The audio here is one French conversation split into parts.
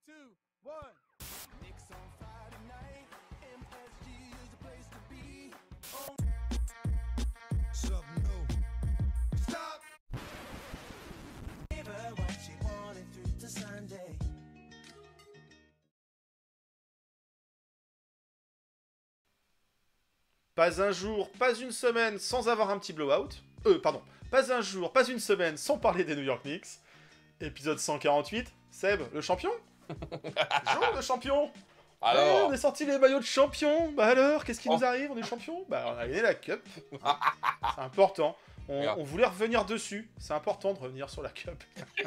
2, 1. Knicks on fire tonight. MSG is the place to be. Something new. Stop. Give her what she wanted through to Sunday. Pas un jour, pas une semaine sans avoir un petit blowout. Pardon. Pas un jour, pas une semaine sans parler des New York Knicks. Épisode 148. Seb, le champion. Jean, le champion. Alors, Ouais, on est sorti les maillots de champion. Bah alors, qu'est-ce qui nous arrive? On est champion. Bah on a gagné la cup. C'est important. On voulait revenir dessus. C'est important de revenir sur la cup.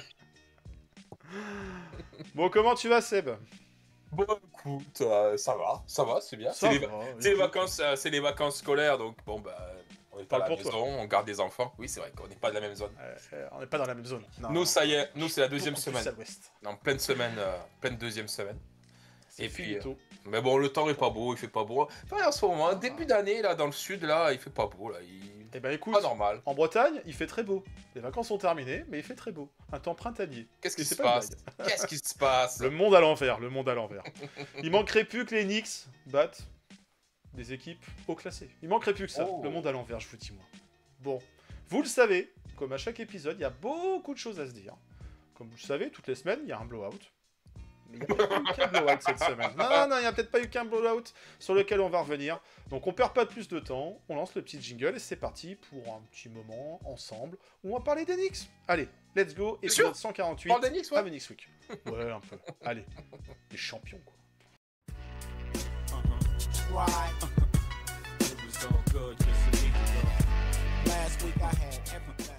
Bon, comment tu vas, Seb? bon, écoute, ça va, c'est bien. Ça C'est va, les vacances scolaires, donc bon, bah, on n'est pas à la Parle pour maison, on garde des enfants. Oui, c'est vrai qu'on n'est pas de la même zone. On n'est pas dans la même zone. Non, Nous, ça y est, nous, c'est la beaucoup deuxième plus semaine. à l'ouest. En pleine semaine, pleine deuxième semaine. C'est Et puis, finito. mais bon, le temps est pas beau, il fait pas beau. Enfin, en ce moment, début d'année, là, dans le sud, là, il fait pas beau, là. Eh ben écoute, Pas normal. en Bretagne, il fait très beau. Les vacances sont terminées, mais il fait très beau. Un temps printanier. Qu'est-ce qui Et c'est se pas une passe? Qu'est-ce qui se passe? Le monde à l'envers, le monde à l'envers. Il manquerait plus que les Knicks battent des équipes haut classées. Il manquerait plus que ça. Oh. Le monde à l'envers, je vous dis moi. Bon, vous le savez, comme à chaque épisode, il y a beaucoup de choses à se dire. Comme vous le savez, toutes les semaines, il y a un blowout. Mais il n'y a peut-être pas eu qu'un blowout cette semaine. Non, il n'y a peut-être pas eu qu'un blowout sur lequel on va revenir. Donc on perd pas plus de temps, on lance le petit jingle et c'est parti pour un petit moment ensemble où on va parler des Knicks. Allez, let's go, épisode sûr 148. Parle des Knicks, ouais. Ah, Knicks Week. Ouais, un peu. Allez, les champions, quoi. Right. It was all good just a week ago. Last week I had everything.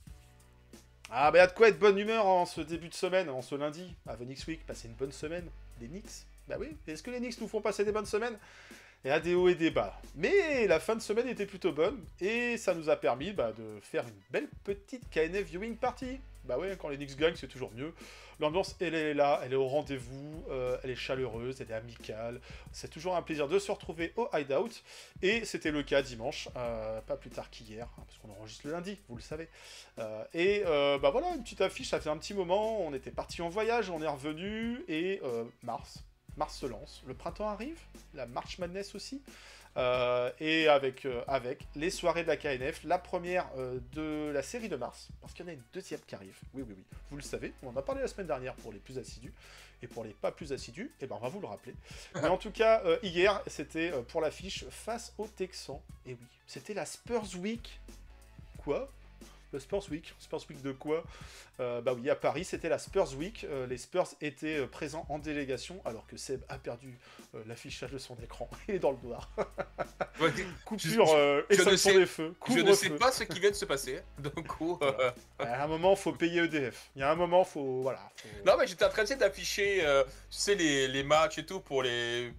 Ah, bah, y a de quoi être bonne humeur en ce début de semaine, en ce lundi. À The Knicks Week, passer une bonne semaine. Des Knicks. Bah oui, est-ce que les Knicks nous font passer des bonnes semaines? Il y a des hauts et des bas. Mais la fin de semaine était plutôt bonne, et ça nous a permis de faire une belle petite KNF viewing party. Bah ouais, quand les Knicks gagnent, c'est toujours mieux. L'ambiance, elle est là, elle est au rendez-vous, elle est chaleureuse, elle est amicale. C'est toujours un plaisir de se retrouver au Hideout. Et c'était le cas dimanche, pas plus tard qu'hier, hein, parce qu'on enregistre le lundi, vous le savez. Bah voilà, une petite affiche, ça fait un petit moment, on était parti en voyage, on est revenu, et mars se lance, le printemps arrive, la March Madness aussi, et avec les soirées de la KNF, la première de la série de mars, parce qu'il y en a une deuxième qui arrive, oui, vous le savez, on en a parlé la semaine dernière pour les plus assidus, et pour les pas plus assidus, et ben on va vous le rappeler. Mais en tout cas, hier, c'était pour l'affiche face aux Texans, et oui, c'était la Spurs Week, quoi? Le Spurs Week de quoi? Bah oui, à Paris, c'était la Spurs Week. Les Spurs étaient présents en délégation, alors que Seb a perdu l'affichage de son écran. Il est dans le noir. Ouais, Coupure, je extinction des feux. je ne sais pas ce qui vient de se passer. Donc, À un moment, faut payer EDF. Il y a un moment, faut... Voilà. Non, mais j'étais en train d'afficher, tu sais, les matchs et tout pour les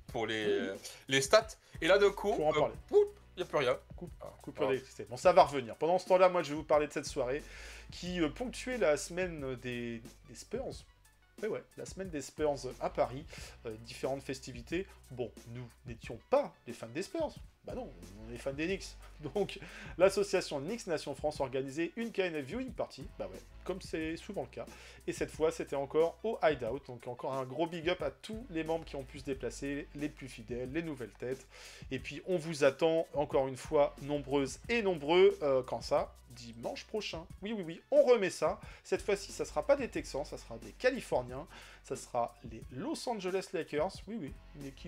stats. Et là, d'un coup, Faut en parler. il n'y a plus rien. Coupure d'électricité. Bon, ça va revenir. Pendant ce temps-là, moi, je vais vous parler de cette soirée qui ponctuait la semaine des Spurs. Ouais, la semaine des Spurs à Paris. Différentes festivités. Bon, nous n'étions pas des fans des Spurs. Bah non, on est fans des Knicks. Donc, l'association Knicks Nation France organisait une KNF Viewing Party. Bah ouais, comme c'est souvent le cas. Et cette fois, c'était encore au Hideout. Donc, encore un gros big up à tous les membres qui ont pu se déplacer, les plus fidèles, les nouvelles têtes. Et puis, on vous attend, encore une fois, nombreuses et nombreux. Quand ça? Dimanche prochain. Oui, on remet ça. Cette fois-ci, ça sera pas des Texans, ça sera des Californiens. Ça sera les Los Angeles Lakers. Oui, une équipe...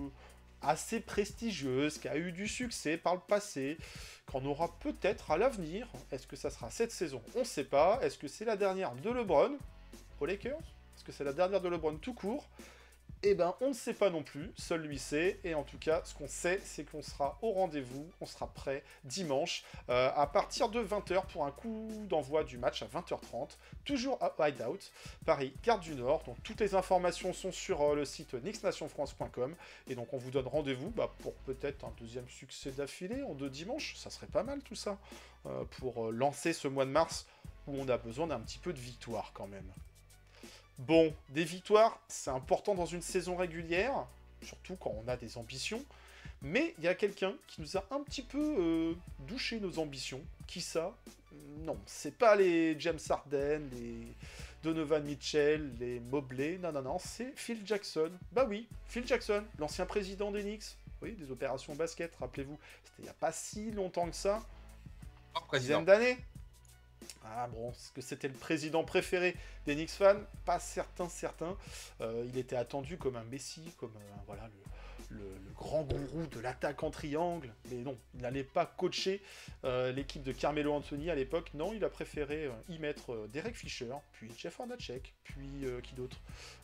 assez prestigieuse, qui a eu du succès par le passé, qu'on aura peut-être à l'avenir. Est-ce que ça sera cette saison? On ne sait pas. Est-ce que c'est la dernière de LeBron aux Lakers? Est-ce que c'est la dernière de LeBron tout court? Eh ben, on ne sait pas non plus, seul lui sait, et en tout cas, ce qu'on sait, c'est qu'on sera au rendez-vous, on sera prêt dimanche, à partir de 20h pour un coup d'envoi du match à 20h30, toujours à Hideout, Paris, Gare du Nord, donc toutes les informations sont sur le site knicksnationfrance.com, et donc on vous donne rendez-vous pour peut-être un deuxième succès d'affilée en 2 dimanches, ça serait pas mal tout ça, pour lancer ce mois de mars, où on a besoin d'un petit peu de victoire quand même. Bon, des victoires, c'est important dans une saison régulière, surtout quand on a des ambitions, mais il y a quelqu'un qui nous a un petit peu douché nos ambitions. Qui ça? Non, c'est pas les James Harden, Donovan Mitchell, les Mobley. Non, non, non, c'est Phil Jackson. Bah oui, Phil Jackson, l'ancien président des Knicks. Oui, des opérations basket, rappelez-vous. C'était il n'y a pas si longtemps que ça. Dizaine d'années. Ah bon, est-ce que c'était le président préféré des Knicks fans? Pas certain. Il était attendu comme un messie, comme voilà, le grand gourou de l'attaque en triangle. Mais non, il n'allait pas coacher l'équipe de Carmelo Anthony à l'époque. Non, il a préféré y mettre Derek Fisher, puis Jeff Hornacek, puis qui d'autre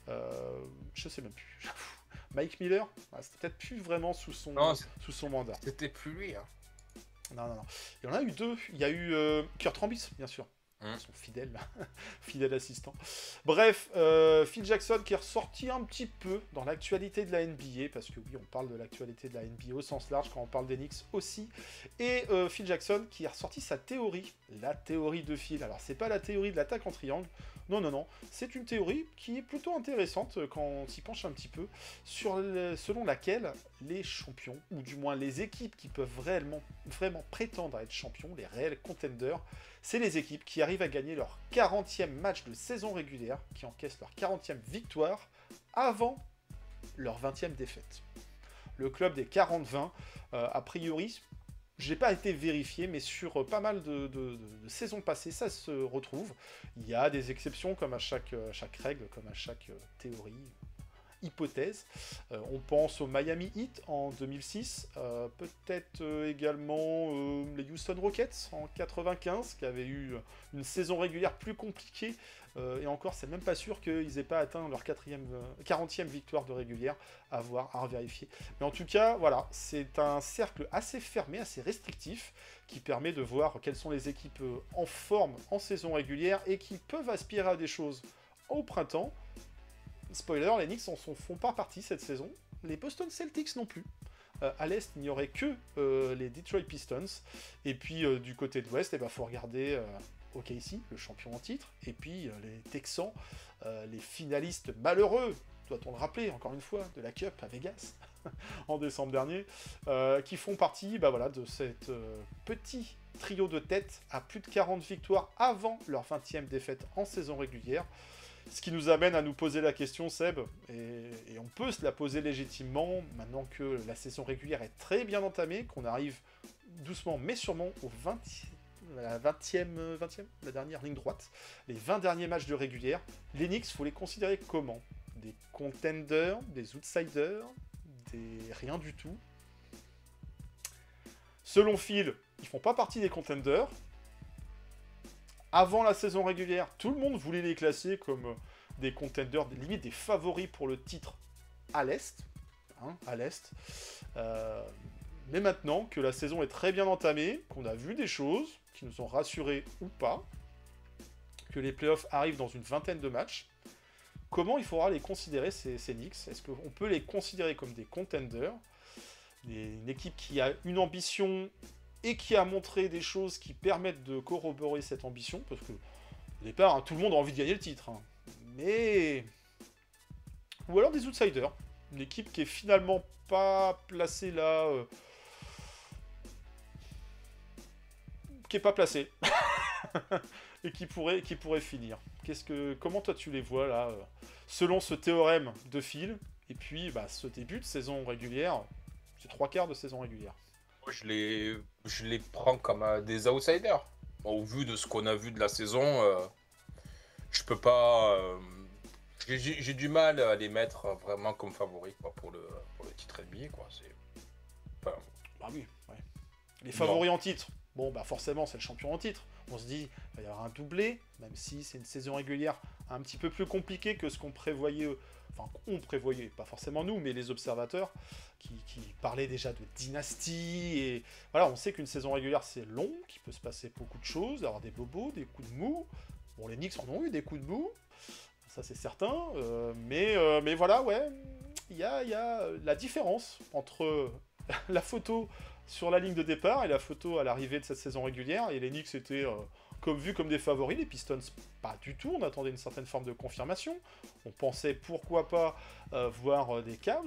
je sais même plus. Mike Miller, c'était peut-être plus vraiment sous son mandat. C'était plus lui, hein. Non. Il y en a eu deux. Il y a eu Kurt Rambis, bien sûr. Son fidèle assistant. Bref, Phil Jackson qui est ressorti un petit peu dans l'actualité de la NBA, parce que oui, on parle de l'actualité de la NBA au sens large quand on parle des Knicks aussi. Et Phil Jackson qui a ressorti sa théorie, la théorie de Phil. Alors, c'est pas la théorie de l'attaque en triangle. Non. C'est une théorie qui est plutôt intéressante quand on s'y penche un petit peu, selon laquelle les champions, ou du moins les équipes qui peuvent vraiment prétendre à être champions, les réels contenders, c'est les équipes qui arrivent à gagner leur 40e match de saison régulière, qui encaissent leur 40e victoire avant leur 20e défaite. Le club des 40-20, a priori, je n'ai pas été vérifié, mais sur pas mal de saisons passées, ça se retrouve. Il y a des exceptions, comme à chaque règle, comme à chaque théorie, hypothèse. On pense au Miami Heat en 2006, peut-être également les Houston Rockets en 95, qui avaient eu une saison régulière plus compliquée. Et encore, c'est même pas sûr qu'ils n'aient pas atteint leur 40e victoire de régulière, à revérifier. Mais en tout cas, voilà, c'est un cercle assez fermé, assez restrictif, qui permet de voir quelles sont les équipes en forme en saison régulière et qui peuvent aspirer à des choses au printemps. Spoiler, les Knicks font pas partie cette saison. Les Boston Celtics non plus. À l'Est, il n'y aurait que les Detroit Pistons. Et puis, du côté de l'Ouest, il faut regarder OKC, le champion en titre. Et puis, les Texans, les finalistes malheureux, doit-on le rappeler, encore une fois, de la Cup à Vegas, en décembre dernier, qui font partie de cette petit trio de tête à plus de 40 victoires avant leur 20e défaite en saison régulière. Ce qui nous amène à nous poser la question, Seb, et on peut se la poser légitimement, maintenant que la saison régulière est très bien entamée, qu'on arrive doucement mais sûrement au 20e, la dernière ligne droite, les 20 derniers matchs de régulière. Les Knicks, faut les considérer comment? Des contenders, des outsiders, des rien du tout. Selon Phil, ils font pas partie des contenders. Avant la saison régulière, tout le monde voulait les classer comme des contenders, limite des favoris pour le titre à l'Est. Mais maintenant que la saison est très bien entamée, qu'on a vu des choses qui nous ont rassurés ou pas, que les playoffs arrivent dans une vingtaine de matchs, comment il faudra les considérer, ces Knicks? Est-ce qu'on peut les considérer comme des contenders, une équipe qui a une ambition et qui a montré des choses qui permettent de corroborer cette ambition, parce que, au départ, tout le monde a envie de gagner le titre. Mais... Ou alors des outsiders. Une équipe qui est finalement pas placée là... qui est pas placée. Et qui pourrait finir. Comment toi tu les vois, là, selon ce théorème de Phil, et puis ce début de saison régulière, c'est 3/4 de saison régulière. Je les prends comme des outsiders. Au vu de ce qu'on a vu de la saison, je peux pas. J'ai du mal à les mettre vraiment comme favoris pour le titre NBA, quoi. Bah oui, ouais. Les favoris en titre. Bon, forcément, c'est le champion en titre. On se dit, il va y avoir un doublé, même si c'est une saison régulière un petit peu plus compliquée que ce qu'on prévoyait. Enfin, on prévoyait, pas forcément nous, mais les observateurs qui parlaient déjà de dynastie. Et voilà, on sait qu'une saison régulière, c'est long, qu'il peut se passer beaucoup de choses, avoir des bobos, des coups de mou. Bon, les Knicks en ont eu des coups de mou, ça c'est certain. Mais voilà, ouais, il y a la différence entre la photo sur la ligne de départ et la photo à l'arrivée de cette saison régulière. Et les Knicks étaient vus comme des favoris, les Pistons pas du tout. On attendait une certaine forme de confirmation. On pensait pourquoi pas voir des Cavs.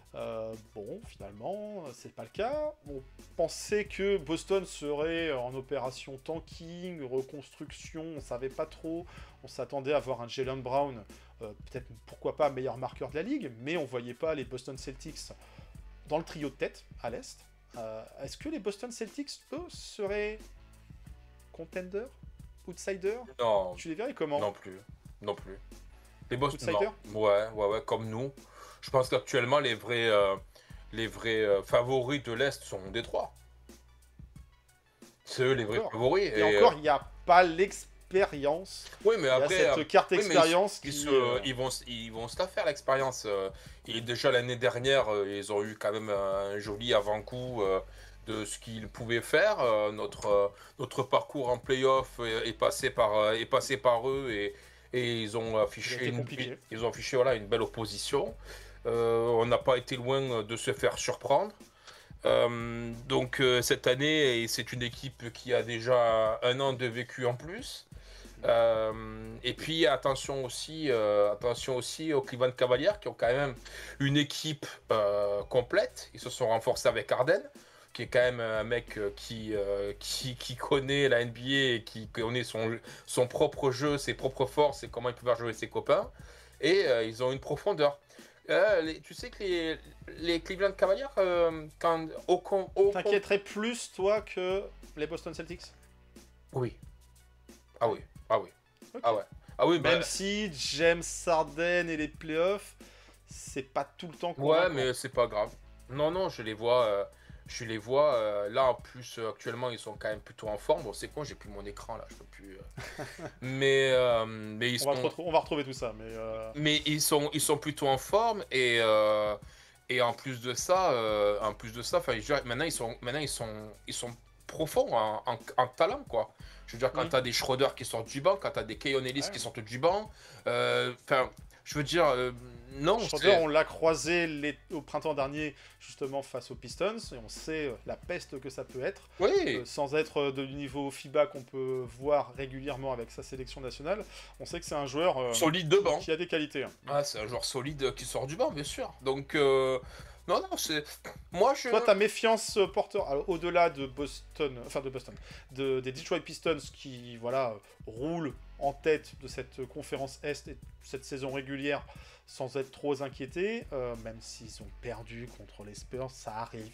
Bon, finalement, c'est pas le cas. On pensait que Boston serait en opération tanking, reconstruction, on savait pas trop. On s'attendait à voir un Jaylen Brown, peut-être, pourquoi pas, meilleur marqueur de la ligue, mais on voyait pas les Boston Celtics dans le trio de tête à l'Est. Est-ce que les Boston Celtics, eux, seraient contenders, outsiders? Non, Tu les verrais comment? non plus. Non plus. Les Boston, Outsider? non. Ouais, comme nous. Je pense qu'actuellement, les vrais favoris de l'Est sont Détroit. C'est eux les vrais Encore. favoris. Et encore, il n'y a pas l'expérience. Oui, mais Il y a après, cette carte oui, mais expérience ils, qui... ils vont se la faire l'expérience. Et déjà l'année dernière, ils ont eu quand même un joli avant-goût de ce qu'ils pouvaient faire. Notre parcours en playoff est passé par eux et ils ont Il a affiché été compliqué. ils ont affiché voilà, une belle opposition. On n'a pas été loin de se faire surprendre. Donc cette année, et c'est une équipe qui a déjà un an de vécu en plus. Et puis attention aussi aux Cleveland Cavaliers qui ont quand même une équipe complète. Ils se sont renforcés avec Harden, qui est quand même un mec qui connaît la NBA et qui connaît son propre jeu, ses propres forces et comment il peut faire jouer ses copains. Et ils ont une profondeur. Tu sais que les Cleveland Cavaliers, T'inquiéterais plus, toi, que les Boston Celtics? Oui. Ah oui. Ah oui. Ok. Ah ouais. Ah oui, Même si James Harden et les playoffs, c'est pas tout le temps ouais, convaincant. mais c'est pas grave. Non, je les vois. Là, en plus, actuellement, ils sont quand même plutôt en forme. Bon, c'est con, j'ai plus mon écran là, je peux plus. Mais ils On va retrouver tout ça, mais ils sont plutôt en forme et en plus de ça, enfin, je dirais, maintenant ils sont profonds en talent quoi. Je veux dire quand Oui. t'as des Schroeder qui sortent du banc, quand t'as des Keon Ellis Ouais. qui sortent du banc, enfin, je veux dire, non. Schroeder, on l'a croisé au printemps dernier, justement, face aux Pistons, et on sait la peste que ça peut être. Oui. Sans être du niveau FIBA qu'on peut voir régulièrement avec sa sélection nationale, on sait que c'est un joueur Solide de banc. qui a des qualités. Hein. Ah, c'est un joueur solide qui sort du banc, bien sûr. Donc, non, c'est. Moi, je. Toi, ta méfiance porteur, alors, au-delà de des Detroit Pistons qui, voilà, roulent en tête de cette conférence Est et de cette saison régulière sans être trop inquiétés, même s'ils ont perdu contre les Spurs, ça arrive.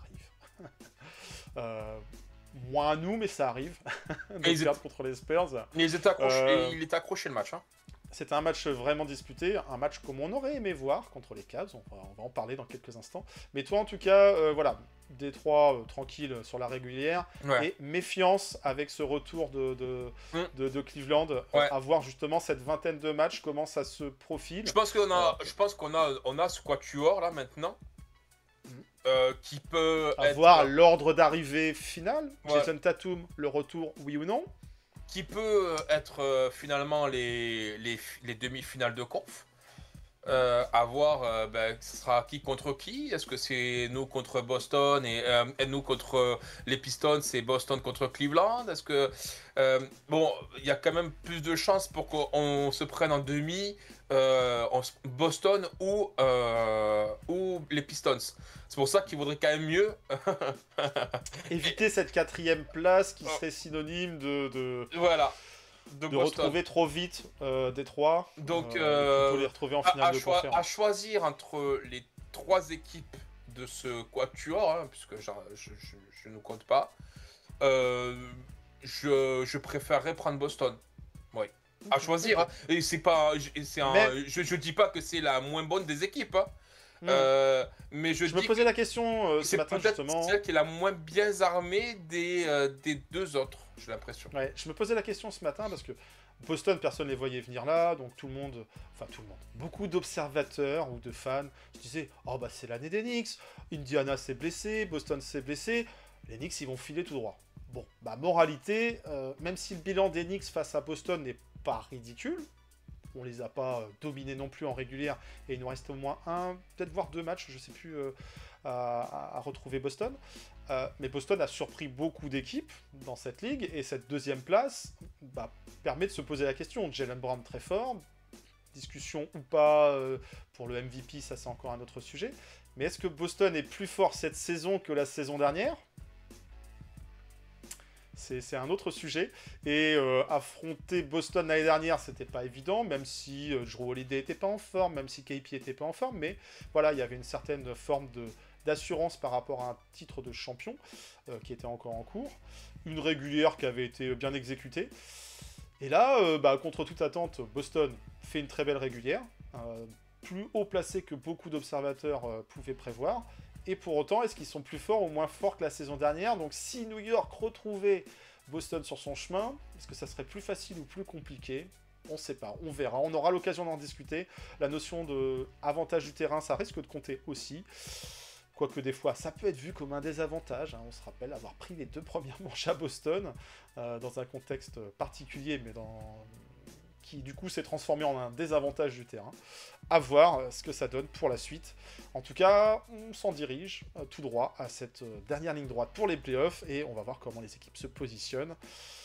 Moins à nous, mais ça arrive. de perdre contre les Spurs. Il est accroché le match. Hein. C'était un match vraiment disputé, un match comme on aurait aimé voir contre les Cavs, on va en parler dans quelques instants. Mais toi en tout cas, voilà, Détroit tranquille sur la régulière, Ouais. et méfiance avec ce retour de Cleveland, Ouais. à voir justement cette vingtaine de matchs, comment ça se profile. Je pense qu'on a ce quatuor là maintenant qui peut À être, voir l'ordre d'arrivée finale, Ouais. Jason Tatum, le retour, oui ou non. qui peut être finalement les demi-finales de conf. À voir, ce sera qui contre qui. Est-ce que c'est nous contre Boston et nous contre les Pistons, c'est Boston contre Cleveland. Est-ce que bon, il y a quand même plus de chances pour qu'on se prenne en demi Boston ou les Pistons. C'est pour ça qu'il vaudrait quand même mieux. Éviter cette 4e place qui serait synonyme de Voilà. De Boston. retrouver trop vite Détroit. Donc, plutôt les retrouver en finale de conférence. à choisir entre les 3 équipes de ce quatuor, hein, puisque je ne compte pas, je préférerais prendre Boston. Oui. À choisir. Hein. Et c'est pas, je dis pas que c'est la moins bonne des équipes. Hein. Mais je me posais la question ce c'est matin peut-être justement. celle qui est la moins bien armée des 2 autres, j'ai l'impression. Ouais, je me posais la question ce matin parce que Boston, personne ne les voyait venir là, donc tout le monde, beaucoup d'observateurs ou de fans se disaient oh bah c'est l'année des Knicks, Indiana s'est blessé, Boston s'est blessé, les Knicks ils vont filer tout droit. Bon, bah moralité, même si le bilan des Knicks face à Boston n'est pas ridicule, on les a pas dominés non plus en régulière, et il nous reste au moins peut-être voire 2 matchs, je sais plus, à retrouver Boston. Mais Boston a surpris beaucoup d'équipes dans cette ligue, et cette 2e place permet de se poser la question. Jaylen Brown très fort, discussion ou pas pour le MVP, ça c'est encore un autre sujet. Mais est-ce que Boston est plus fort cette saison que la saison dernière? C'est un autre sujet. Et affronter Boston l'année dernière, c'était pas évident, même si Jrue Holiday était pas en forme, même si KP était pas en forme. Mais voilà, il y avait une certaine forme d'assurance par rapport à un titre de champion qui était encore en cours. Une régulière qui avait été bien exécutée. Et là, contre toute attente, Boston fait une très belle régulière. Plus haut placé que beaucoup d'observateurs pouvaient prévoir. Et pour autant, est-ce qu'ils sont plus forts ou moins forts que la saison dernière? Donc si New York retrouvait Boston sur son chemin, est-ce que ça serait plus facile ou plus compliqué? On ne sait pas, on verra. On aura l'occasion d'en discuter. La notion d'avantage du terrain, ça risque de compter aussi. Quoique des fois, ça peut être vu comme un désavantage. Hein. On se rappelle avoir pris les 2 premières manches à Boston, dans un contexte particulier, mais qui du coup s'est transformé en un désavantage du terrain. À voir ce que ça donne pour la suite. En tout cas, on s'en dirige tout droit à cette dernière ligne droite pour les playoffs et on va voir comment les équipes se positionnent.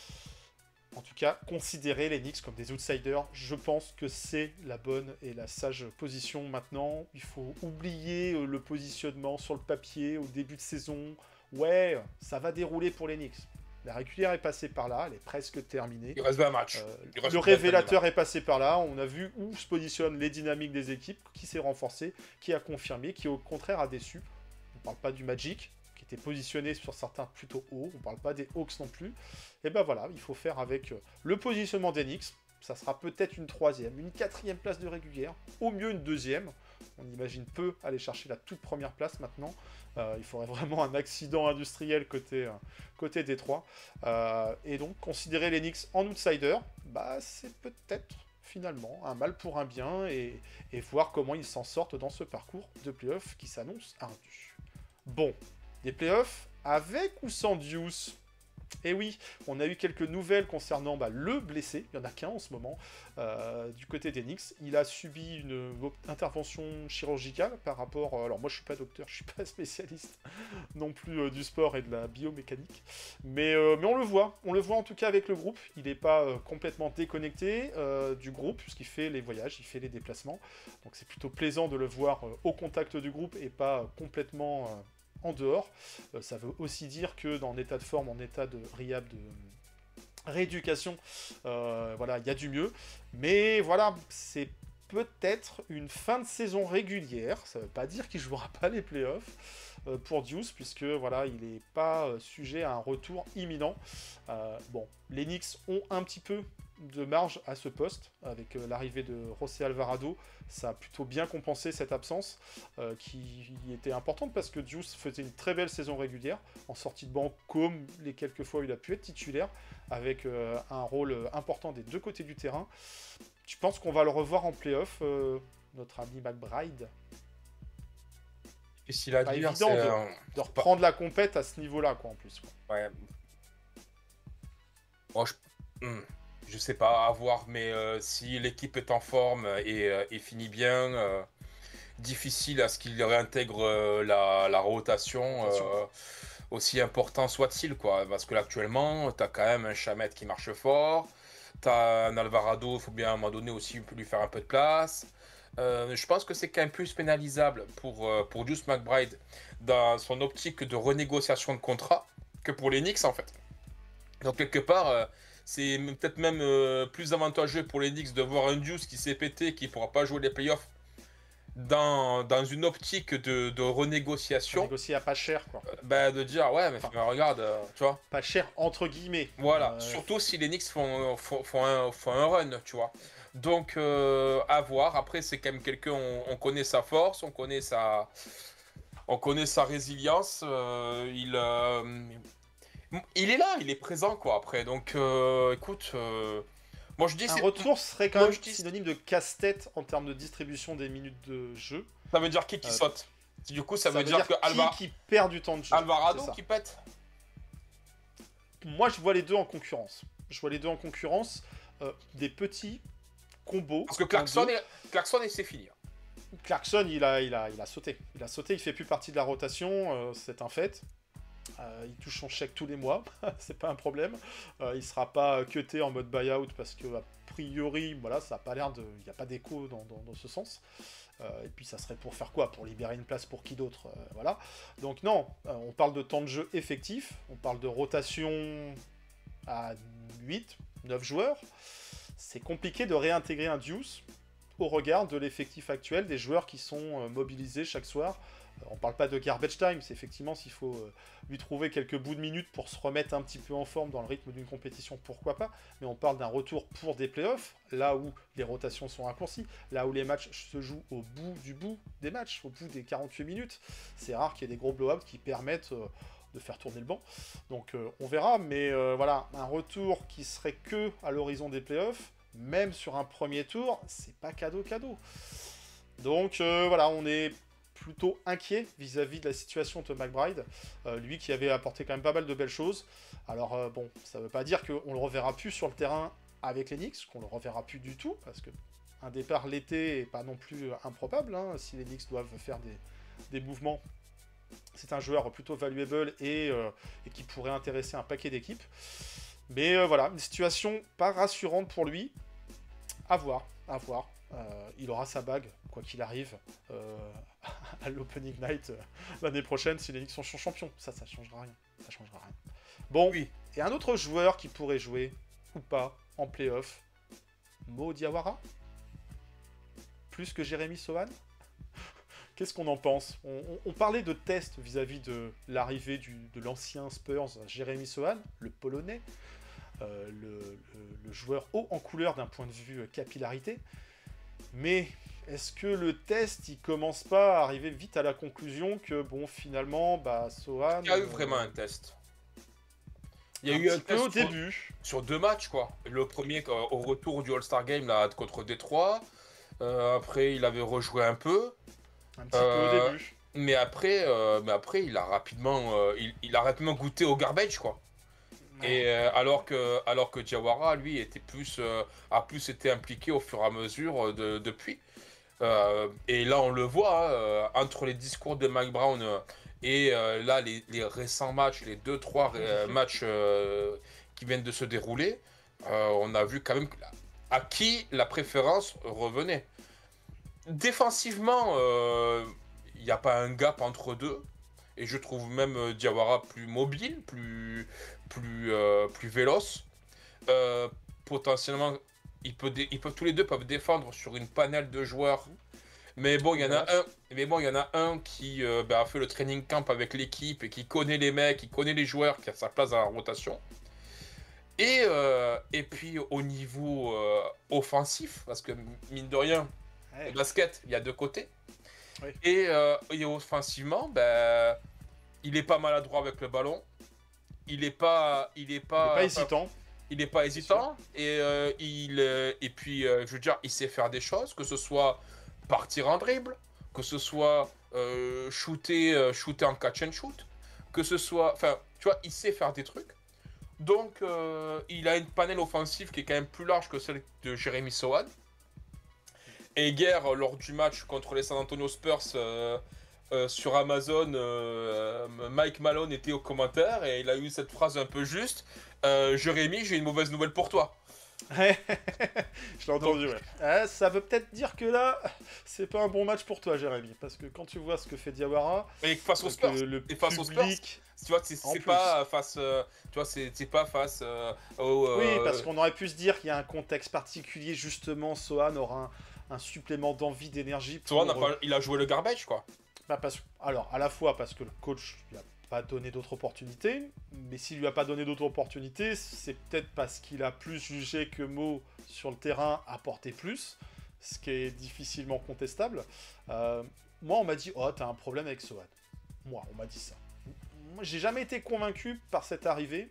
En tout cas, considérer les Knicks comme des outsiders, je pense que c'est la bonne et la sage position maintenant. Il faut oublier le positionnement sur le papier au début de saison. Ouais, ça va dérouler pour les Knicks. La régulière est passée par là, elle est presque terminée. Il reste 20 matchs. Le révélateur est passé par là. On a vu où se positionnent les dynamiques des équipes, qui s'est renforcé, qui a confirmé, qui au contraire a déçu. On ne parle pas du Magic, qui était positionné sur certains plutôt haut. On ne parle pas des Hawks non plus. Et ben voilà, il faut faire avec le positionnement des Knicks. Ça sera peut-être une 3e, une 4e place de régulière, au mieux une 2e. On imagine peu aller chercher la toute première place maintenant. Il faudrait vraiment un accident industriel côté Détroit. Et donc, considérer les Knicks en outsider, c'est peut-être finalement un mal pour un bien et voir comment ils s'en sortent dans ce parcours de playoffs qui s'annonce ardu. Bon, des playoffs avec ou sans Deuce? Et oui, on a eu quelques nouvelles concernant le blessé, il n'y en a qu'un en ce moment, du côté des Knicks. Il a subi une intervention chirurgicale par rapport... alors moi je suis pas docteur, je suis pas spécialiste non plus du sport et de la biomécanique. Mais on le voit en tout cas avec le groupe. Il n'est pas complètement déconnecté du groupe, puisqu'il fait les voyages, il fait les déplacements. Donc c'est plutôt plaisant de le voir au contact du groupe et pas complètement... en dehors. Ça veut aussi dire que dans l'état de forme, en état de rehab, de rééducation, il y a du mieux. Mais voilà, c'est peut-être une fin de saison régulière. Ça ne veut pas dire qu'il ne jouera pas les playoffs pour Deuce, puisque voilà, il n'est pas sujet à un retour imminent. Les Knicks ont un petit peu de marge à ce poste, avec l'arrivée de José Alvarado. Ça a plutôt bien compensé cette absence qui était importante parce que Deuce faisait une très belle saison régulière en sortie de banc, comme les quelques fois où il a pu être titulaire, avec un rôle important des 2 côtés du terrain. Tu penses qu'on va le revoir en play-off, notre ami McBride? Et s'il a pas dit, évident de reprendre la compète à ce niveau-là, quoi, en plus. Quoi. Ouais. Moi, je sais pas, à voir, mais si l'équipe est en forme et finit bien, difficile à ce qu'il réintègre la rotation, aussi important soit-il, quoi. Parce que là, actuellement, t'as quand même un Shamet qui marche fort, t'as un Alvarado, il faut bien à un moment donné aussi lui faire un peu de place. Je pense que c'est quand même plus pénalisable pour Deuce McBride dans son optique de renégociation de contrat que pour les Knicks, en fait. Donc, quelque part... c'est peut-être même plus avantageux pour les Knicks de voir un Deuce qui s'est pété, qui ne pourra pas jouer les playoffs dans une optique de renégociation. Négocier à pas cher, quoi. De dire, ouais, mais regarde, tu vois. Pas cher, entre guillemets. Voilà, surtout si les Knicks font un run, tu vois. Donc, à voir. Après, c'est quand même quelqu'un, on connaît sa force, on connaît sa résilience. Il est là, il est présent, quoi, après. Donc, écoute, moi je dis... Un retour serait quand même synonyme de casse-tête en termes de distribution des minutes de jeu. Ça veut dire qui saute. Du coup, ça veut dire que qui perd du temps de jeu. Alvarado qui pète. Moi, je vois les deux en concurrence. Des petits combos. Parce que Clarkson, c'est fini. Clarkson, il a sauté. Il fait plus partie de la rotation, c'est un fait. Il touche son chèque tous les mois, c'est pas un problème. Il sera pas cuté en mode buyout parce que priori, voilà, ça a pas l'air de... Il n'y a pas d'écho dans ce sens. Et puis ça serait pour faire quoi? Pour libérer une place pour qui d'autre? Voilà. Donc non, on parle de temps de jeu effectif, on parle de rotation à 8, 9 joueurs. C'est compliqué de réintégrer un Deuce au regard de l'effectif actuel, des joueurs qui sont mobilisés chaque soir. On parle pas de garbage time, c'est effectivement s'il faut lui trouver quelques bouts de minutes pour se remettre un petit peu en forme dans le rythme d'une compétition, pourquoi pas, mais on parle d'un retour pour des playoffs, là où les rotations sont raccourcies, là où les matchs se jouent au bout du bout des matchs, au bout des 48 minutes. C'est rare qu'il y ait des gros blow-outs qui permettent de faire tourner le banc. Donc on verra, mais voilà, un retour qui serait que à l'horizon des playoffs, même sur un premier tour, c'est pas cadeau. Donc voilà, on est plutôt inquiet vis-à-vis de la situation de McBride, lui qui avait apporté quand même pas mal de belles choses. Alors bon, ça veut pas dire qu'on le reverra plus sur le terrain avec les Knicks, qu'on le reverra plus du tout, parce que un départ l'été est pas non plus improbable, hein, si les Knicks doivent faire des mouvements. C'est un joueur plutôt valuable et qui pourrait intéresser un paquet d'équipes. Mais voilà, une situation pas rassurante pour lui. À voir. Il aura sa bague, quoi qu'il arrive, à l'Opening Night l'année prochaine si les Knicks sont champions. Ça changera rien. Bon, Oui. et un autre joueur qui pourrait jouer, ou pas, en playoff, Mo Diawara? Plus que Jérémy Sohan? Qu'est-ce qu'on en pense? On parlait de test vis-à-vis de l'arrivée de l'ancien Spurs, Jérémy Sohan, le Polonais, le joueur haut en couleur d'un point de vue capillarité. Mais est-ce que le test, il commence pas à arriver vite à la conclusion que, bon, finalement, bah, Sohan... Il y a eu vraiment un test. Il y a un eu un petit peu test au début. sur 2 matchs, quoi. Le premier au retour du All-Star Game là, contre Détroit. Après, il avait rejoué un peu. Un petit peu au début. Mais après, il a rapidement, il a rapidement goûté au garbage, quoi. Et alors que Diawara, lui, a plus été impliqué au fur et à mesure depuis. Et là, on le voit, hein, entre les discours de Mike Brown et là, les récents matchs, les 2-3 matchs qui viennent de se dérouler, on a vu quand même à qui la préférence revenait. Défensivement, il n'y a pas un gap entre deux. Et je trouve même Diawara plus mobile, plus véloce. Potentiellement, tous les deux peuvent défendre sur une panel de joueurs. Mais bon, il y en a un qui a fait le training camp avec l'équipe et qui connaît les mecs, qui connaît les joueurs, qui a sa place dans la rotation. Et puis au niveau offensif, parce que mine de rien, le basket, il y a deux côtés. Oui. Et offensivement, il est pas maladroit avec le ballon. Il est pas hésitant. Il n'est pas hésitant. Et puis, je veux dire, il sait faire des choses, que ce soit partir en dribble, que ce soit shooter en catch and shoot, que ce soit... Enfin, tu vois, il sait faire des trucs. Donc, il a une panel offensive qui est quand même plus large que celle de Jérémy Sohan. Et hier, lors du match contre les San Antonio Spurs sur Amazon, Mike Malone était au commentaire et il a eu cette phrase un peu juste. Jérémy, j'ai une mauvaise nouvelle pour toi. Je l'ai entendu, ouais. Ça veut peut-être dire que là, c'est pas un bon match pour toi, Jérémy. Parce que quand tu vois ce que fait Diawara... Et face aux Spurs, face aux Spurs, tu vois, c'est pas face... tu vois, c'est pas face au... Oui, parce qu'on aurait pu se dire qu'il y a un contexte particulier, justement, Sohan aura un supplément d'envie, d'énergie. Sohan, il a joué le garbage, quoi. Alors, à la fois parce que le coach lui a pas donné d'autres opportunités, mais s'il lui a pas donné d'autres opportunités, c'est peut-être parce qu'il a plus jugé que Mo sur le terrain apportait plus, ce qui est difficilement contestable. Moi, on m'a dit, oh, t'as un problème avec Sohan. Moi, on m'a dit ça. Moi, j'ai jamais été convaincu par cette arrivée.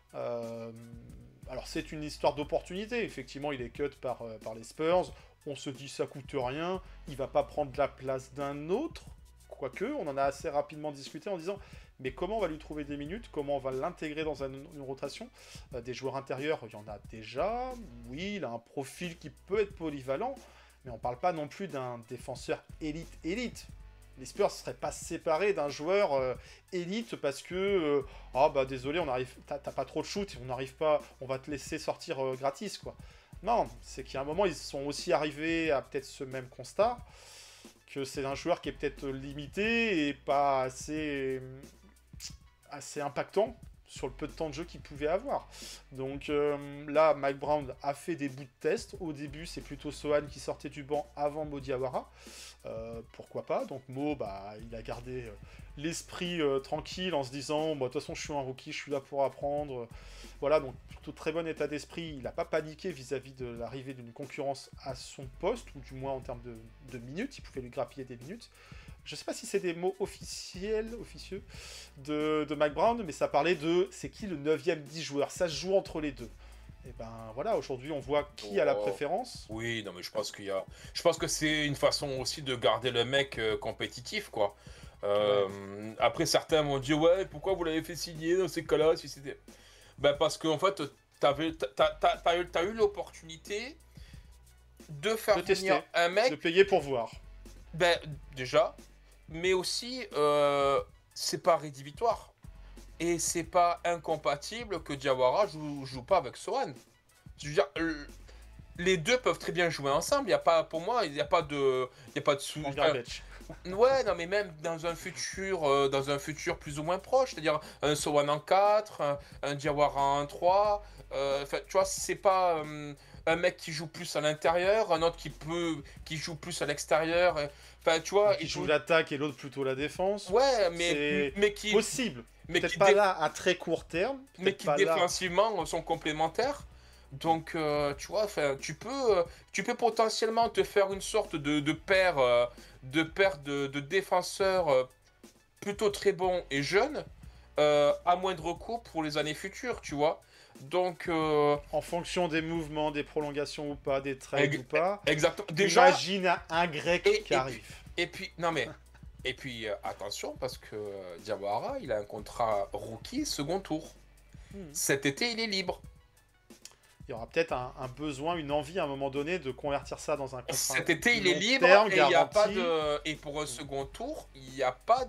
Alors, c'est une histoire d'opportunité. Effectivement, il est cut par les Spurs. On se dit, ça coûte rien. Il va pas prendre la place d'un autre. Quoique, on en a assez rapidement discuté en disant, mais comment on va lui trouver des minutes? Comment on va l'intégrer dans une rotation? Des joueurs intérieurs, il y en a déjà. Oui, il a un profil qui peut être polyvalent, mais on parle pas non plus d'un défenseur élite. Les Spurs ne seraient pas séparés d'un joueur élite parce que désolé, t'as pas trop de shoot, on n'arrive pas, on va te laisser sortir gratis, quoi. Non, c'est qu'à un moment, ils sont aussi arrivés à peut-être ce même constat, que c'est un joueur qui est peut-être limité et pas assez impactant sur le peu de temps de jeu qu'il pouvait avoir. Donc là, Mike Brown a fait des bouts de test. Au début, c'est plutôt Sohan qui sortait du banc avant Mo Diawara. Pourquoi pas. Donc Mo, il a gardé l'esprit tranquille en se disant, de toute façon, je suis un rookie, je suis là pour apprendre. Voilà, donc plutôt très bon état d'esprit. Il n'a pas paniqué vis-à-vis de l'arrivée d'une concurrence à son poste, ou du moins en termes de minutes. Il pouvait lui grappiller des minutes. Je sais pas si c'est des mots officieux de Mike Brown, mais ça parlait de c'est qui le 9e 10 joueurs. Ça se joue entre les deux. Et ben voilà, aujourd'hui on voit qui a la préférence. Oui, non mais je pense je pense que c'est une façon aussi de garder le mec compétitif, quoi. Après certains m'ont dit ouais, pourquoi vous l'avez fait signer dans ces cas-là si c'était. Ben parce qu'en fait t'as eu l'opportunité de faire De tester, venir un mec. de payer pour voir. Ben déjà, mais aussi c'est pas rédhibitoire. Et c'est pas incompatible que Diawara joue pas avec Sohan. Je veux dire, les deux peuvent très bien jouer ensemble. Il y a pas, pour moi, il n'y a pas de sous. Ouais, non, mais même dans un futur plus ou moins proche, c'est-à-dire un Sohan en 4, un Diawara en 3. Tu vois, c'est pas un mec qui joue plus à l'intérieur, un autre qui joue plus à l'extérieur. Enfin, tu vois, qui joue l'attaque et l'autre plutôt la défense. Ouais, mais qui possible. Mais peut-être pas là à très court terme, mais qui défensivement sont complémentaires. Donc, tu vois, tu peux potentiellement te faire une sorte de paire de défenseurs plutôt très bons et jeunes à moindre coût pour les années futures, tu vois. Donc, en fonction des mouvements, des prolongations ou pas, des trades ou pas. Exactement. Déjà, imagine un grec qui arrive. Et puis, non mais, et puis attention parce que Diawara, il a un contrat rookie second tour. Cet été, il est libre. Il y aura peut-être un besoin, une envie à un moment donné de convertir ça dans un contrat. Cet été, il est libre et il y a pas de et pour un second tour, il n'y a pas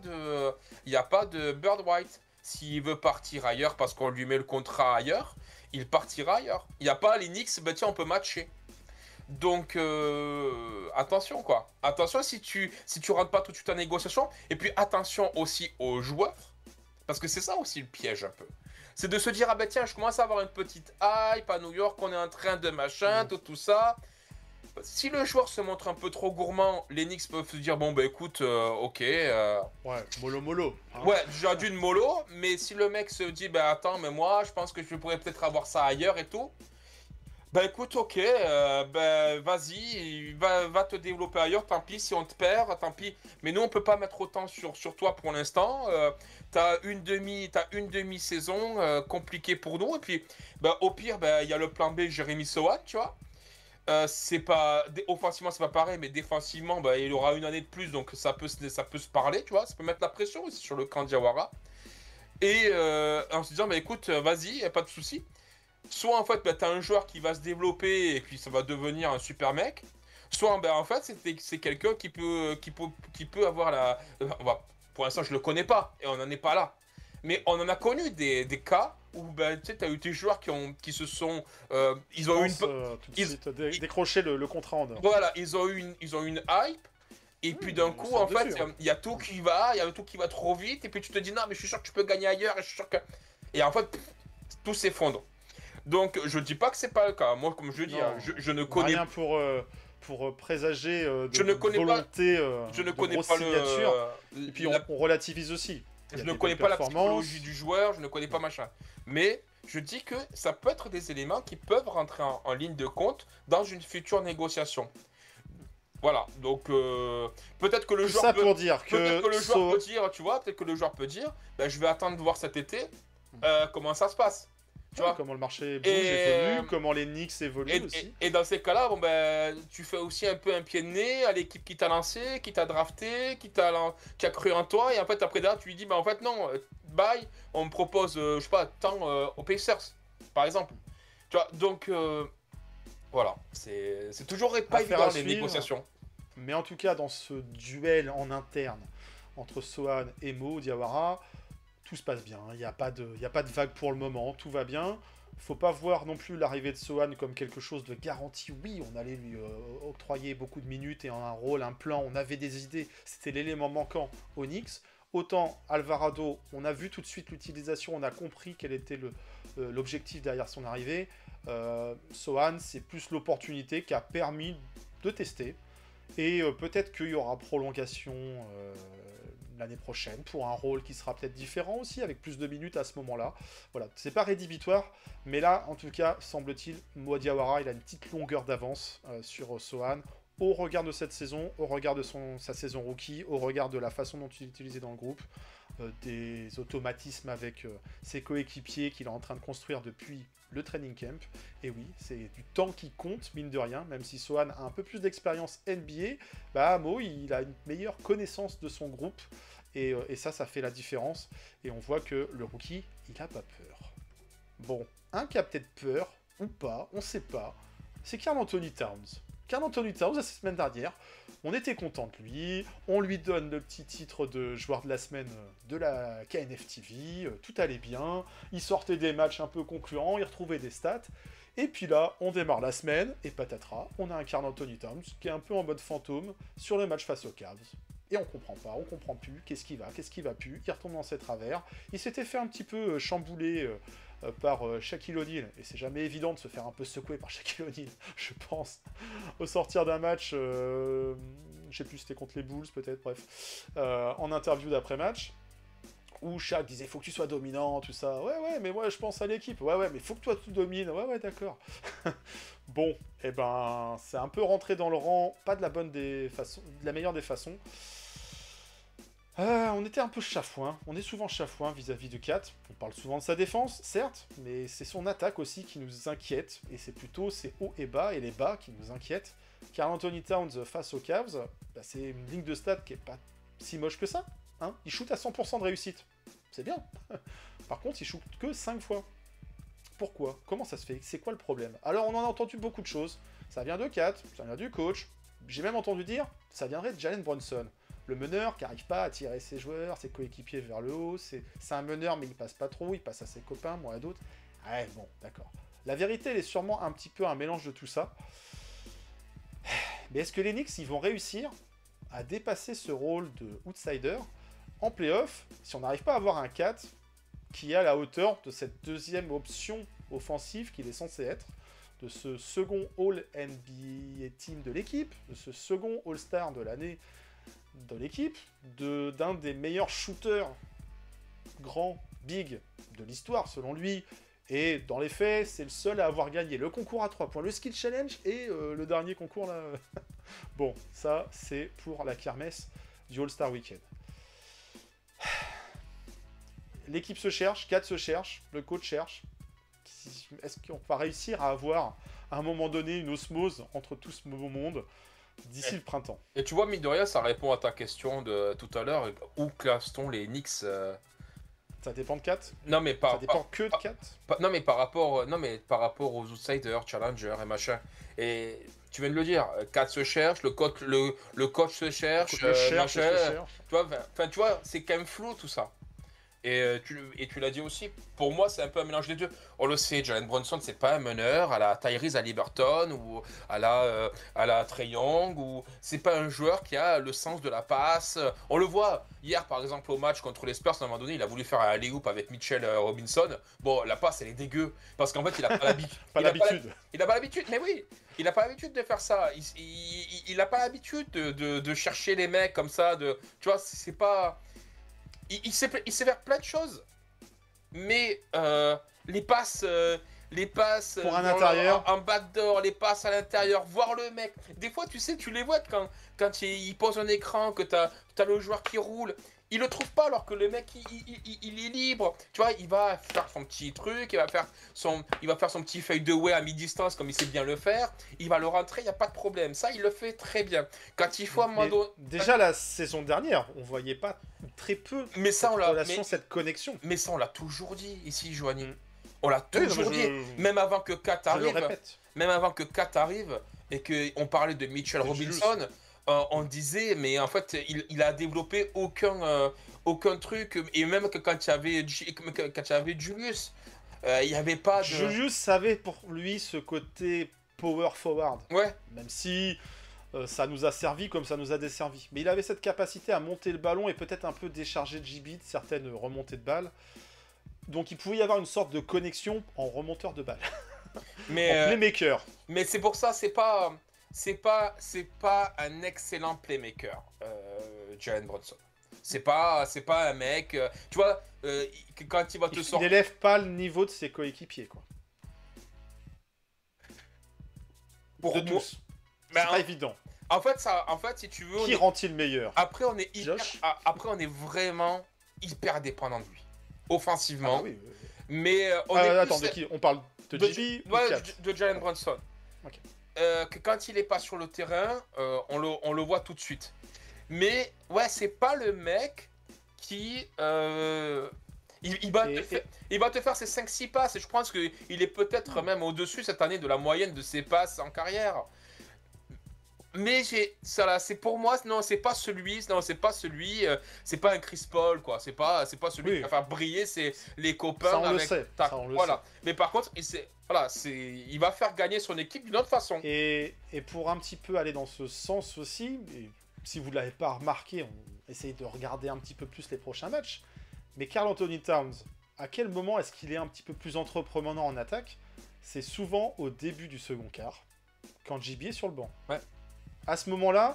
de Bird White. S'il veut partir ailleurs parce qu'on lui met le contrat ailleurs, il partira ailleurs. Il n'y a pas les Knicks, tiens, on peut matcher. Donc attention quoi. Attention si tu rentres pas tout de suite en négociation. Et puis attention aussi aux joueurs. Parce que c'est ça aussi le piège un peu. C'est de se dire, ah ben tiens, je commence à avoir une petite hype à New York, on est en train de machin, tout ça. Si le joueur se montre un peu trop gourmand, les Knicks peuvent se dire, bon ben écoute, ok. Ouais, mollo. Hein. Ouais, j'ai dû une mollo, mais si le mec se dit, ben attends, mais moi, je pense que je pourrais peut-être avoir ça ailleurs et tout. Ben écoute, ok, ben vas-y, va te développer ailleurs, tant pis si on te perd, tant pis. Mais nous, on peut pas mettre autant sur toi pour l'instant. T'as une demi-saison compliquée pour nous. Et puis, ben, au pire, ben, y a le plan B, Jérémy Sohan, tu vois. C'est pas offensivement, c'est pas pareil, mais défensivement, ben, il aura une année de plus, donc ça peut se parler, tu vois. Ça peut mettre la pression aussi sur le camp Diawara. Et en se disant, ben écoute, vas-y, pas de souci. Soit en fait, t'as un joueur qui va se développer et puis ça va devenir un super mec. Soit en fait, c'est quelqu'un qui peut avoir la. Pour l'instant, je le connais pas et on n'en est pas là. Mais on en a connu des cas où tu sais, t'as eu des joueurs qui se sont. Ils ont eu décroché le contrat en or. Voilà, ils ont eu une hype. Et puis d'un coup, en fait, il y a tout qui va, trop vite. Et puis tu te dis, non, mais je suis sûr que tu peux gagner ailleurs. Et je suis sûr que. Et en fait, tout s'effondre. Donc, je dis pas que c'est pas le cas. Moi, comme je dis, je ne connais rien pour présager je ne connais volonté je ne connais pas et puis on relativise aussi. Je ne connais pas la psychologie du joueur, je ne connais pas machin. Mais je dis que ça peut être des éléments qui peuvent rentrer en ligne de compte dans une future négociation. Voilà, donc peut-être que le joueur peut dire, tu vois, peut-être que le joueur peut dire, ben, je vais attendre de voir cet été comment ça se passe. Tu vois, comment le marché bouge, évolue, comment les Knicks évoluent aussi. Et dans ces cas-là, bon, ben, tu fais aussi un peu un pied de nez à l'équipe qui t'a lancé, qui t'a drafté, qui a cru en toi. Et en fait, après là, tu lui dis, ben, en fait, non, bye, on me propose, je sais pas, tant aux Pacers, par exemple. Tu vois, donc, voilà, c'est toujours pas évident les négociations. Mais en tout cas, dans ce duel en interne entre Sohan et Mo Diawara, tout se passe bien, il n'y a pas de vague pour le moment, tout va bien. Faut pas voir non plus l'arrivée de Sohan comme quelque chose de garanti. Oui, on allait lui octroyer beaucoup de minutes et un rôle, un plan, on avait des idées. C'était l'élément manquant au Knicks. Autant Alvarado, on a vu tout de suite l'utilisation, on a compris quel était l'objectif derrière son arrivée. Sohan, c'est plus l'opportunité qui a permis de tester. Et peut-être qu'il y aura prolongation l'année prochaine pour un rôle qui sera peut-être différent aussi, avec plus de minutes à ce moment-là. Voilà, c'est pas rédhibitoire, mais là, en tout cas, semble-t-il, Mo Diawara, il a une petite longueur d'avance sur Sohan, au regard de cette saison, au regard de sa saison rookie, au regard de la façon dont il est utilisé dans le groupe, des automatismes avec ses coéquipiers qu'il est en train de construire depuis le training camp. Et oui, c'est du temps qui compte, mine de rien, même si Sohan a un peu plus d'expérience NBA, bah Mo, il a une meilleure connaissance de son groupe, et ça fait la différence. Et on voit que le rookie, il a pas peur. Bon, un qui a peut-être peur, ou pas, on sait pas, c'est Karl Anthony Towns. Karl Anthony Towns, la semaine dernière, on était content de lui, on lui donne le petit titre de joueur de la semaine de la KNF TV, tout allait bien, il sortait des matchs un peu concluants, il retrouvait des stats, et puis là, on démarre la semaine, et patatras, on a un Karl Anthony Towns qui est un peu en mode fantôme sur le match face aux Cavs. Et on comprend pas, on comprend plus, qu'est-ce qui va plus, il retombe dans ses travers, il s'était fait un petit peu chambouler par Shaquille O'Neal, et c'est jamais évident de se faire un peu secouer par Shaquille O'Neal, je pense, au sortir d'un match, je sais plus, c'était contre les Bulls peut-être, bref, en interview d'après-match, où Shaq disait, faut que tu sois dominant, tout ça, ouais, mais moi je pense à l'équipe, ouais, mais faut que toi tu domines, ouais, d'accord. Bon, et ben, c'est un peu rentré dans le rang, pas de la de la meilleure des façons. On était un peu chafouin, on est souvent chafouin vis-à-vis de Kat. On parle souvent de sa défense, certes, mais c'est son attaque aussi qui nous inquiète, et c'est plutôt ses hauts et bas, et les bas qui nous inquiètent. Karl Anthony Towns face aux Cavs, bah, c'est une ligne de stats qui est pas si moche que ça. Hein, il shoot à 100% de réussite, c'est bien. Par contre, il shoot que 5 fois. Pourquoi? Comment ça se fait? C'est quoi le problème? Alors, on en a entendu beaucoup de choses. Ça vient de Kat, ça vient du coach. J'ai même entendu dire, ça viendrait de Jalen Brunson. Le meneur qui n'arrive pas à tirer ses joueurs, ses coéquipiers vers le haut. C'est un meneur, mais il passe pas trop, il passe à ses copains, moi à d'autres. Ouais, bon, d'accord. La vérité, elle est sûrement un petit peu un mélange de tout ça. Mais est-ce que les Knicks, ils vont réussir à dépasser ce rôle de outsider en playoff si on n'arrive pas à avoir un 4 qui est à la hauteur de cette deuxième option offensive qu'il est censé être, de ce second All-NBA Team de l'équipe, de ce second All-Star de l'année de l'équipe, d'un des meilleurs shooters grands, big de l'histoire selon lui, et dans les faits, c'est le seul à avoir gagné le concours à 3 points, le Skill Challenge et le dernier concours là. Bon, ça c'est pour la kermesse du All-Star Weekend. L'équipe se cherche, Kat se cherche, le coach cherche. Est-ce qu'on va réussir à avoir à un moment donné une osmose entre tout ce beau monde d'ici le printemps? Et tu vois, mine de rien, ça répond à ta question de tout à l'heure. Où classe-t-on les Knicks Ça dépend de Kat? Non, mais Ça dépend que de Kat? non, mais par rapport aux outsiders, challengers et machin. Et tu viens de le dire, Kat se cherche, le coach se cherche, machin. Tu vois, c'est quand même flou tout ça. Et tu l'as dit aussi, pour moi c'est un peu un mélange des deux. On le sait, Jalen Brunson c'est pas un meneur à la Tyrese Haliburton ou à la Trae Young, ou c'est pas un joueur qui a le sens de la passe. On le voit hier par exemple au match contre les Spurs, à un moment donné il a voulu faire un alley-oop avec Mitchell Robinson. Bon, la passe elle est dégueu parce qu'en fait il a pas l'habitude. Il a pas l'habitude, mais oui. Il n'a pas l'habitude de faire ça. Il n'a pas l'habitude de chercher les mecs comme ça. Tu vois, c'est pas. Il sait faire plein de choses, mais les passes pour un intérieur, en backdoor, les passes à l'intérieur, voir le mec. Des fois, tu sais, tu les vois quand il pose un écran, que t'as le joueur qui roule. Il le trouve pas alors que le mec il est libre. Tu vois, il va faire son petit truc, il va faire son petit fadeaway à mi-distance comme il sait bien le faire. Il va le rentrer, il n'y a pas de problème. Ça, il le fait très bien. Quand il faut déjà la saison dernière, on voyait pas très peu cette connexion. Mais ça, on l'a toujours dit ici, Joanie. On l'a toujours dit. Même avant que Kat arrive. Même avant que Kat arrive et qu'on parlait de Mitchell Robinson. On disait, mais en fait, il a développé aucun truc. Et même que quand il y avait Julius, Il n'y avait pas de... Julius savait pour lui ce côté power forward. Ouais, Même si ça nous a servi comme ça nous a desservi. Mais il avait cette capacité à monter le ballon et peut-être un peu décharger JB de certaines remontées de balles. Donc il pouvait y avoir une sorte de connexion en remonteur de balles. mais, En playmaker. mais c'est pour ça, c'est pas un excellent playmaker, Jalen Brunson. C'est pas un mec, tu vois, quand il va te Il sortir... n'élève pas le niveau de ses coéquipiers, quoi. Pour De moi- tous. Mais C'est pas évident. en fait, si tu veux, Qui rend-il meilleur? après on est Josh après on est vraiment hyper dépendant de lui, Ah offensivement. bah oui. Mais on est Attends, plus... de qui? On parle de JB ou ouais, Kat? de Jalen Brunson. Ok. Que quand il est pas sur le terrain, on le voit tout de suite. Mais ouais, c'est pas le mec qui... il va te faire ses 5-6 passes et je pense qu'il est peut-être même au-dessus cette année de la moyenne de ses passes en carrière. Mais ça là, c'est pour moi, non, c'est pas celui, c'est pas un Chris Paul quoi, c'est pas celui Oui. qui va faire briller les copains Ça, on le avec sait, ta- ça, on le voilà. Mais par contre, il va faire gagner son équipe d'une autre façon. Et pour un petit peu aller dans ce sens aussi, et si vous ne l'avez pas remarqué, on essaye de regarder un petit peu plus les prochains matchs. Mais Karl Anthony Towns, à quel moment est-ce qu'il est un petit peu plus entreprenant en attaque? C'est souvent au début du second quart, quand JB est sur le banc. Ouais. À ce moment-là,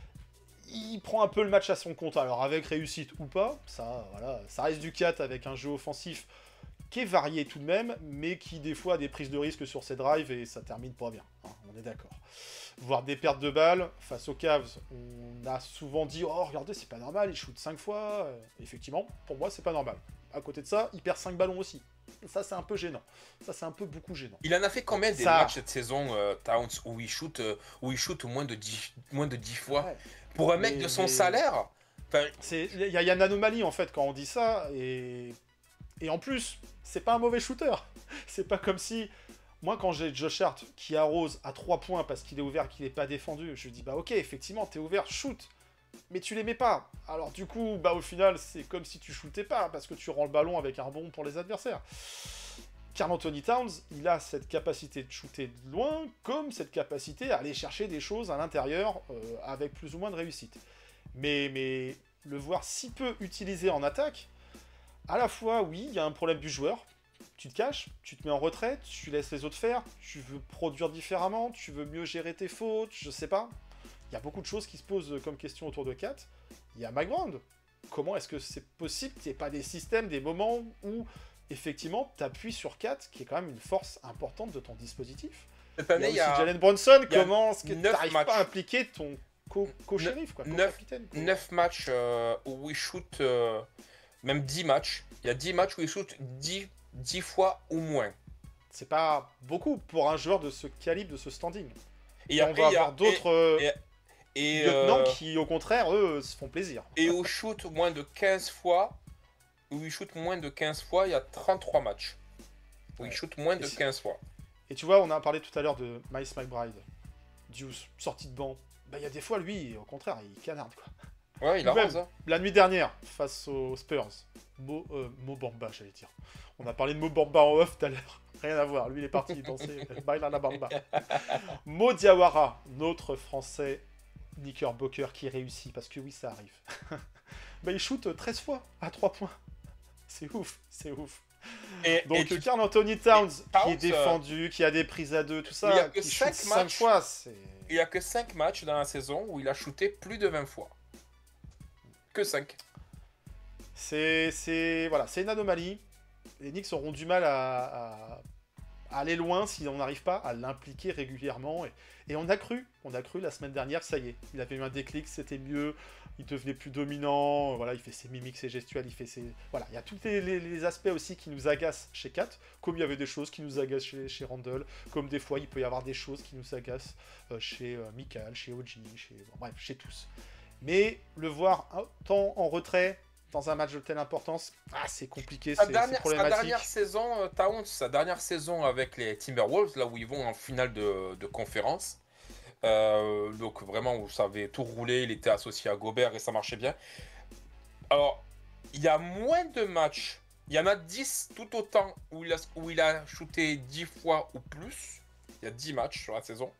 il prend un peu le match à son compte. Alors avec réussite ou pas, ça, voilà, ça reste du 4 avec un jeu offensif qui est varié tout de même, mais qui des fois a des prises de risque sur ses drives et ça termine pas bien. Hein, on est d'accord. Voire des pertes de balles face aux Cavs, on a souvent dit oh regardez c'est pas normal, il shoot 5 fois. Effectivement, pour moi c'est pas normal. À côté de ça, il perd 5 ballons aussi. Ça c'est un peu gênant. Ça c'est un peu beaucoup gênant. Il en a fait combien des Ça- matchs cette saison, Towns, où il shoot moins de 10 fois? Ouais. Pour un mec Mais- de son mais- salaire, enfin, Il y a une anomalie en fait quand on dit ça, et en plus, c'est pas un mauvais shooter. C'est pas comme si, moi quand j'ai Josh Hart qui arrose à 3 points parce qu'il est ouvert, qu'il est pas défendu, je dis bah ok, effectivement, t'es ouvert, shoot. Mais tu les mets pas. Alors du coup, bah au final, c'est comme si tu shootais pas, parce que tu rends le ballon avec un rebond pour les adversaires. Karl Anthony Towns, il a cette capacité de shooter de loin, comme cette capacité à aller chercher des choses à l'intérieur avec plus ou moins de réussite. Mais le voir si peu utilisé en attaque, à la fois, oui, il y a un problème du joueur. Tu te caches, tu te mets en retrait, tu laisses les autres faire, tu veux produire différemment, tu veux mieux gérer tes fautes, je sais pas. Il y a beaucoup de choses qui se posent comme question autour de Kat. Il y a Mike Brown. Comment est-ce que c'est possible qu'il n'y ait pas des systèmes, des moments où, effectivement, tu appuies sur Kat, qui est quand même une force importante de ton dispositif. cette Il y a année, aussi Jalen Brunson, il y a comment est-ce que tu 9 n'arrives matchs. pas à impliquer ton co-shérif, quoi, 9 co-capitaine, quoi. 9 matchs où il shoot, même 10 matchs. Il y a 10 matchs où il shoot 10 fois ou moins. C'est pas beaucoup pour un joueur de ce calibre, de ce standing. Et Et on après, va il y a- avoir d'autres et, lieutenants qui, au contraire, eux, se font plaisir. et où shoot moins de 15 fois, où il shoot moins de 15 fois, il y a 33 matchs. Où il Ouais. shoot moins de Et si- 15 fois. Et tu vois, on a parlé tout à l'heure de Miles McBride, Deuce, sorti de banc. Bah, il y a des fois, lui, au contraire, il canarde, quoi. Ouais, il Ou même, arrose. Hein. La nuit dernière, face aux Spurs, Mo Bamba, j'allais dire. On a parlé de Mo Bamba en off tout à l'heure. Rien à voir, lui, il est parti danser Baila la Bamba. Mo Diawara, notre Français Knickerbocker qui réussit, parce que oui, ça arrive. Bah, il shoot 13 fois à 3 points. C'est ouf, c'est ouf. Et Donc, tu- Karl Anthony Towns, Towns, qui est défendu, qui a des prises à 2, tout il y ça, a que qui shoot 5 5 matchs. fois, c'est... il n'y a que 5 matchs dans la saison où il a shooté plus de 20 fois. Que 5. Voilà, c'est une anomalie. Les Knicks auront du mal à aller loin si on n'arrive pas à l'impliquer régulièrement. Et on a cru la semaine dernière, ça y est, il avait eu un déclic, c'était mieux, il devenait plus dominant, voilà, il fait ses mimiques, ses gestuels, il fait ses... Voilà, il y a tous les aspects aussi qui nous agacent chez Kat, comme il y avait des choses qui nous agacent chez Randall, comme des fois il peut y avoir des choses qui nous agacent chez Mikal, chez OG, bref, chez tous. Mais le voir tant en retrait dans un match de telle importance, c'est compliqué, c'est Sa problématique. dernière saison, Towns, sa dernière saison avec les Timberwolves, là où ils vont en finale de conférence. Donc vraiment, où ça avait tout roulé, il était associé à Gobert et ça marchait bien. Alors, il y a moins de matchs Il y en a 10 tout autant où il a shooté 10 fois ou plus. Il y a 10 matchs sur la saison.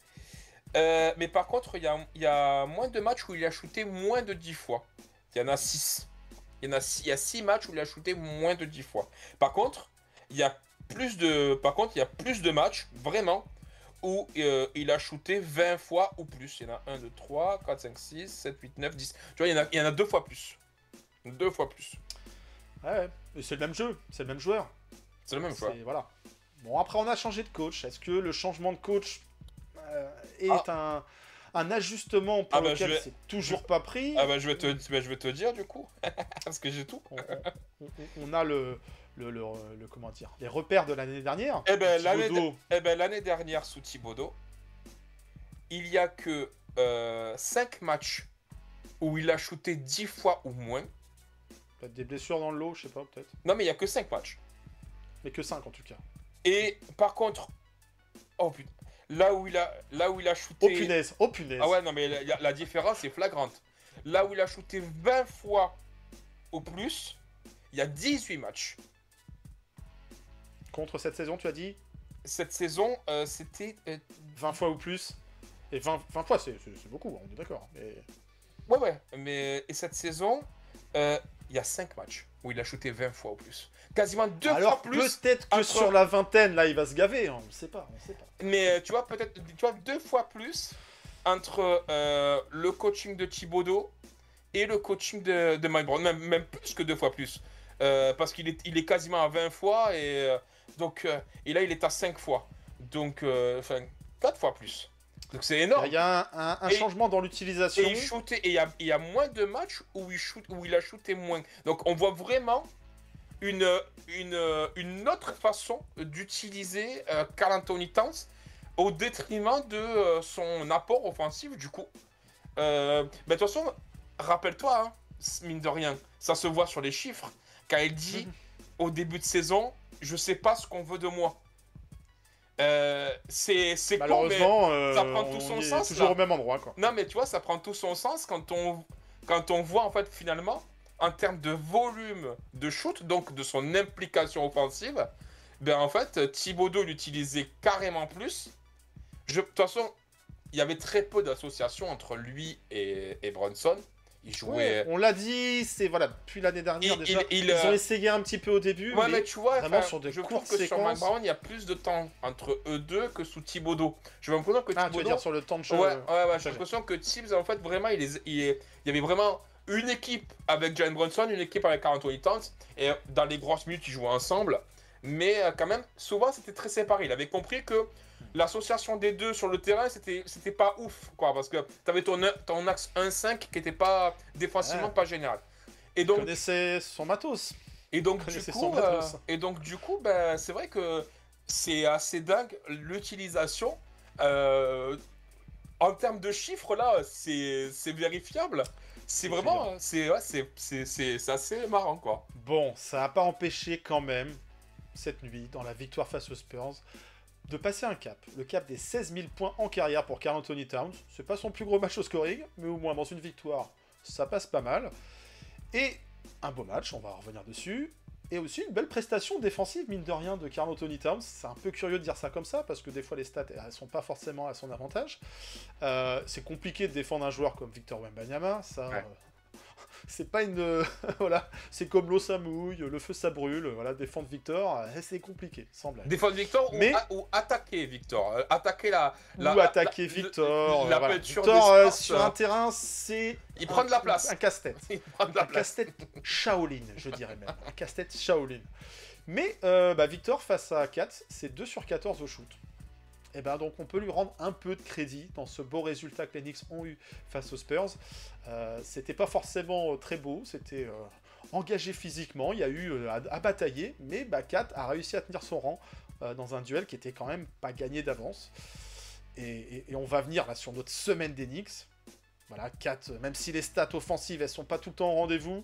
Mais par contre, il y a moins de matchs où il a shooté moins de 10 fois. Il y en a 6. Il y a 6 matchs où il a shooté moins de 10 fois. Par contre, il y a plus de matchs, vraiment, où il a shooté 20 fois ou plus. Il y en a 1, 2, 3, 4, 5, 6, 7, 8, 9, 10. Tu vois, il y en a 2 fois plus. 2 fois plus. Ouais, et c'est le même jeu, c'est le même joueur. C'est le même choix. Voilà. Bon, après, on a changé de coach. Est-ce que le changement de coach est un ajustement pour lequel c'est toujours pas pris? Ah bah je vais te dire du coup, parce que j'ai tout. On a comment dire, les repères de l'année dernière. L'année dernière sous Thibodeau, il y a que 5 matchs où il a shooté 10 fois ou moins. Peut-être des blessures dans le lot, je sais pas, peut-être. Non mais il y a que 5 matchs. Mais que 5 en tout cas. Et par contre, oh putain, là où il a shooté... Oh punaise, oh punaise. Ah ouais, non mais la différence est flagrante. Là où il a shooté 20 fois au plus, il y a 18 matchs. Contre cette saison, tu as dit? Cette saison, c'était... 20 fois ou plus. Et 20 fois, c'est beaucoup, on est d'accord. Mais... Ouais, mais et cette saison, il y a 5 matchs où il a shooté 20 fois ou plus. Quasiment 2 fois plus. Alors peut-être que sur la vingtaine, là, il va se gaver, hein. On sait pas. Mais tu vois, peut-être 2 fois plus entre le coaching de Thibodeau et le coaching de Mike Brown. Même plus que 2 fois plus. Parce qu'il est quasiment à 20 fois et là, il est à 5 fois. Donc, 4 fois plus. Donc c'est énorme. Il y a un changement dans l'utilisation. Et il y a moins de matchs où il a shooté moins. Donc on voit vraiment une autre façon d'utiliser Karl Anthony Towns au détriment de son apport offensif du coup. De toute façon, rappelle-toi, hein, mine de rien, ça se voit sur les chiffres, quand il dit au début de saison, je sais pas ce qu'on veut de moi. C'est malheureusement, con, mais ça prend tout son sens. Toujours au même endroit, quoi. Non, mais tu vois, ça prend tout son sens quand on voit en fait finalement en termes de volume de shoot, donc de son implication offensive, ben en fait Thibodeau l'utilisait carrément plus. De toute façon, il y avait très peu d'associations entre lui et Brunson. Il jouait. Ouais, on l'a dit, c'est voilà, depuis l'année dernière déjà. Ils ont essayé un petit peu au début, ouais, mais tu vois, vraiment sur des je courtes trouve que séquences. sur Mike Brown, il y a plus de temps entre eux deux que sous Thibodeau. Je me l'impression que Thibodeau. Tu veux dire sur le temps de jeu. Ouais, j'ai l'impression que Tibbs, en fait, vraiment, il y avait vraiment une équipe avec Jalen Brunson, une équipe avec Karl Anthony Towns, et dans les grosses minutes, ils jouaient ensemble. Mais quand même, souvent, c'était très séparé. Il avait compris que l'association des deux sur le terrain, c'était pas ouf, quoi, parce que t'avais ton axe 1-5 qui était pas défensivement pas général. Et donc, connaissait son matos. Et donc du coup, ben, c'est vrai que c'est assez dingue l'utilisation. En termes de chiffres, là, c'est vérifiable. C'est vraiment, c'est assez marrant, quoi. Bon, ça n'a pas empêché quand même, cette nuit, dans la victoire face aux Spurs, de passer un cap. Le cap des 16 000 points en carrière pour Karl Anthony Towns. C'est pas son plus gros match au scoring, mais au moins dans une victoire, ça passe pas mal. Et un beau match, on va revenir dessus. Et aussi une belle prestation défensive, mine de rien, de Karl Anthony Towns. C'est un peu curieux de dire ça comme ça, parce que des fois les stats, elles sont pas forcément à son avantage. C'est compliqué de défendre un joueur comme Victor Wembanyama, ça... Ouais. C'est pas une... voilà, c'est comme l'eau ça mouille, le feu ça brûle, voilà, défendre Victor, c'est compliqué, semble. Défendre Victor ou attaquer Victor. Attaquer attaquer Victor. La voilà. peinture Victor sur un terrain, c'est... Il prend de la place. Un casse-tête. Il prend de la un place. casse-tête Shaolin, je dirais même. Un casse-tête Shaolin. Mais Victor, face à 4, c'est 2 sur 14 au shoot. Et ben donc on peut lui rendre un peu de crédit dans ce beau résultat que les Knicks ont eu face aux Spurs. C'était pas forcément très beau, c'était engagé physiquement, il y a eu à batailler, mais Kat a réussi à tenir son rang dans un duel qui était quand même pas gagné d'avance. Et on va venir là sur notre semaine des Knicks. Voilà, Kat, même si les stats offensives elles sont pas tout le temps au rendez-vous,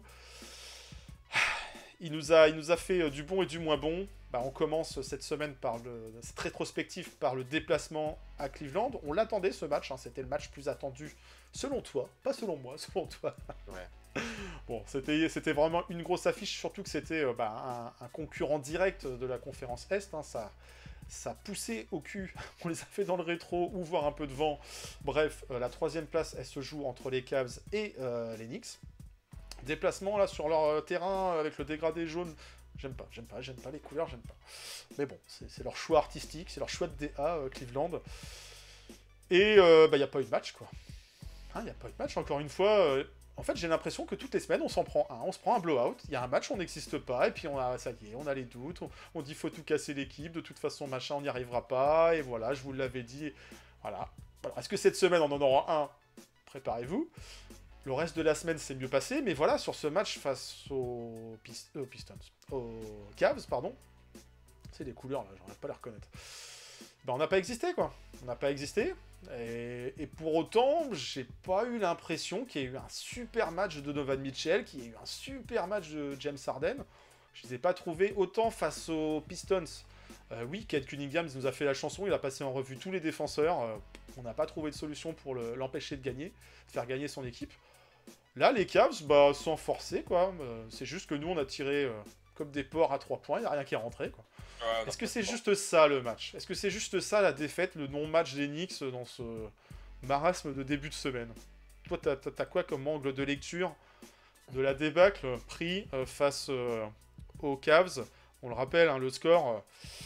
il nous a fait du bon et du moins bon. On commence cette semaine par cette rétrospective par le déplacement à Cleveland. On l'attendait ce match, hein, c'était le match plus attendu selon toi, pas selon moi, selon toi. Ouais. Bon, c'était vraiment une grosse affiche, surtout que c'était un concurrent direct de la conférence Est. Hein, ça poussait au cul. On les a fait dans le rétro ou voir un peu de vent. Bref, la troisième place, elle se joue entre les Cavs et les Knicks. Déplacement là sur leur terrain avec le dégradé jaune. J'aime pas les couleurs, j'aime pas. Mais bon, c'est leur choix artistique, c'est leur choix de DA, Cleveland. Et il n'y a pas eu de match, quoi. Il n'y a pas eu de match, encore une fois. En fait, j'ai l'impression que toutes les semaines, on s'en prend un. On se prend un blowout, il y a un match, on n'existe pas, et puis ça y est, on a les doutes. On dit faut tout casser l'équipe, de toute façon, machin, on n'y arrivera pas. Et voilà, je vous l'avais dit. Voilà. Alors, est-ce que cette semaine, on en aura un? Préparez-vous. Le reste de la semaine, c'est mieux passé, mais voilà, sur ce match face aux Cavs, pardon. C'est des couleurs, là, j'arrive pas à les reconnaître. On n'a pas existé, quoi. On n'a pas existé. Et pour autant, j'ai pas eu l'impression qu'il y ait eu un super match de Donovan Mitchell, qu'il y ait eu un super match de James Harden. Je les ai pas trouvés autant face aux Pistons. Oui, Cade Cunningham nous a fait la chanson, il a passé en revue tous les défenseurs. On n'a pas trouvé de solution pour l'empêcher de gagner, de faire gagner son équipe. Là, les Cavs, sans forcer, quoi. C'est juste que nous, on a tiré comme des porcs à 3 points, il n'y a rien qui est rentré, quoi. Ouais, Est-ce que c'est juste ça, le match? Est-ce que c'est juste ça, la défaite, le non-match des Knicks dans ce marasme de début de semaine? Toi, t'as quoi comme angle de lecture de la débâcle pris face aux Cavs? On le rappelle, hein, le score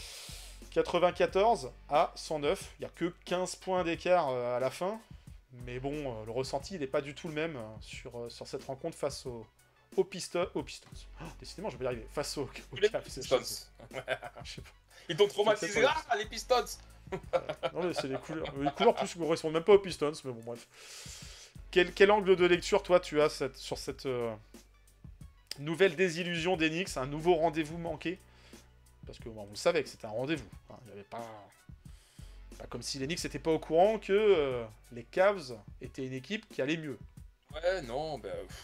94 à 109. Il n'y a que 15 points d'écart à la fin. Mais bon, le ressenti, il n'est pas du tout le même sur cette rencontre face aux Pistons. Oh, décidément, je vais y arriver. Face aux Cavs. Pistons. Je sais pas. Ils t'ont traumatisé là, les Pistons. Non, mais c'est les couleurs. Les couleurs plus ne correspondent même pas aux Pistons, mais bon, bref. Quel angle de lecture, toi, tu as sur cette nouvelle désillusion des Knicks, un nouveau rendez-vous manqué? Parce que on le savait que c'était un rendez-vous. Hein, il n'y avait pas comme si les Knicks n'étaient pas au courant que les Cavs étaient une équipe qui allait mieux. Ouais, non,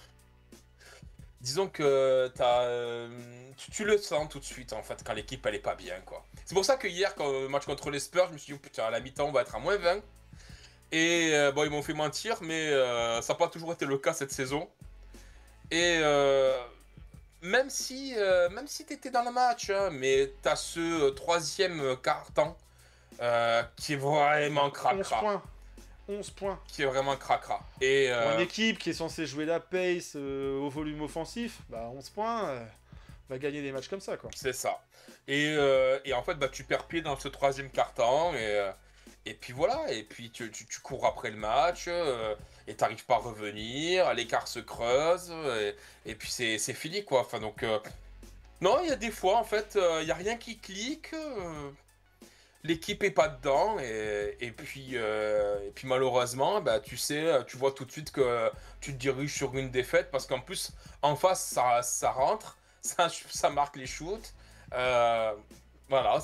disons que tu le sens tout de suite, en fait, quand l'équipe, elle est pas bien, quoi. C'est pour ça que hier, quand le match contre les Spurs, je me suis dit, oh, putain, à la mi-temps, on va être à moins 20. Et ils m'ont fait mentir, mais ça n'a pas toujours été le cas cette saison. Et même si t'étais dans le match, hein, mais t'as ce troisième quart-temps qui est vraiment cracra. 11 points. Qui est vraiment cracra. Et pour une équipe qui est censée jouer la pace au volume offensif, 11 points, va gagner des matchs comme ça, quoi. C'est ça. Et en fait, tu perds pied dans ce troisième quart-temps. Et puis voilà. Et puis tu cours après le match. Et t'arrives pas à revenir. L'écart se creuse. Et puis c'est fini, quoi. Enfin, donc... non, il y a des fois, en fait, il n'y a rien qui clique. L'équipe est pas dedans et puis malheureusement tu vois tout de suite que tu te diriges sur une défaite parce qu'en plus en face ça rentre, ça marque les shoots. Voilà,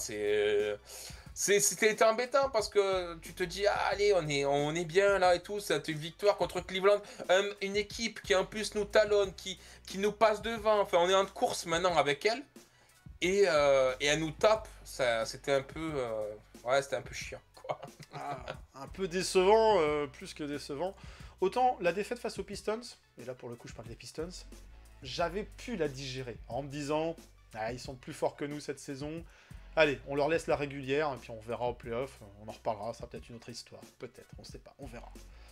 c'était embêtant parce que tu te dis allez on est bien là et tout, c'est une victoire contre Cleveland, une équipe qui en plus nous talonne, qui nous passe devant, enfin on est en course maintenant avec elle. Et elle nous tape, c'était un peu... c'était un peu chiant, quoi. Un peu décevant, plus que décevant. Autant la défaite face aux Pistons, et là pour le coup je parle des Pistons, j'avais pu la digérer en me disant, ils sont plus forts que nous cette saison, allez, on leur laisse la régulière, et puis on verra au playoff, on en reparlera, ça sera peut-être une autre histoire, peut-être, on sait pas, on verra.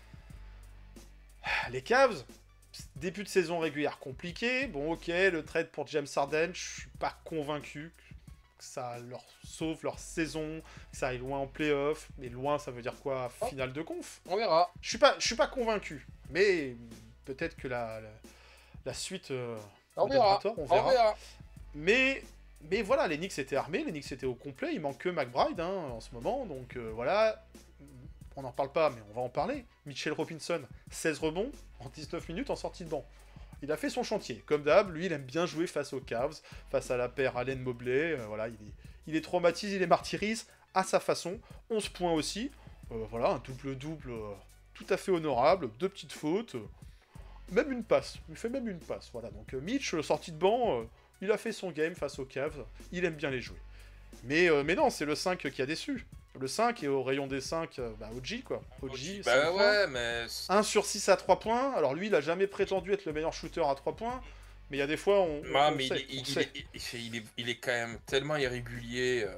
Les Cavs, début de saison régulière compliqué. Bon, ok, le trade pour James Harden, je suis pas convaincu que ça leur sauve leur saison, que ça aille loin en playoff. Mais loin, ça veut dire quoi? Finale de conf. On verra. Je suis pas convaincu. Mais peut-être que la suite... on verra. On verra. Mais voilà, les Knicks étaient armés, les Knicks étaient au complet. Il manque que McBride en ce moment. Donc voilà... On n'en parle pas, mais on va en parler. Mitchell Robinson, 16 rebonds en 19 minutes en sortie de banc. Il a fait son chantier. Comme d'hab, lui, il aime bien jouer face aux Cavs, face à la paire Allen-Mobley. Voilà, il les traumatise, il les martyrise à sa façon. 11 points aussi. Voilà, un double-double tout à fait honorable. 2 petites fautes. Même une passe. Il fait même une passe. Voilà, donc Mitch, sortie de banc, il a fait son game face aux Cavs. Il aime bien les jouer. Mais non, c'est le 5 qui a déçu. le 5, et au rayon des 5, OG, quoi. OG, Bah 5 points. ouais, mais 1 sur 6 à 3 points. Alors lui, il a jamais prétendu être le meilleur shooter à 3 points. Mais il y a des fois, on mais sait. il est quand même tellement irrégulier.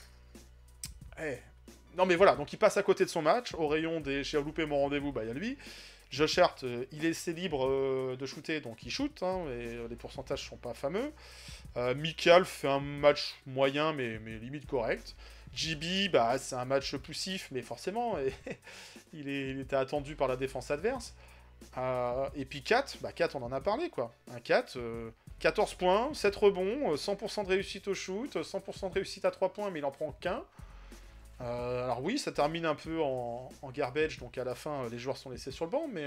Eh. Non mais voilà, donc il passe à côté de son match. Au rayon des... J'ai loupé mon rendez-vous, il y a lui. Josh Hart, il est libre de shooter, donc il shoot. Hein, et les pourcentages sont pas fameux. Mikal fait un match moyen, mais limite correct. JB, c'est un match poussif, mais forcément, il était attendu par la défense adverse. Et puis 4, 4 on en a parlé quoi. Un 4, 14 points, 7 rebonds, 100% de réussite au shoot, 100% de réussite à 3 points, mais il en prend qu'un. Alors oui, ça termine un peu en garbage, donc à la fin, les joueurs sont laissés sur le banc, mais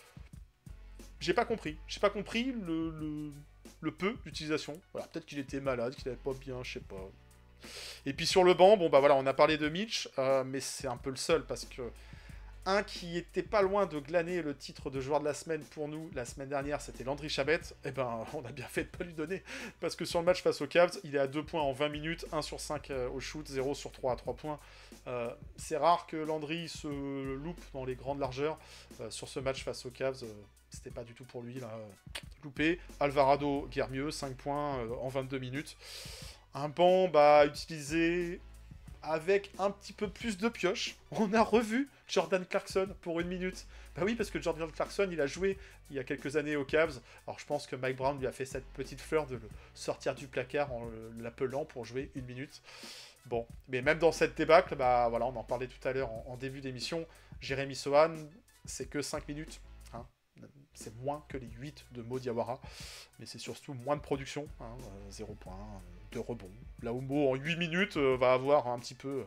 j'ai pas compris. J'ai pas compris le peu d'utilisation. Voilà, peut-être qu'il était malade, qu'il avait pas bien, je sais pas. Et puis sur le banc, voilà, on a parlé de Mitch, mais c'est un peu le seul, parce que un qui était pas loin de glaner le titre de joueur de la semaine pour nous la semaine dernière, c'était Landry Shamet. Eh ben, on a bien fait de pas lui donner, parce que sur le match face aux Cavs, il est à 2 points en 20 minutes, 1 sur 5 au shoot, 0 sur 3 à 3 points. C'est rare que Landry se loupe dans les grandes largeurs. Sur ce match face aux Cavs, c'était pas du tout pour lui, là, loupé. Alvarado guère mieux, 5 points en 22 minutes. Un banc utilisé avec un petit peu plus de pioche. On a revu Jordan Clarkson pour 1 minute. Bah oui, parce que Jordan Clarkson, il a joué il y a quelques années aux Cavs. Alors je pense que Mike Brown lui a fait cette petite fleur de le sortir du placard en l'appelant pour jouer 1 minute. Bon, mais même dans cette débâcle, voilà, on en parlait tout à l'heure en début d'émission, Jérémy Sohan, c'est que 5 minutes. Hein. C'est moins que les 8 de Mo Diawara, mais c'est surtout moins de production, 0 points, 2 rebonds. Là où Mo, en 8 minutes, va avoir un petit peu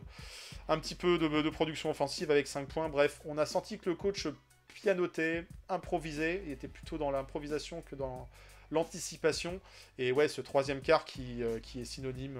de production offensive avec 5 points. Bref, on a senti que le coach pianotait, improvisait, il était plutôt dans l'improvisation que dans l'anticipation. Et ouais, ce troisième quart qui est synonyme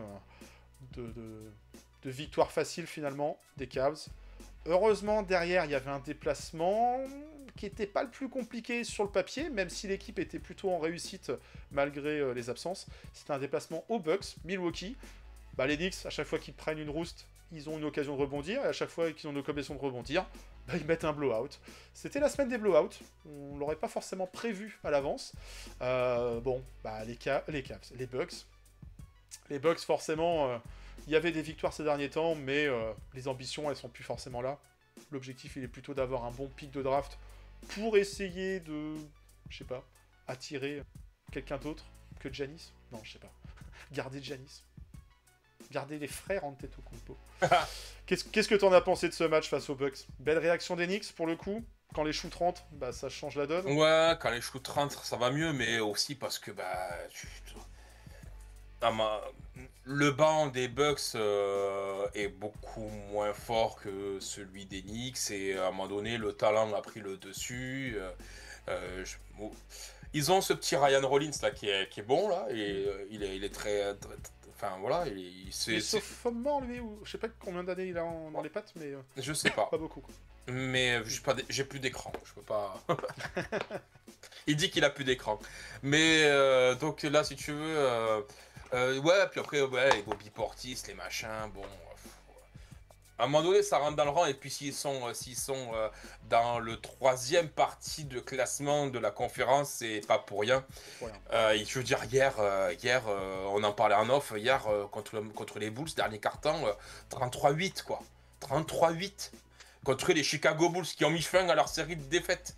de victoire facile finalement des Cavs. Heureusement, derrière, il y avait un déplacement qui n'était pas le plus compliqué sur le papier, même si l'équipe était plutôt en réussite malgré les absences. C'était un déplacement aux Bucks, Milwaukee. Les Knicks, à chaque fois qu'ils prennent une rouste, ils ont une occasion de rebondir, et à chaque fois qu'ils ont une occasion de rebondir, ils mettent un blowout. C'était la semaine des blowouts, on ne l'aurait pas forcément prévu à l'avance. Les Cavs, les Bucks. Les Bucks, forcément, il y avait des victoires ces derniers temps, mais les ambitions, elles sont plus forcément là. L'objectif, il est plutôt d'avoir un bon pic de draft pour essayer de, je sais pas, attirer quelqu'un d'autre que Giannis. Non, je sais pas. Garder Giannis. Garder les frères Antetokounmpo. Qu'est-ce que t'en as pensé de ce match face aux Bucks? Belle réaction des Knicks, pour le coup. Quand les shoots rentrent, ça change la donne. Ouais, quand les shoots rentrent, ça va mieux, mais aussi parce que le banc des Bucks est beaucoup moins fort que celui des Knicks, et à un moment donné, le talent a pris le dessus. Ils ont ce petit Ryan Rollins là qui est bon là, et il est très, enfin voilà, c'est sophomore lui, ou je sais pas combien d'années il a dans les pattes, mais je sais pas. Pas beaucoup quoi. Mais j'ai plus d'écran, je peux pas. Il dit qu'il a plus d'écran, mais donc là, si tu veux. Ouais, puis après, les Bobby Portis, les machins, bon. À un moment donné, ça rentre dans le rang, et puis s'ils sont dans le 3e partie de classement de la conférence, c'est pas pour rien. Je veux dire, hier, on en parlait en off, hier, contre les Bulls, dernier carton, 33-8, quoi. 33-8. Contre les Chicago Bulls qui ont mis fin à leur série de défaites.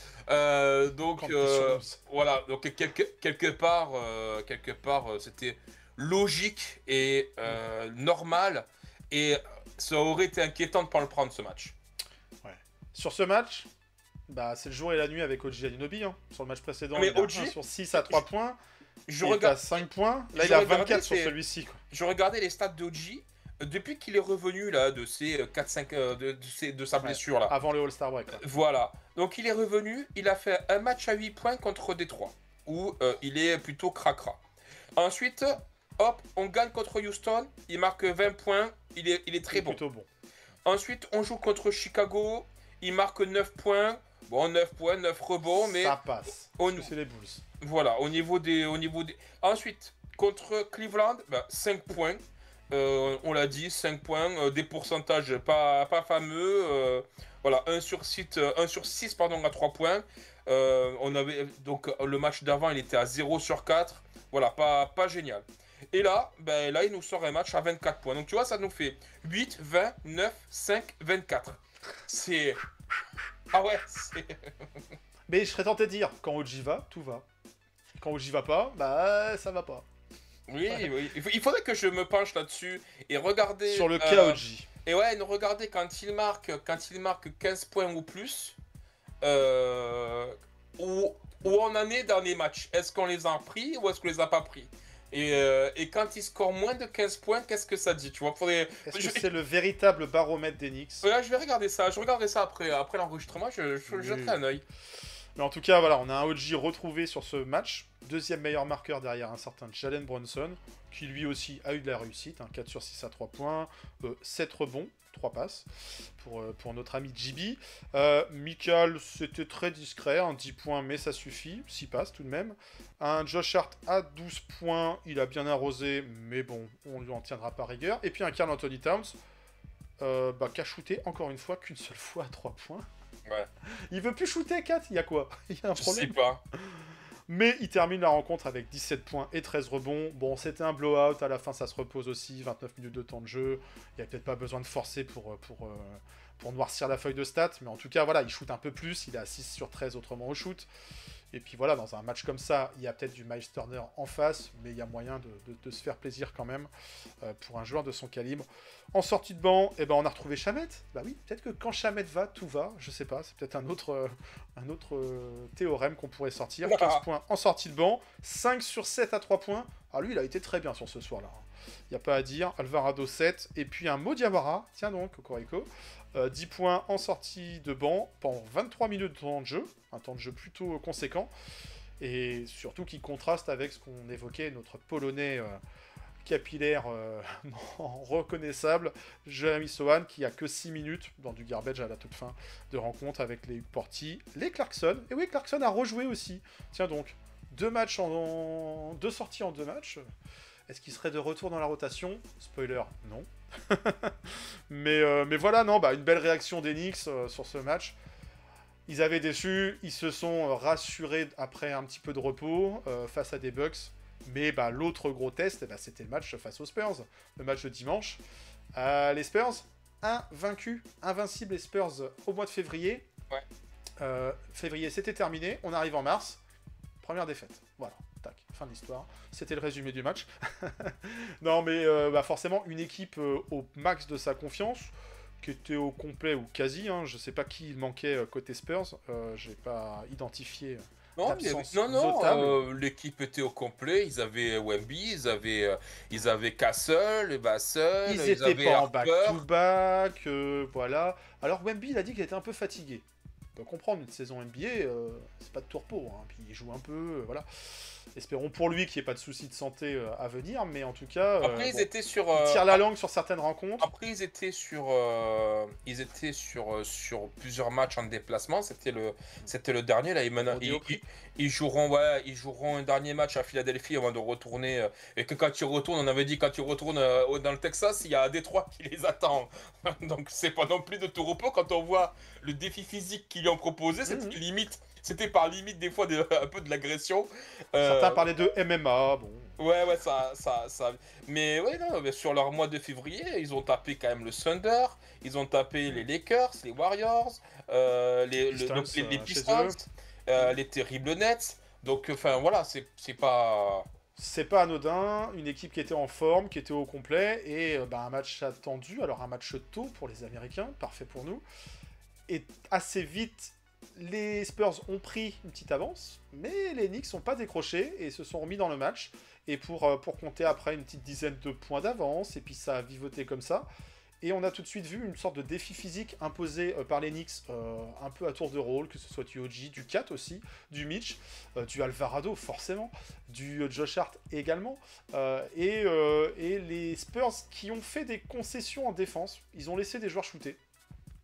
Voilà, donc quelque part, c'était logique et normal, et ça aurait été inquiétant de ne pas le prendre ce match. Ouais. Sur ce match, c'est le jour et la nuit avec OG Anunoby. Hein. Sur le match précédent, mais il a 1 sur 6 à 3 points. Il a 5 points. Là, il a 24 sur celui-ci. Quoi. Je regardais les stats d'OG. Depuis qu'il est revenu là de ses 4-5 de sa blessure là. Avant le All-Star break. Voilà. Donc il est revenu, il a fait un match à 8 points contre Détroit, où il est plutôt cracra. Ensuite, hop, on gagne contre Houston, il marque 20 points, il est très bon. Plutôt bon. Ensuite, on joue contre Chicago, il marque 9 points. Bon, 9 points, 9 rebonds, mais ça passe. C'est les Bulls. Voilà, au niveau des. Ensuite, contre Cleveland, 5 points. On l'a dit, 5 points, des pourcentages pas fameux. Voilà, 1 sur 6 pardon, à 3 points. On avait, donc le match d'avant, il était à 0 sur 4. Voilà, pas génial. Et là, ben, là, il nous sort un match à 24 points. Donc tu vois, ça nous fait 8, 20, 9, 5, 24. C'est... Ah ouais, c'est... Mais je serais tenté de dire, quand Oji va, tout va. Quand Oji va pas, bah ça va pas. Oui, oui. Il faudrait que je me penche là-dessus et regarder... Sur le cas Oji. Et ouais, nous regarder quand il marque 15 points ou plus, euh, où on en est dans les matchs. Est-ce qu'on les a pris ou est-ce qu'on les a pas pris? Et quand il score moins de 15 points, qu'est-ce que ça dit? Tu vois, Est-ce que c'est le véritable baromètre d'Enix? Là, je vais regarder ça. Je regarderai ça après l'enregistrement. Je jetterai un œil. Mais en tout cas, voilà, on a un OG retrouvé sur ce match. Deuxième meilleur marqueur derrière un certain Jalen Brunson, qui lui aussi a eu de la réussite. 4 sur 6 à 3 points, 7 rebonds, 3 passes pour notre ami JB. Mikal, c'était très discret, 10 points, mais ça suffit. 6 passes tout de même. Un Josh Hart à 12 points, il a bien arrosé, mais bon, on lui en tiendra pas rigueur. Et puis un Karl Anthony Towns, qui a shooté encore une fois qu'une seule fois à 3 points. Ouais. Il veut plus shooter, 4, il y a quoi? Il y a un Je problème. sais pas. Mais il termine la rencontre avec 17 points et 13 rebonds. Bon, c'était un blowout, à la fin ça se repose aussi, 29 minutes de temps de jeu. Il n'y a peut-être pas besoin de forcer pour noircir la feuille de stats, mais en tout cas, voilà, il shoot un peu plus, il est à 6 sur 13 autrement au shoot. Et puis voilà, dans un match comme ça, il y a peut-être du Miles Turner en face, mais il y a moyen de se faire plaisir quand même pour un joueur de son calibre. En sortie de banc, eh ben, on a retrouvé Shamet. Bah oui, peut-être que quand Shamet va, tout va. Je sais pas, c'est peut-être un autre théorème qu'on pourrait sortir. 15 points en sortie de banc, 5 sur 7 à 3 points. Ah lui, il a été très bien sur ce soir-là. Il n'y a pas à dire. Alvarado 7, et puis un Mo Diawara, tiens donc, Cocorico. 10 points en sortie de banc pendant 23 minutes de temps de jeu, un temps de jeu plutôt conséquent, et surtout qui contraste avec ce qu'on évoquait, notre Polonais capillaire reconnaissable, Jeremy Sohan, qui a que 6 minutes dans du garbage à la toute fin de rencontre avec les Porti, les Clarkson, et oui, Clarkson a rejoué aussi, tiens donc, 2 sorties en 2 matchs. Est-ce qu'il serait de retour dans la rotation? Spoiler, non. mais voilà, non, une belle réaction d'Enix sur ce match. Ils avaient déçu, ils se sont rassurés après un petit peu de repos face à des Bucks. Mais l'autre gros test, c'était le match face aux Spurs, le match de dimanche. Les Spurs, invincibles les Spurs au mois de février. Ouais. Février, c'était terminé, on arrive en mars. Première défaite, voilà. Tac, fin de l'histoire. C'était le résumé du match. Non, mais forcément, une équipe au max de sa confiance, qui était au complet ou quasi. Je sais pas qui il manquait côté Spurs. J'ai pas identifié d'absence notable. L'équipe était au complet. Ils avaient Wemby, ils avaient Castle, Vassell, Ils étaient avaient pas en Harper. back-to-back, voilà. Alors Wemby, il a dit qu'il était un peu fatigué. On peut comprendre, une saison NBA, c'est pas de tourpeau, puis il joue un peu, voilà. Espérons pour lui qu'il n'y ait pas de soucis de santé à venir, mais en tout cas, Après, ils étaient sur. il tire la langue sur certaines rencontres. Après, ils étaient sur plusieurs matchs en déplacement. C'était le dernier là. Ils joueront un dernier match à Philadelphie avant de retourner. Et que quand ils retournent, on avait dit quand ils retournent dans le Texas, il y a Détroit qui les attend. Donc c'est pas non plus de tout repos quand on voit le défi physique qu'ils lui ont proposé. C'était limite. C'était par limite des fois un peu de l'agression. Certains parlaient de MMA, bon. Ouais, ça. Mais ouais, non, mais sur leur mois de février, ils ont tapé quand même le Thunder, ils ont tapé les Lakers, les Warriors, les Pistons, les terribles Nets. Donc, enfin, voilà, c'est pas. C'est pas anodin, une équipe qui était en forme, qui était au complet, et un match attendu, alors un match tôt pour les Américains, parfait pour nous. Et assez vite, les Spurs ont pris une petite avance, mais les Knicks n'ont pas décroché et se sont remis dans le match. Et pour compter après une petite dizaine de points d'avance, et puis ça a vivoté comme ça. Et on a tout de suite vu une sorte de défi physique imposé par les Knicks, un peu à tour de rôle, que ce soit du OG, du Cat aussi, du Mitch, du Alvarado forcément, du Josh Hart également, et les Spurs qui ont fait des concessions en défense, ils ont laissé des joueurs shooter.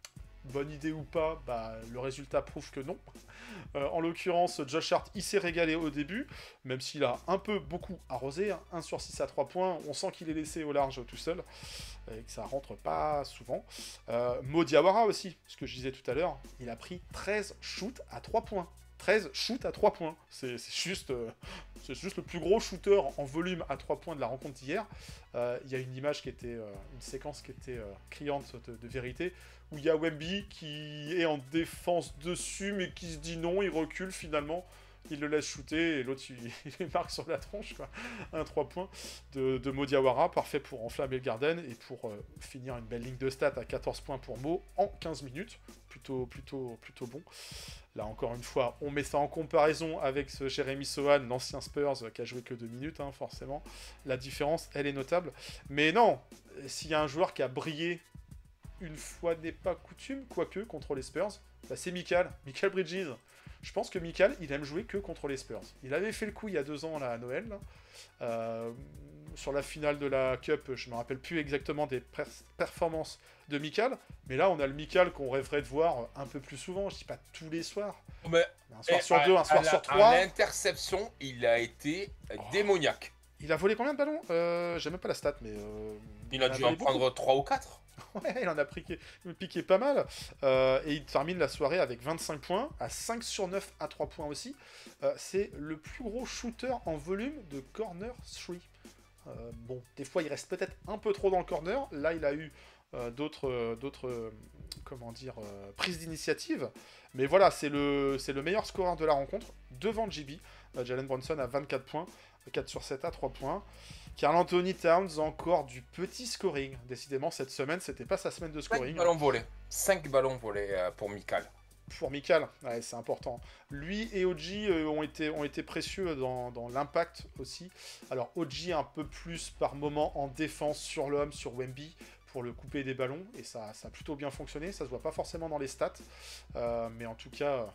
bonne idée ou pas, bah, le résultat prouve que non. En l'occurrence, Josh Hart, il s'est régalé au début, même s'il a un peu beaucoup arrosé, hein, 1 sur 6 à 3 points, on sent qu'il est laissé au large tout seul, et que ça rentre pas souvent. Mo Diawara aussi, ce que je disais tout à l'heure, il a pris 13 shoots à 3 points. 13 shoots à 3 points. C'est juste le plus gros shooter en volume à 3 points de la rencontre d'hier. Il y a une image qui était, une séquence qui était criante de vérité, où il y a Wemby qui est en défense dessus, mais qui se dit non, il recule finalement. Il le laisse shooter et l'autre il marque sur la tronche, quoi. Un 3 points de Mo Diawara, parfait pour enflammer le Garden et pour finir une belle ligne de stats à 14 points pour Mo en 15 minutes. Plutôt bon. Là encore une fois, on met ça en comparaison avec ce Jeremy Sohan, l'ancien Spurs, qui a joué que 2 minutes, hein, forcément. La différence, elle est notable. Mais non, s'il y a un joueur qui a brillé une fois n'est pas coutume, quoique, contre les Spurs, bah c'est Mikal Bridges. Je pense que Mikal, il aime jouer que contre les Spurs. Il avait fait le coup il y a 2 ans là, à Noël. Sur la finale de la Cup, je ne me rappelle plus exactement des performances de Mikal. Mais là, on a le Mikal qu'on rêverait de voir un peu plus souvent. Je dis pas tous les soirs. Mais un soir sur 2, un soir sur 3. À l'interception, il a été démoniaque. Il a volé combien de ballons J'ai même pas la stat, mais... il a dû en prendre 3 ou 4. Ouais, il en a piqué pas mal. Et il termine la soirée avec 25 points, à 5 sur 9 à 3 points aussi. C'est le plus gros shooter en volume de corner 3. Bon, des fois, il reste peut-être un peu trop dans le corner. Là, il a eu d'autres prises d'initiative. Mais voilà, c'est le meilleur scoreur de la rencontre, devant JB. Jalen Brunson a 24 points, 4 sur 7 à 3 points. Karl Anthony Towns, encore du petit scoring. Décidément, cette semaine, c'était pas sa semaine de scoring. 5 ballons volés pour Mikal. Pour Mikal, ouais, c'est important. Lui et OG ont été précieux dans l'impact aussi. Alors, OG un peu plus par moment en défense sur l'homme, sur Wemby, pour le couper des ballons. Et ça a plutôt bien fonctionné. Ça se voit pas forcément dans les stats. Mais en tout cas,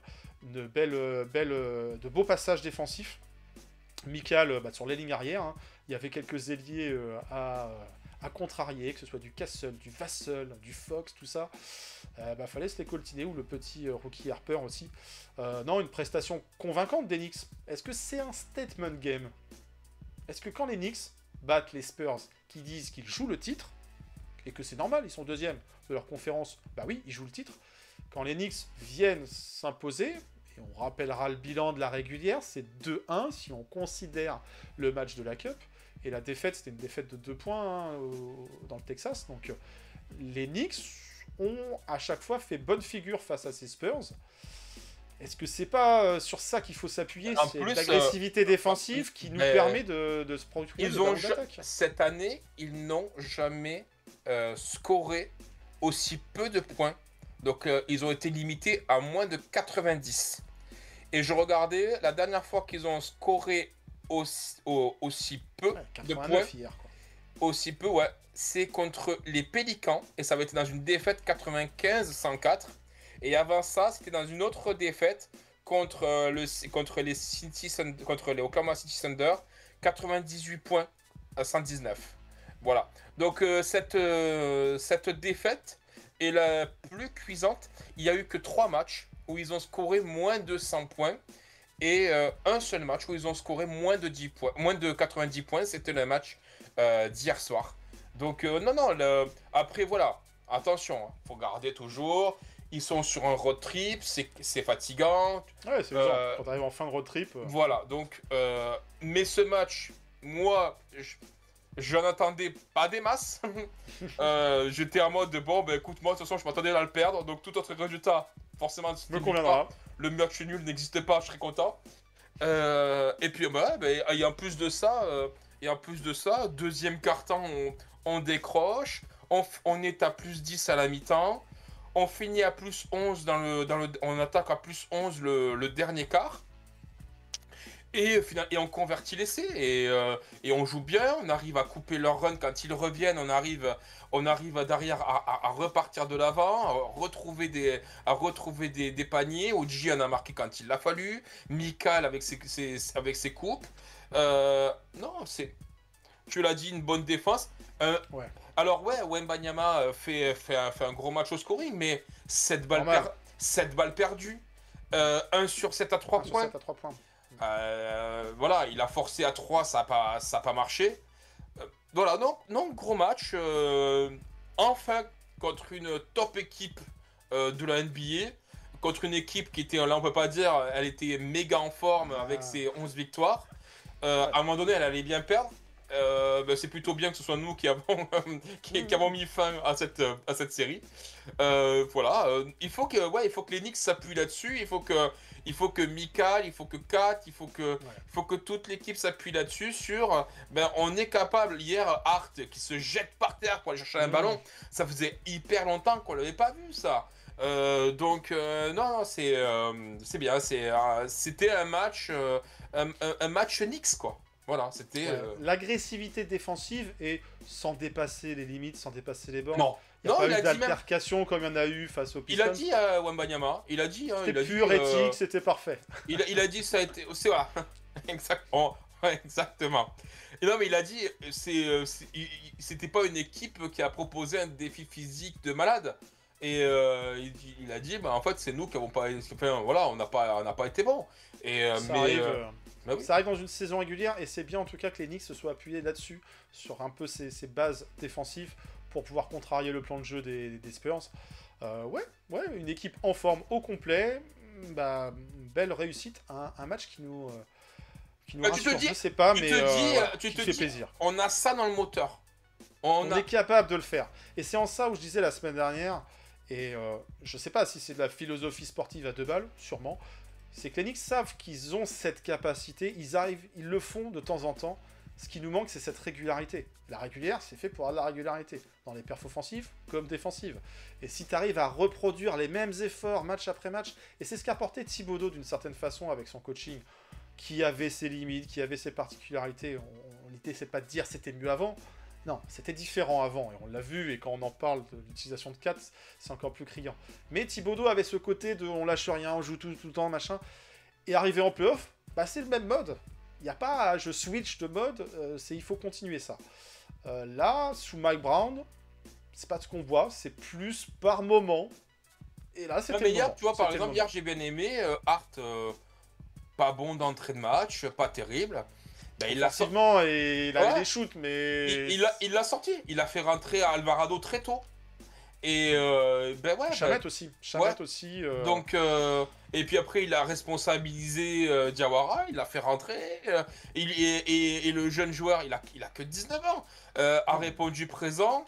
de beaux passages défensifs. Mikal, sur les lignes arrière, hein, il y avait quelques ailiers à contrarier, que ce soit du Castle, du Vassell, du Fox, tout ça. Fallait se les coltiner, ou le petit rookie Harper aussi. Non, une prestation convaincante des Knicks. Est-ce que c'est un statement game? Est-ce que quand les Knicks battent les Spurs, qui disent qu'ils jouent le titre, et que c'est normal, ils sont deuxièmes de leur conférence, bah oui, ils jouent le titre. Quand les Knicks viennent s'imposer... Et on rappellera le bilan de la régulière, c'est 2-1 si on considère le match de la Cup. Et la défaite, c'était une défaite de 2 points hein, dans le Texas. Donc les Knicks ont à chaque fois fait bonne figure face à ces Spurs. Est-ce que c'est pas sur ça qu'il faut s'appuyer? C'est l'agressivité défensive qui nous permet de se produire de ballons d'attaque. Cette année, ils n'ont jamais scoré aussi peu de points. Donc, ils ont été limités à moins de 90. Et je regardais, la dernière fois qu'ils ont scoré aussi peu de points, hier, quoi. aussi peu, ouais, c'est contre les Pélicans. Et ça avait été dans une défaite 95-104. Et avant ça, c'était dans une autre défaite contre les Oklahoma City Thunder, 98 points à 119. Voilà. Donc, cette défaite est la plus cuisante. Il n'y a eu que 3 matchs où ils ont scoré moins de 100 points et un seul match où ils ont scoré moins de 90 points. C'était le match d'hier soir. Donc après voilà, attention, faut garder toujours. Ils sont sur un road trip, c'est fatigant. Ouais, c'est genre, quand t'arrives en fin de road trip. Voilà, donc mais ce match, moi, je n'en attendais pas des masses. J'étais en mode écoute, moi de toute façon je m'attendais à le perdre, donc tout autre résultat forcément me conviendra. Le match nul n'existait pas, je serais content. Et puis et en plus de ça, deuxième quart-temps on décroche, on est à plus 10 à la mi-temps, on finit à plus 11 on attaque à plus 11 le dernier quart. Et on convertit l'essai et on joue bien, on arrive à couper leur run quand ils reviennent, on arrive derrière à repartir de l'avant, à retrouver des paniers. OG en a marqué quand il l'a fallu, Mikal avec ses coupes. Non, tu l'as dit, une bonne défense. Ouais. Alors ouais, Wembanyama fait un gros match au scoring, mais 7 balles, Normal. 7 balles perdues. 1 sur 7 à 3 1 sur points. 7 à 3 points. Voilà, il a forcé à 3, ça a pas marché. Voilà, non, gros match. Enfin, contre une top équipe de la NBA. Contre une équipe qui était, là on peut pas dire, elle était méga en forme avec ses 11 victoires. À un moment donné, elle allait bien perdre. C'est plutôt bien que ce soit nous qui avons, qui avons mis fin à cette série. Voilà, il faut que les Knicks s'appuient là-dessus. Il faut que Mikal, il faut que Kat, il faut que toute l'équipe s'appuie là-dessus. On est capable. Hier, Hart qui se jette par terre pour aller chercher un ballon. Ça faisait hyper longtemps qu'on l'avait pas vu ça. Non, c'est bien. C'était un match Knicks quoi. Voilà, c'était. L'agressivité défensive et sans dépasser les limites, sans dépasser les bornes. Non. Il n'y a Non, pas il eu a dit même. d'altercation comme il y en a eu face aux Il Pistons. a dit à Wembanyama, il a dit. Hein, C'était il a pur, dit, éthique, c'était parfait. il a dit ça a été. C'est voilà. Exactement. Ouais, exactement. Et non, mais il a dit, c'était pas une équipe qui a proposé un défi physique de malade. Et il a dit, en fait, c'est nous qui avons pas. Enfin, voilà, on n'a pas été bons. Et Ça mais arrive. bah oui. Ça arrive dans une saison régulière et c'est bien en tout cas que les Knicks se soient appuyés là-dessus, sur un peu ces bases défensives pour pouvoir contrarier le plan de jeu des Spurs. Ouais, une équipe en forme au complet. Belle réussite, un match qui nous rassure, je sais pas, mais qui fait plaisir. On a ça dans le moteur. On est capable de le faire. Et c'est en ça où je disais la semaine dernière, et je sais pas si c'est de la philosophie sportive à 2 balles, sûrement, c'est que les Knicks savent qu'ils ont cette capacité, ils le font de temps en temps. Ce qui nous manque, c'est cette régularité. La régulière, c'est fait pour avoir de la régularité, dans les perfs offensives comme défensives. Et si tu arrives à reproduire les mêmes efforts match après match, et c'est ce qu'a apporté Thibodeau d'une certaine façon avec son coaching, qui avait ses limites, qui avait ses particularités. L'idée, c'est pas de dire c'était mieux avant. Non, c'était différent avant, et on l'a vu, et quand on en parle de l'utilisation de 4, c'est encore plus criant. Mais Thibodeau avait ce côté de on lâche rien, on joue tout le temps, machin. Et arrivé en playoff, c'est le même mode. Il n'y a pas je switch de mode, il faut continuer ça. Là, sous Mike Brown, c'est pas ce qu'on voit, c'est plus par moment. Et là, c'était. Mais hier, tu vois, par exemple, hier j'ai bien aimé Hart, pas bon d'entrée de match, pas terrible. Il l'a effectivement, et il avait des shoots, mais. Il l'a sorti. Il a fait rentrer Alvarado très tôt. Et Chamet aussi. Aussi. Donc, et puis après, il a responsabilisé Diawara, il l'a fait rentrer. Et le jeune joueur, il a que 19 ans, a répondu présent.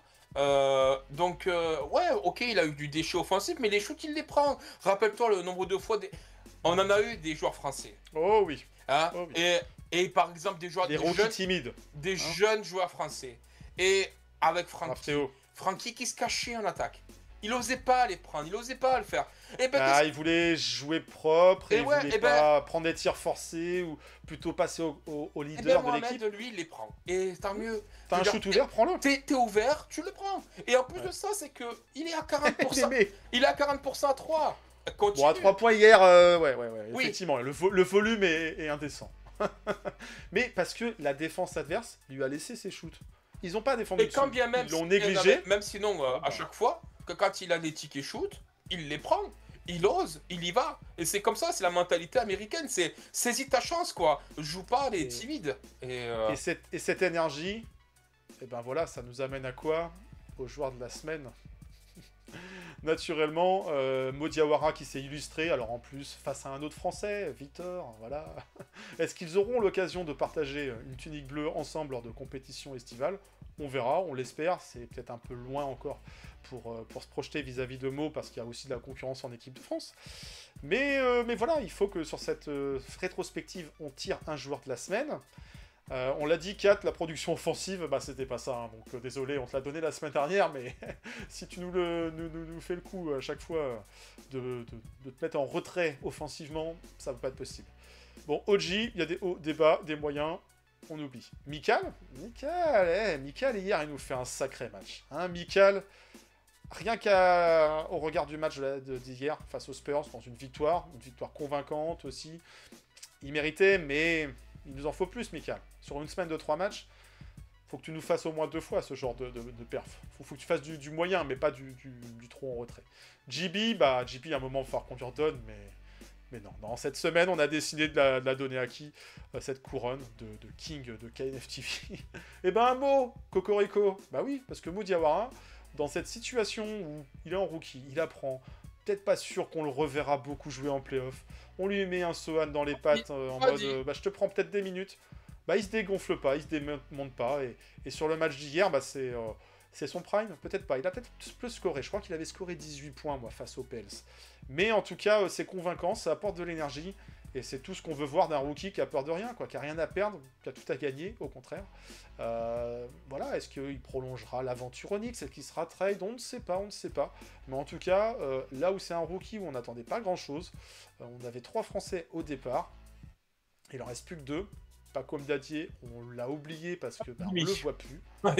Ok, il a eu du déchet offensif, mais les shoots, il les prend. Rappelle-toi le nombre de fois. On en a eu des joueurs français. Oh oui. Hein, oh oui. Et par exemple, des joueurs. Des jeunes timides. Des jeunes joueurs français. Et avec Francky qui se cachait en attaque. Il osait pas les prendre, il osait pas le faire. Il voulait jouer propre, il voulait pas prendre des tirs forcés ou plutôt passer au leader de l'équipe. Lui, il les prend. Et tant mieux. T'as un shoot ouvert, prends-le. T'es ouvert, tu le prends. Et en plus de ça, c'est que il est à 40%. Il est à 40% à 3. Continue. Bon, à 3 points hier, ouais. Effectivement, le volume est indécent. Mais parce que la défense adverse lui a laissé ses shoots. Ils n'ont pas défendu. Et quand bien même, ils l'ont négligé. Même sinon, à chaque fois, que quand il a des tickets shoot, il les prend. Il ose, il y va. Et c'est comme ça, c'est la mentalité américaine. C'est saisis ta chance, quoi. Joue pas les timides. Et cette énergie, voilà, ça nous amène à quoi? Aux joueurs de la semaine. Naturellement, Mo Diawara qui s'est illustré, alors en plus face à un autre Français, Victor, voilà. Est-ce qu'ils auront l'occasion de partager une tunique bleue ensemble lors de compétitions estivales? On verra, on l'espère, c'est peut-être un peu loin encore pour se projeter vis-à-vis de Mo, parce qu'il y a aussi de la concurrence en équipe de France. Mais voilà, il faut que sur cette rétrospective, on tire un joueur de la semaine. On l'a dit, 4, la production offensive, c'était pas ça, hein, donc désolé, on te l'a donné la semaine dernière, mais si tu nous fais le coup à chaque fois de te mettre en retrait offensivement, ça va pas être possible. Bon, OG, il y a des hauts, des bas, des moyens, on oublie. Mikal, hier, il nous fait un sacré match. Hein, Mikal, rien qu'au regard du match d'hier face aux Spurs, dans une victoire convaincante aussi, il méritait, mais il nous en faut plus, Mikal. Sur une semaine de 3 matchs, faut que tu nous fasses au moins 2 fois ce genre de perf. Faut que tu fasses du moyen, mais pas du trop en retrait. JB, JB, à un moment, il va falloir qu'on lui redonne, mais non. Cette semaine, on a décidé de la donner à qui cette couronne de King de KNF TV. Eh ben, un mot, Cocorico. Bah oui, parce que Mo Diawara, dans cette situation où il est en rookie, il apprend, peut-être pas sûr qu'on le reverra beaucoup jouer en playoff, on lui met un Sohan dans les pattes en mode je te prends peut-être des minutes. Il se dégonfle pas, il se démonte pas. Et sur le match d'hier, c'est son prime. Peut-être pas. Il a peut-être plus scoré. Je crois qu'il avait scoré 18 points, moi, face aux Pels. Mais en tout cas, c'est convaincant, ça apporte de l'énergie. Et c'est tout ce qu'on veut voir d'un rookie qui a peur de rien, quoi, qui a rien à perdre, qui a tout à gagner, au contraire. Voilà, est-ce qu'il prolongera l'aventure Onyx? Est-ce qu'il sera trade? On ne sait pas. Mais en tout cas, là où c'est un rookie où on n'attendait pas grand-chose, on avait 3 Français au départ. Il en reste plus que 2. Paco Mdadier, on l'a oublié parce que on le voit plus.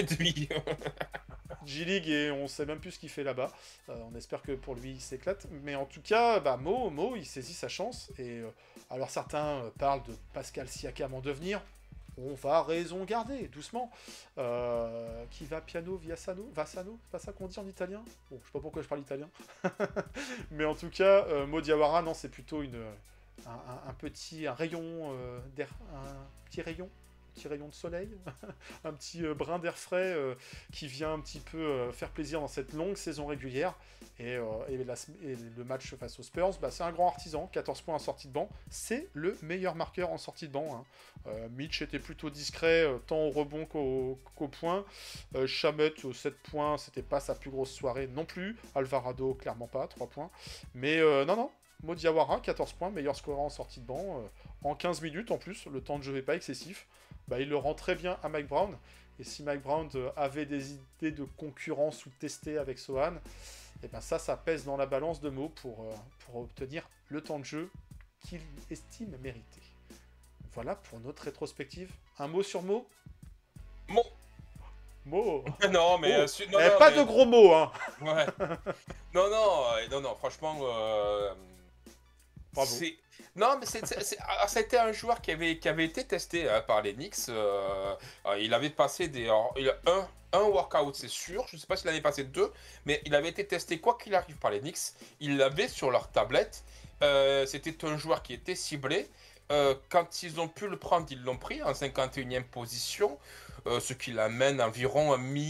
G-League et on sait même plus ce qu'il fait là-bas. On espère que pour lui il s'éclate. Mais en tout cas, Mo, il saisit sa chance. Et alors certains parlent de Pascal Siakam en devenir. On va raison garder, doucement. Qui va piano via Sano? Vassano? C'est pas ça qu'on dit en italien? Bon, je sais pas pourquoi je parle italien. Mais en tout cas, Mo Diawara, non, c'est plutôt un petit rayon de soleil, un petit brin d'air frais qui vient un petit peu faire plaisir dans cette longue saison régulière. Et le match face aux Spurs, c'est un grand artisan, 14 points en sortie de banc, c'est le meilleur marqueur en sortie de banc. Mitch était plutôt discret, tant au rebond qu'au point. Shamet, 7 points, c'était pas sa plus grosse soirée non plus. Alvarado, clairement pas, 3 points. Mais non. Mo Diawara, 14 points, meilleur scoreur en sortie de banc, en 15 minutes en plus, le temps de jeu n'est pas excessif. Il le rend très bien à Mike Brown, et si Mike Brown avait des idées de concurrence ou de tester avec Sohan, et ça pèse dans la balance de Mo pour obtenir le temps de jeu qu'il estime mériter. Voilà pour notre rétrospective. Un mot sur Mo? Mo. Non, mais... pas de gros mots, hein. Ouais. Non, franchement... Bravo. Non, mais ça a été un joueur qui avait été testé par les Knicks. Il avait passé un workout, c'est sûr. Je ne sais pas s'il avait passé 2, mais il avait été testé quoi qu'il arrive par les Knicks. Il l'avait sur leur tablette. C'était un joueur qui était ciblé. Quand ils ont pu le prendre, ils l'ont pris en 51e position. Ce qui l'amène environ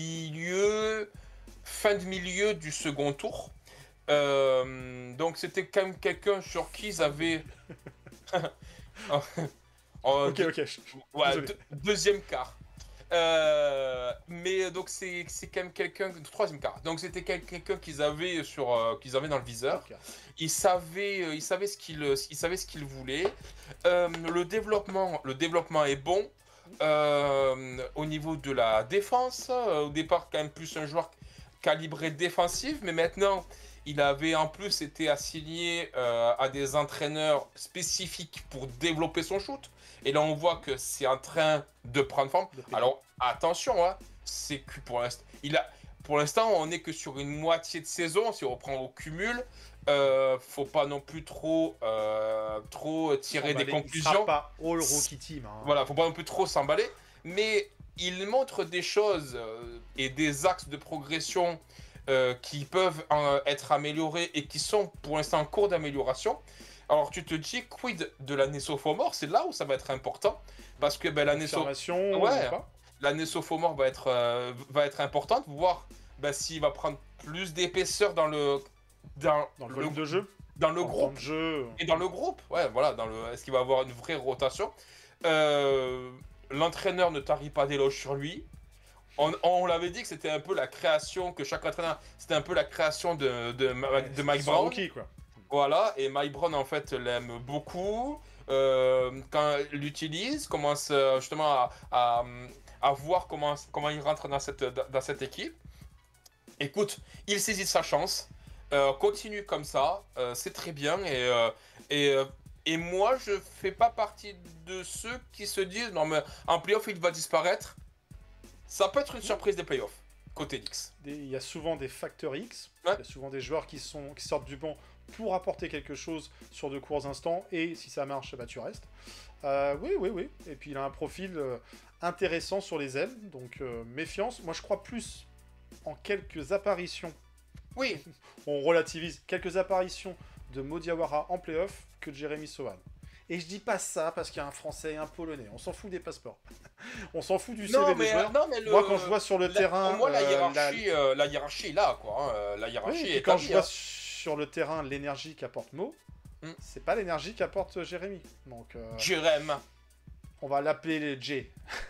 fin de milieu du second tour. Donc c'était quand même quelqu'un sur qui ils avaient ok. deuxième quart. Mais donc c'est quand même quelqu'un troisième quart. Donc c'était quelqu'un qu'ils avaient dans le viseur. Okay. Ils savaient ce qu'ils voulaient. Le développement est bon. Au niveau de la défense, au départ quand même plus un joueur calibré défensif, mais maintenant il avait en plus été assigné à des entraîneurs spécifiques pour développer son shoot. Et là, on voit que c'est en train de prendre forme. Alors, attention, c'est que pour l'instant, on n'est que sur une moitié de saison. Si on reprend au cumul, faut pas non plus trop tirer des conclusions. Il sera pas all rookie team. Voilà, faut pas non plus trop s'emballer. Mais il montre des choses et des axes de progression qui peuvent être améliorés et qui sont pour l'instant en cours d'amélioration. Alors tu te dis, quid de l'année sophomore? C'est là où ça va être important, parce que l'année sophomore va être importante, voir s'il va prendre plus d'épaisseur dans le volume de jeu, dans le groupe et dans le groupe. Ouais, voilà, est-ce qu'il va avoir une vraie rotation? L'entraîneur ne tarit pas d'éloges sur lui. On l'avait dit que c'était un peu la création, que chaque entraîneur, c'était un peu la création de Mike Brown. Rookie, quoi. Voilà, et Mike Brown en fait l'aime beaucoup. Quand il l'utilise, commence justement à voir comment il rentre dans cette équipe. Écoute, il saisit sa chance, continue comme ça, c'est très bien. Et moi, je fais pas partie de ceux qui se disent non mais en playoff il va disparaître. Ça peut être une surprise des playoffs, côté Knicks. Il y a souvent des facteurs X, il y a souvent des joueurs qui sortent du banc pour apporter quelque chose sur de courts instants, et si ça marche, bah tu restes. Oui. Et puis il a un profil intéressant sur les ailes, donc méfiance. Moi je crois plus en quelques apparitions. Oui, On relativise quelques apparitions de Mo Diawara en playoff que de Jérémy Sohan. Et je dis pas ça parce qu'il y a un Français et un Polonais. On s'en fout des passeports. On s'en fout du CV des joueurs. non, mais Moi, quand je vois sur le terrain... Pour moi, la hiérarchie est là, quoi. Hein. La Oui, hiérarchie et est puis quand je établie, vois hein. sur le terrain l'énergie qu'apporte Mo, Mm. c'est pas l'énergie qu'apporte Jérémy. Donc, Jérém. on va l'appeler les J.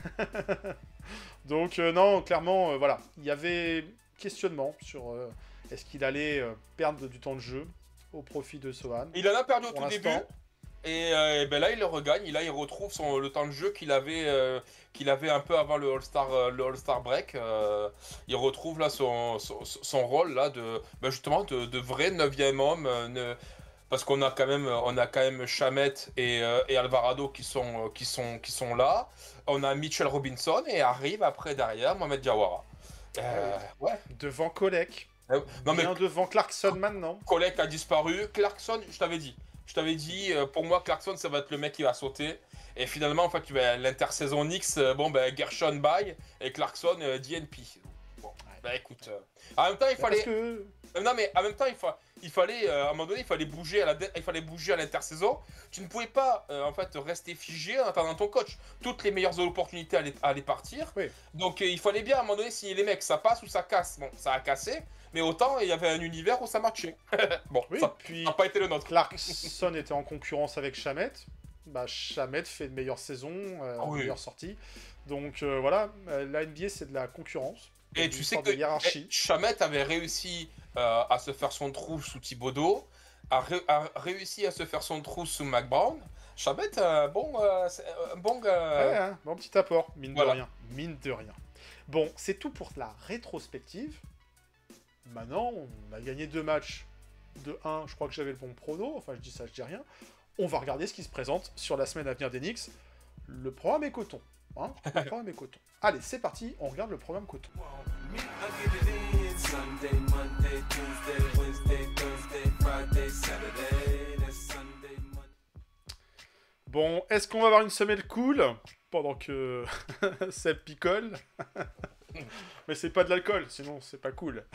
Donc, non, clairement, voilà. Il y avait questionnement sur est-ce qu'il allait perdre du temps de jeu au profit de Sohan. Il en a perdu au Pour tout début. l'instant, Et ben là, il le regagne. Là, il retrouve le temps de jeu qu'il avait un peu avant le All-Star break. Il retrouve là son rôle là justement de vrai 9e homme. Parce qu'on a quand même Shamet et Alvarado qui sont là. On a Mitchell Robinson et arrive après derrière Mohamed Diawara. Ouais. devant Kolek, Non mais bien devant Clarkson maintenant. Kolek a disparu. Clarkson, je t'avais dit. Pour moi, Clarkson, ça va être le mec qui va sauter. Et finalement, en fait, l'intersaison Knicks, Gershon Bay et Clarkson DNP. Bon, écoute. En même temps, il fallait. Parce que... Non, mais en même temps, il fallait à un moment donné, il fallait bouger à l'intersaison. Tu ne pouvais pas en fait rester figé en attendant ton coach. Toutes les meilleures opportunités allaient partir. Oui. Donc il fallait bien à un moment donné signer les mecs. Ça passe ou ça casse. Bon, ça a cassé, mais autant il y avait un univers où ça marchait. Bon, Oui, ça puis n'a pas été le nôtre. Clarkson était en concurrence avec Shamet. Bah, Shamet fait une meilleure saison, Oui. meilleure sortie. Donc voilà, la NBA c'est de la concurrence. Et Une tu sais sorte que de hiérarchie. Chamet avait réussi à se faire son trou sous Thibodeau, a réussi à se faire son trou sous McBrown. Chamet, bon gars. Ouais, hein, bon petit apport, mine Voilà. de rien. Mine de rien. Bon, c'est tout pour la rétrospective. Maintenant, on a gagné 2 matchs. De 1, je crois que j'avais le bon prono. Enfin, je dis ça, je dis rien. On va regarder ce qui se présente sur la semaine à venir des Knicks. Le programme est coton. Hein, le programme est coton. Allez, c'est parti, on regarde le programme coton. I get it in Sunday, Monday, Tuesday, Wednesday, Thursday, Friday, Saturday. That's Sunday, Monday. Bon, est-ce qu'on va avoir une semaine cool pendant que Seb picole? Mais c'est pas de l'alcool, sinon c'est pas cool.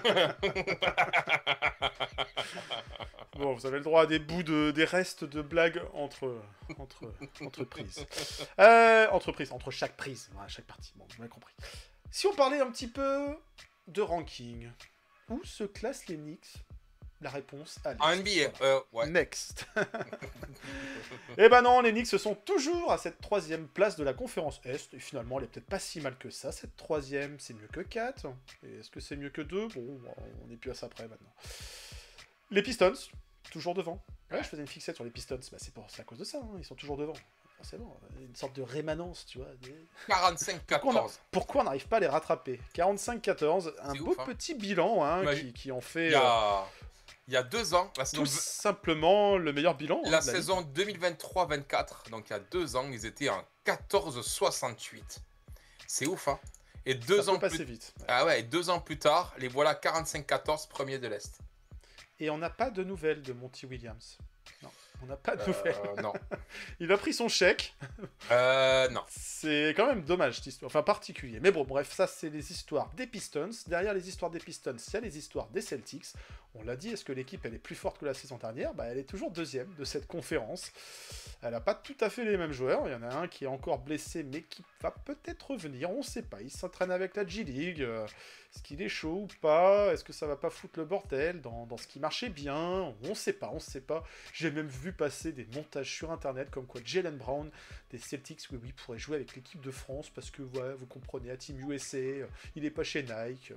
Bon, vous avez le droit à des bouts des restes de blagues entre entreprises. Entre chaque prise, voilà, chaque partie. Bon, vous m'avez compris. Si on parlait un petit peu de ranking, où se classent les Knicks? La réponse à En NBA, ouais. Next. Eh ben non, les Knicks sont toujours à cette 3e place de la conférence Est. Et finalement, elle est peut-être pas si mal que ça. Cette 3e, c'est mieux que 4. Et est-ce que c'est mieux que 2? Bon, on n'est plus à ça près maintenant. Les Pistons, toujours devant. Ouais, je faisais une fixette sur les Pistons. Bah, c'est à cause de ça, hein. Ils sont toujours devant. Forcément, une sorte de rémanence, tu vois. 45-14. Pourquoi on n'arrive pas à les rattraper? 45-14, un C'est beau ouf, hein. petit bilan hein, Imagine- qui en fait Il y a 2 ans, tout simplement le meilleur bilan. la hein, de la saison 2023-24, donc il y a 2 ans, ils étaient en 14-68. C'est ouf, hein. Et Ligue. 2 Ça ans peut passer plus... vite. Ah ouais, 2 ans plus tard, les voilà 45-14, premiers de l'Est. Et on n'a pas de nouvelles de Monty Williams. Non, on n'a pas de nouvelles. Non. Il a pris son chèque. Non. C'est quand même dommage cette histoire, enfin particulier. Mais bon, bref, ça c'est les histoires des Pistons. Derrière les histoires des Pistons, il y a les histoires des Celtics. On l'a dit, est-ce que l'équipe elle est plus forte que la saison dernière? Bah elle est toujours 2e de cette conférence. Elle n'a pas tout à fait les mêmes joueurs. Il y en a un qui est encore blessé, mais qui va peut-être revenir. On ne sait pas. Il s'entraîne avec la G-League. Est-ce qu'il est chaud ou pas? Est-ce que ça va pas foutre le bordel dans ce qui marchait bien? On ne sait pas, on sait pas. J'ai même vu passer des montages sur internet comme quoi Jaylen Brown des Celtics, oui, pourrait jouer avec l'équipe de France parce que, ouais, vous comprenez, à Team USA, il est pas chez Nike.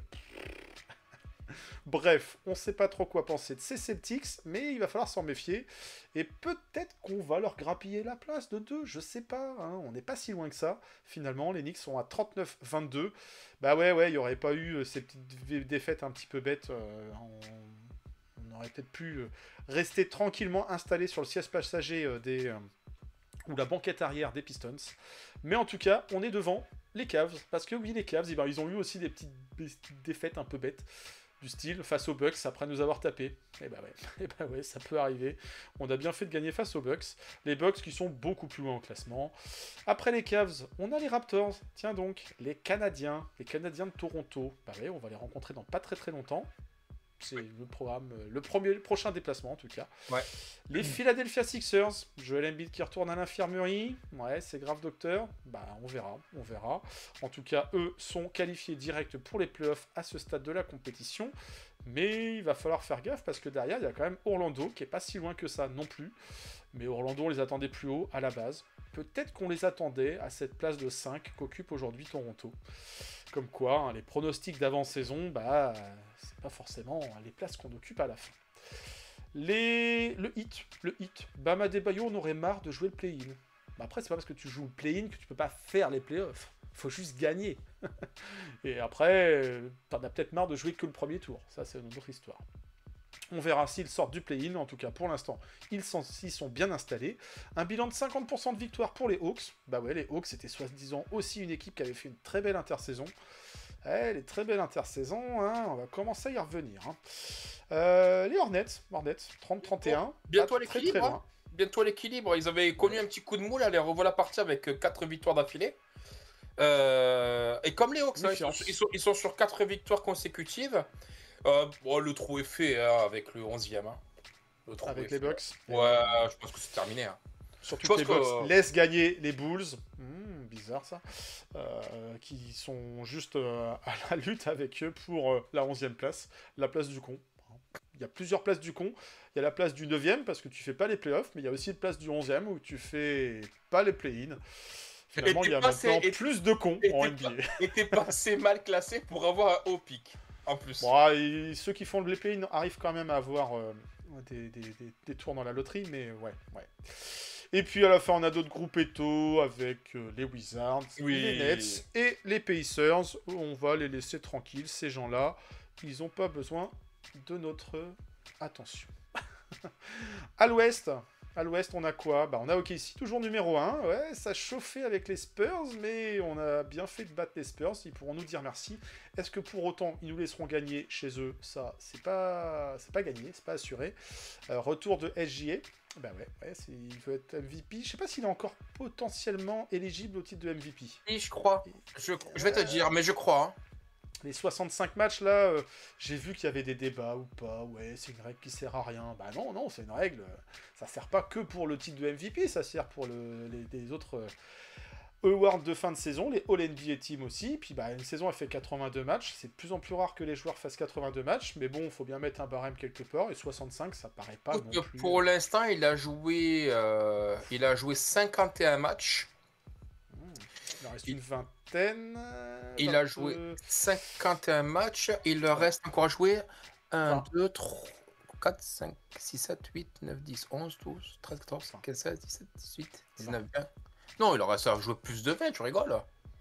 Bref, on sait pas trop quoi penser de ces Celtics, mais il va falloir s'en méfier. Et peut-être qu'on va leur grappiller la place de 2, je sais pas. Hein, on n'est pas si loin que ça. Finalement, les Knicks sont à 39-22. Bah ouais, il n'y aurait pas eu ces petites défaites un petit peu bêtes. On aurait peut-être pu rester tranquillement installé sur le siège passager ou la banquette arrière des Pistons. Mais en tout cas, on est devant les Cavs. Parce que oui, les Cavs, ils ont eu aussi des petites défaites un peu bêtes. Du style, face aux Bucks, après nous avoir tapé. Et bah ouais, et bah ouais, ça peut arriver. On a bien fait de gagner face aux Bucks. Les Bucks qui sont beaucoup plus loin au classement. Après les Cavs, on a les Raptors. Tiens donc, les Canadiens de Toronto. Bah ouais, on va les rencontrer dans pas très très longtemps. C'est le programme, le prochain déplacement en tout cas. Ouais. Les Philadelphia Sixers, Joel Embiid qui retourne à l'infirmerie. Ouais, c'est grave docteur. Bah on verra. En tout cas, eux sont qualifiés direct pour les playoffs à ce stade de la compétition. Mais il va falloir faire gaffe parce que derrière, il y a quand même Orlando qui est pas si loin que ça non plus. Mais Orlando, on les attendait plus haut à la base. Peut-être qu'on les attendait à cette place de 5 qu'occupe aujourd'hui Toronto. Comme quoi, hein, les pronostics d'avant-saison, bah, c'est pas forcément les places qu'on occupe à la fin. Le hit. Bam Adebayo, on aurait marre de jouer le play-in. Bah après, c'est pas parce que tu joues le play-in que tu peux pas faire les playoffs. Faut juste gagner. Et après, t'en as peut-être marre de jouer que le premier tour. Ça, c'est une autre histoire. On verra s'ils sortent du play-in. En tout cas, pour l'instant, ils sont bien installés. Un bilan de 50% de victoire pour les Hawks. Bah ouais, les Hawks, c'était soi-disant aussi une équipe qui avait fait une très belle intersaison. Les très belles intersaisons, hein, on va commencer à y revenir. Hein. Les Hornets, 30-31. Bientôt l'équilibre. Hein. Bientôt l'équilibre. Ils avaient connu un petit coup de moule, les revoilà partis avec 4 victoires d'affilée. Et comme les Hawks, hein, ils sont sur 4 victoires consécutives. Bon, le trou est fait hein, avec le 11e. Hein. Avec les Bucks. Ouais, je pense que c'est terminé. Hein. Surtout que les Bucks laissent gagner les Bulls. Bizarre ça. Qui sont juste à la lutte avec eux pour la 11e place. La place du con. Il y a plusieurs places du con. Il y a la place du 9e parce que tu fais pas les playoffs. Mais il y a aussi la place du 11e où tu fais pas les play-in. Finalement, il y a maintenant plus de cons en NBA. Et t'es pas assez mal classé pour avoir un haut pic. En plus. Bon, ceux qui font le play-in arrivent quand même à avoir des tours dans la loterie. Mais ouais. Et puis à la fin, on a d'autres groupes éto avec les Wizards, les Nets et les Pacers. On va les laisser tranquilles, ces gens-là. Ils n'ont pas besoin de notre attention. À l'ouest, on a quoi? On a OKC, toujours numéro 1. Ouais, ça chauffait avec les Spurs, mais on a bien fait de battre les Spurs. Ils pourront nous dire merci. Est-ce que pour autant, ils nous laisseront gagner chez eux? Ça, c'est pas gagné, c'est pas assuré. Retour de SGA. Bah ouais, il veut être MVP. Je sais pas s'il est encore potentiellement éligible au titre de MVP. Oui, je crois. Je vais te dire, mais je crois. Hein. Les 65 matchs, là, j'ai vu qu'il y avait des débats ou pas. Ouais, c'est une règle qui sert à rien. Bah non, c'est une règle. Ça sert pas que pour le titre de MVP, ça sert pour les autres awards de fin de saison, les All-NBA Team aussi. Puis une saison, elle fait 82 matchs. C'est de plus en plus rare que les joueurs fassent 82 matchs. Mais bon, il faut bien mettre un barème quelque part. Et 65, ça paraît pas non plus. Pour l'instant, il a joué 51 matchs. Il en reste une vingtaine. Il a joué 51 matchs. Il leur reste encore à jouer 1, 2, 3, 4, 5, 6, 7, 8, 9, 10, 11, 12, 13, 14, 15, 16, 17, 18, 19, 20. Non, il leur reste à jouer plus de 20, tu rigoles.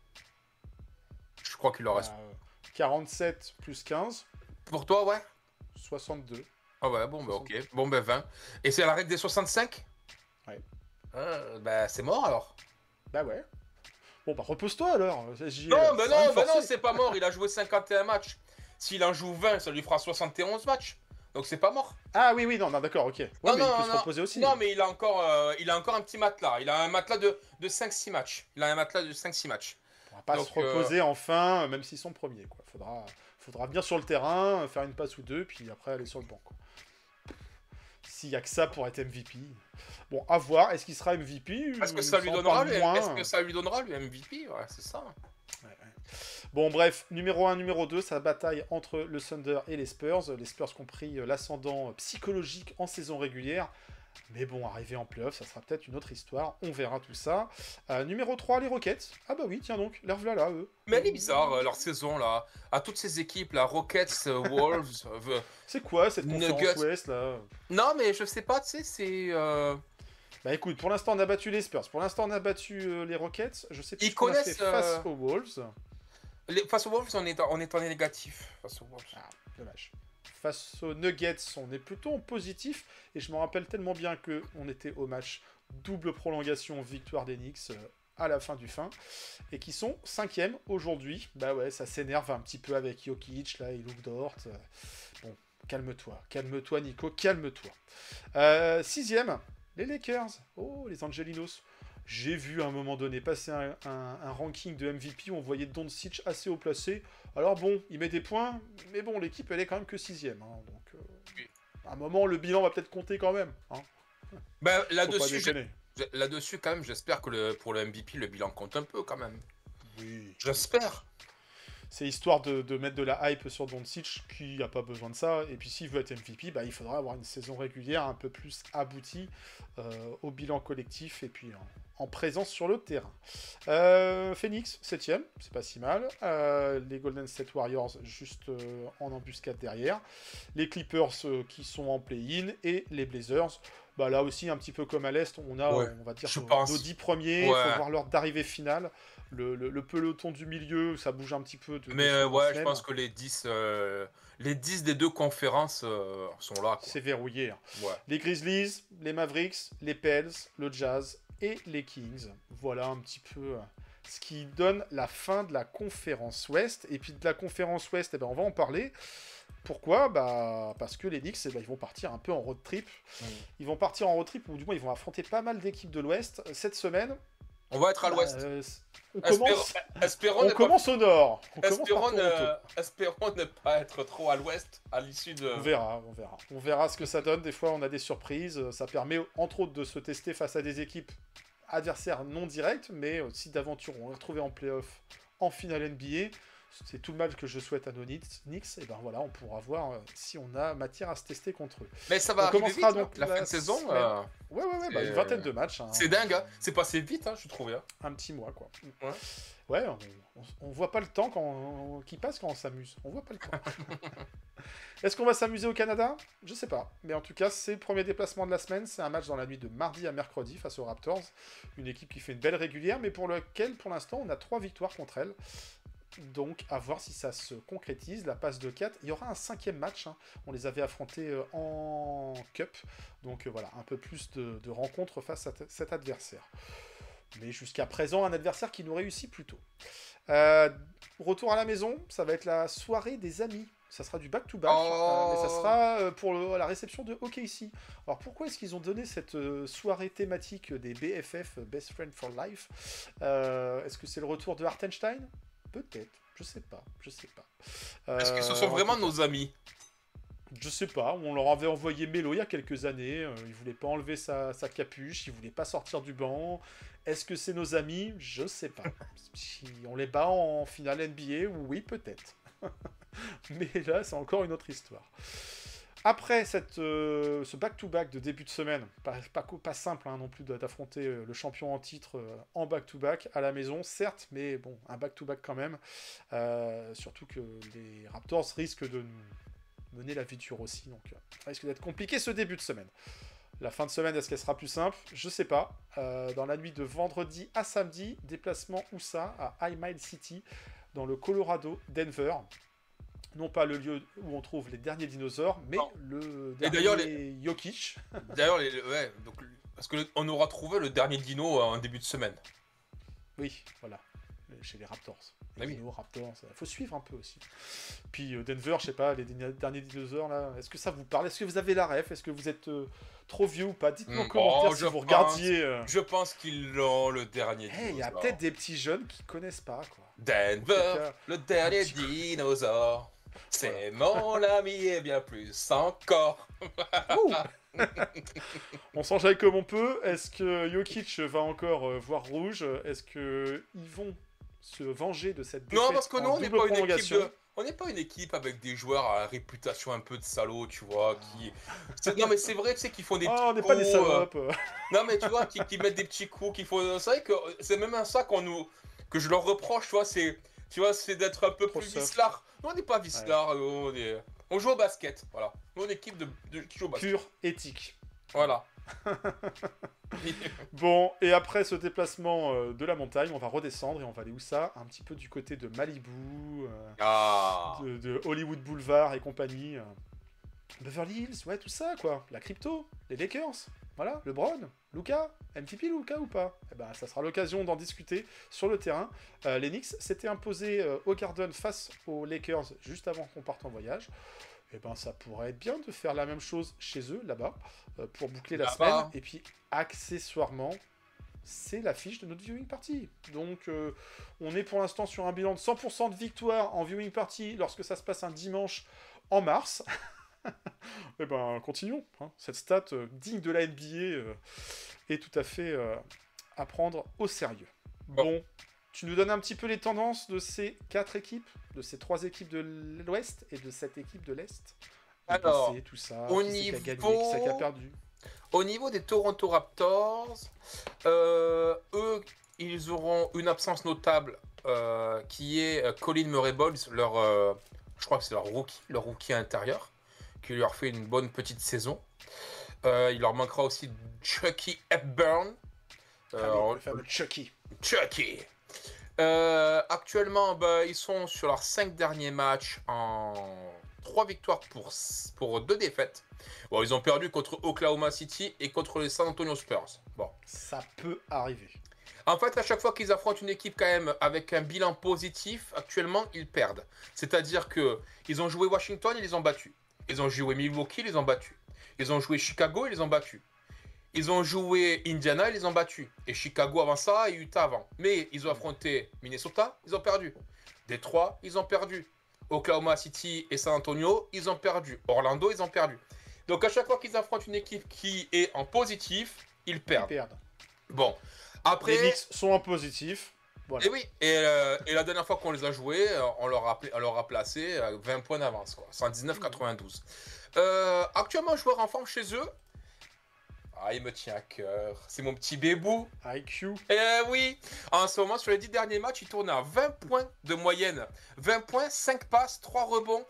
Je crois qu'il leur reste. 47 plus 15. Pour toi, ouais. 62. Ah ouais, bon, bah ok. Bon, ben 20. Et c'est la règle des 65 ? Ouais. Bah c'est mort alors. Bah ouais. Bon, repose-toi alors. Non, c'est pas mort. Il a joué 51 matchs. S'il en joue 20, ça lui fera 71 matchs. Donc c'est pas mort. Ah oui, non, d'accord, ok. Ouais, non, mais il peut se reposer aussi. Non, mais il a encore un petit matelas. Il a un matelas de 5-6 matchs. Il On va pas se reposer enfin, même s'ils sont premiers, quoi. Faudra venir sur le terrain, faire une passe ou deux, puis après aller sur le banc, quoi. S'il y a que ça pour être MVP. Bon, à voir. Est-ce qu'il sera MVP? Est-ce que ça lui donnera le MVP? Ouais, c'est ça. Ouais. Bon, bref, numéro 1, numéro 2, ça bataille entre le Thunder et les Spurs. Les Spurs qui ont pris l'ascendant psychologique en saison régulière. Mais bon, arrivé en playoff, ça sera peut-être une autre histoire. On verra tout ça. Numéro 3, les Rockets. Ah bah oui, tiens donc, leur voilà, eux. Mais elle est bizarre, leur saison, là. À toutes ces équipes, là, Rockets, Wolves... c'est quoi, cette conférence Ouest, là? Non, mais je sais pas, tu sais, c'est... Bah écoute, pour l'instant, on a battu les Spurs. Pour l'instant, on a battu les Rockets. Je sais plus ce qu'on a fait face aux Wolves. Face aux Wolves, on est en négatif. Face aux Wolves. Ah, dommage. Face aux Nuggets, on est plutôt en positif. Et je me rappelle tellement bien qu'on était au match double prolongation, victoire des Knicks. à la fin du fin, et qui sont 5e aujourd'hui. Bah ouais, ça s'énerve un petit peu avec Jokic, là, et Luke Dort. Bon, calme-toi Nico, calme-toi. 6e, les Lakers. Oh, les Angelinos. J'ai vu à un moment donné passer un ranking de MVP où on voyait Doncic assez haut placé. Alors bon, il met des points, mais bon, l'équipe, elle est quand même que 6e. Hein, donc, à un moment, le bilan va peut-être compter quand même. Hein. Ben, Là-dessus, là-dessus, quand même, j'espère que pour le MVP, le bilan compte un peu, quand même. oui. J'espère. C'est histoire de mettre de la hype sur Doncic, qui n'a pas besoin de ça. Et puis s'il veut être MVP, bah, il faudra avoir une saison régulière un peu plus aboutie au bilan collectif et puis en présence sur le terrain. Phoenix, 7ème, c'est pas si mal. Les Golden State Warriors, juste en embuscade derrière. Les Clippers qui sont en play-in. Et les Blazers. Bah là aussi, un petit peu comme à l'Est, on a, on va dire, nos 10 premiers. Il faut voir l'heure d'arrivée finale. Le peloton du milieu, ça bouge un petit peu. Mais ouais, je pense que les 10 des deux conférences sont là. C'est verrouillé. Hein. Ouais. Les Grizzlies, les Mavericks, les Pels, le Jazz et les Kings. Voilà un petit peu ce qui donne la fin de la conférence Ouest. Et puis de la conférence Ouest, eh ben, on va en parler. Pourquoi ? Bah, parce que les Knicks, eh ben, ils vont partir un peu en road trip. Ils vont partir en road trip, ou du moins ils vont affronter pas mal d'équipes de l'Ouest cette semaine. On va être à l'Ouest. On commence au Nord. Espérons ne pas être trop à l'Ouest à l'issue de... On verra. On verra ce que ça donne. Des fois, on a des surprises. Ça permet, entre autres, de se tester face à des équipes adversaires non directes, mais si d'aventure on est retrouvé en play-off en finale NBA, c'est tout le mal que je souhaite à nos Knicks, et ben voilà, on pourra voir si on a matière à se tester contre eux. Mais ça va arriver vite, donc la fin de saison. Ouais, bah, une vingtaine de matchs. Hein. C'est dingue, hein. C'est passé vite, hein, je trouve. Hein. Un petit mois, quoi. Ouais, on voit pas le temps qui passe quand on s'amuse. On voit pas le temps. Est-ce qu'on va s'amuser au Canada ? Je sais pas. Mais en tout cas, c'est le premier déplacement de la semaine. C'est un match dans la nuit de mardi à mercredi face aux Raptors. Une équipe qui fait une belle régulière, mais pour laquelle, pour l'instant, on a 3 victoires contre elle. Donc, à voir si ça se concrétise. La passe de 4. Il y aura un 5e match. Hein. On les avait affrontés en Cup. Donc, voilà, un peu plus de rencontres face à cet adversaire. Mais jusqu'à présent, un adversaire qui nous réussit plutôt. Retour à la maison, ça va être la soirée des amis. Ça sera du back-to-back, mais ça sera pour la réception de OKC. Alors pourquoi est-ce qu'ils ont donné cette soirée thématique des BFF, Best Friend for Life ? Est-ce que c'est le retour de Hartenstein ? Peut-être, je sais pas. Est-ce que ce sont vraiment nos amis ? Je sais pas, on leur avait envoyé Melo il y a quelques années, il voulait pas enlever sa capuche, il voulait pas sortir du banc. Est-ce que c'est nos amis ? Je sais pas. Si on les bat en finale NBA, oui, peut-être. Mais là, c'est encore une autre histoire. Après ce back-to-back de début de semaine, pas simple hein, non plus d'affronter le champion en titre en back-to-back à la maison, certes, mais bon, un back-to-back quand même. Surtout que les Raptors risquent de nous mener la vie dure aussi, donc ça risque d'être compliqué ce début de semaine. La fin de semaine, est-ce qu'elle sera plus simple ? Je sais pas. Dans la nuit de vendredi à samedi, déplacement USA à High Mile City, dans le Colorado, Denver. Non pas le lieu où on trouve les derniers dinosaures, mais le dernier Jokic. D'ailleurs, donc, parce qu'on aura trouvé le dernier dino en début de semaine. Oui, voilà, chez les Raptors. Les dinos, Raptors, il faut suivre un peu aussi. Puis Denver, je sais pas, les derniers dinosaures, là, est-ce que ça vous parle ? Est-ce que vous avez la ref ? Est-ce que vous êtes trop vieux ou pas ? Dites-nous en commentaire si vous regardiez. Je pense qu'ils l'ont, le dernier dinosaure. Il y a peut-être des petits jeunes qui connaissent pas, quoi. Denver, le dernier dinosaure. C'est mon ami et bien plus encore. On s'enjaille comme on peut. Est-ce que Jokic va encore voir rouge ? Est-ce qu'ils vont se venger de cette défaite ? Non, parce que nous, on n'est pas une équipe avec des joueurs à réputation un peu de salauds, tu vois. Non, mais c'est vrai, tu sais, qu'ils font des petits coups. On n'est pas des salopes. Non, mais tu vois, qui mettent des petits coups, qui font. C'est vrai que c'est même un ça que je leur reproche, tu vois, c'est d'être un peu plus vicelard. Nous, on n'est pas vicelard, on joue au basket, voilà. Nous, on est une équipe qui joue au basket. Pure éthique. Voilà. Bon, et après ce déplacement de la montagne, on va redescendre et on va aller où ça ? Un petit peu du côté de Malibu, de Hollywood Boulevard et compagnie. Beverly Hills, ouais, tout ça, quoi. La crypto, les Lakers. Voilà, LeBron, Luka, MVP Luka ou pas? Eh ben, ça sera l'occasion d'en discuter sur le terrain. Les Knicks s'étaient imposés au Garden face aux Lakers juste avant qu'on parte en voyage. Eh ben, ça pourrait être bien de faire la même chose chez eux, là-bas, pour boucler la semaine. Et puis, accessoirement, c'est l'affiche de notre viewing party. Donc, on est pour l'instant sur un bilan de 100% de victoire en viewing party lorsque ça se passe un dimanche en mars. Eh ben, continuons. Hein. Cette stat digne de la NBA est tout à fait à prendre au sérieux. Bon, tu nous donnes un petit peu les tendances de ces 4 équipes, de ces 3 équipes de l'Ouest et de cette équipe de l'Est. Alors, tout ça, au qui niveau... c'est qui a gagné, qui c'est qui a perdu. Au niveau des Toronto Raptors, eux, ils auront une absence notable qui est Colin Murray-Bowles, je crois que c'est leur rookie intérieur, qui leur fait une bonne petite saison. Il leur manquera aussi Chucky Hepburn. Le fameux Chucky. Actuellement, ils sont sur leurs 5 derniers matchs en 3 victoires pour 2 défaites. Bon, ils ont perdu contre Oklahoma City et contre les San Antonio Spurs. Bon. Ça peut arriver. En fait, à chaque fois qu'ils affrontent une équipe quand même avec un bilan positif, actuellement, ils perdent. C'est-à-dire qu'ils ont joué Washington, ils les ont battus. Ils ont joué Milwaukee, ils les ont battus. Ils ont joué Chicago, ils les ont battus. Ils ont joué Indiana, ils les ont battus. Et Chicago avant ça et Utah avant. Mais ils ont affronté Minnesota, ils ont perdu. Détroit, ils ont perdu. Oklahoma City et San Antonio, ils ont perdu. Orlando, ils ont perdu. Donc à chaque fois qu'ils affrontent une équipe qui est en positif, ils perdent. Bon, après... Les Knicks sont en positif. Voilà. Et oui, et la dernière fois qu'on les a joués, on leur a placé 20 points d'avance, quoi. 119-92. Actuellement, joueur en forme chez eux. Ah, il me tient à cœur. C'est mon petit bébou. IQ. Oui, en ce moment, sur les 10 derniers matchs, il tourne à 20 points de moyenne. 20 points, 5 passes, 3 rebonds,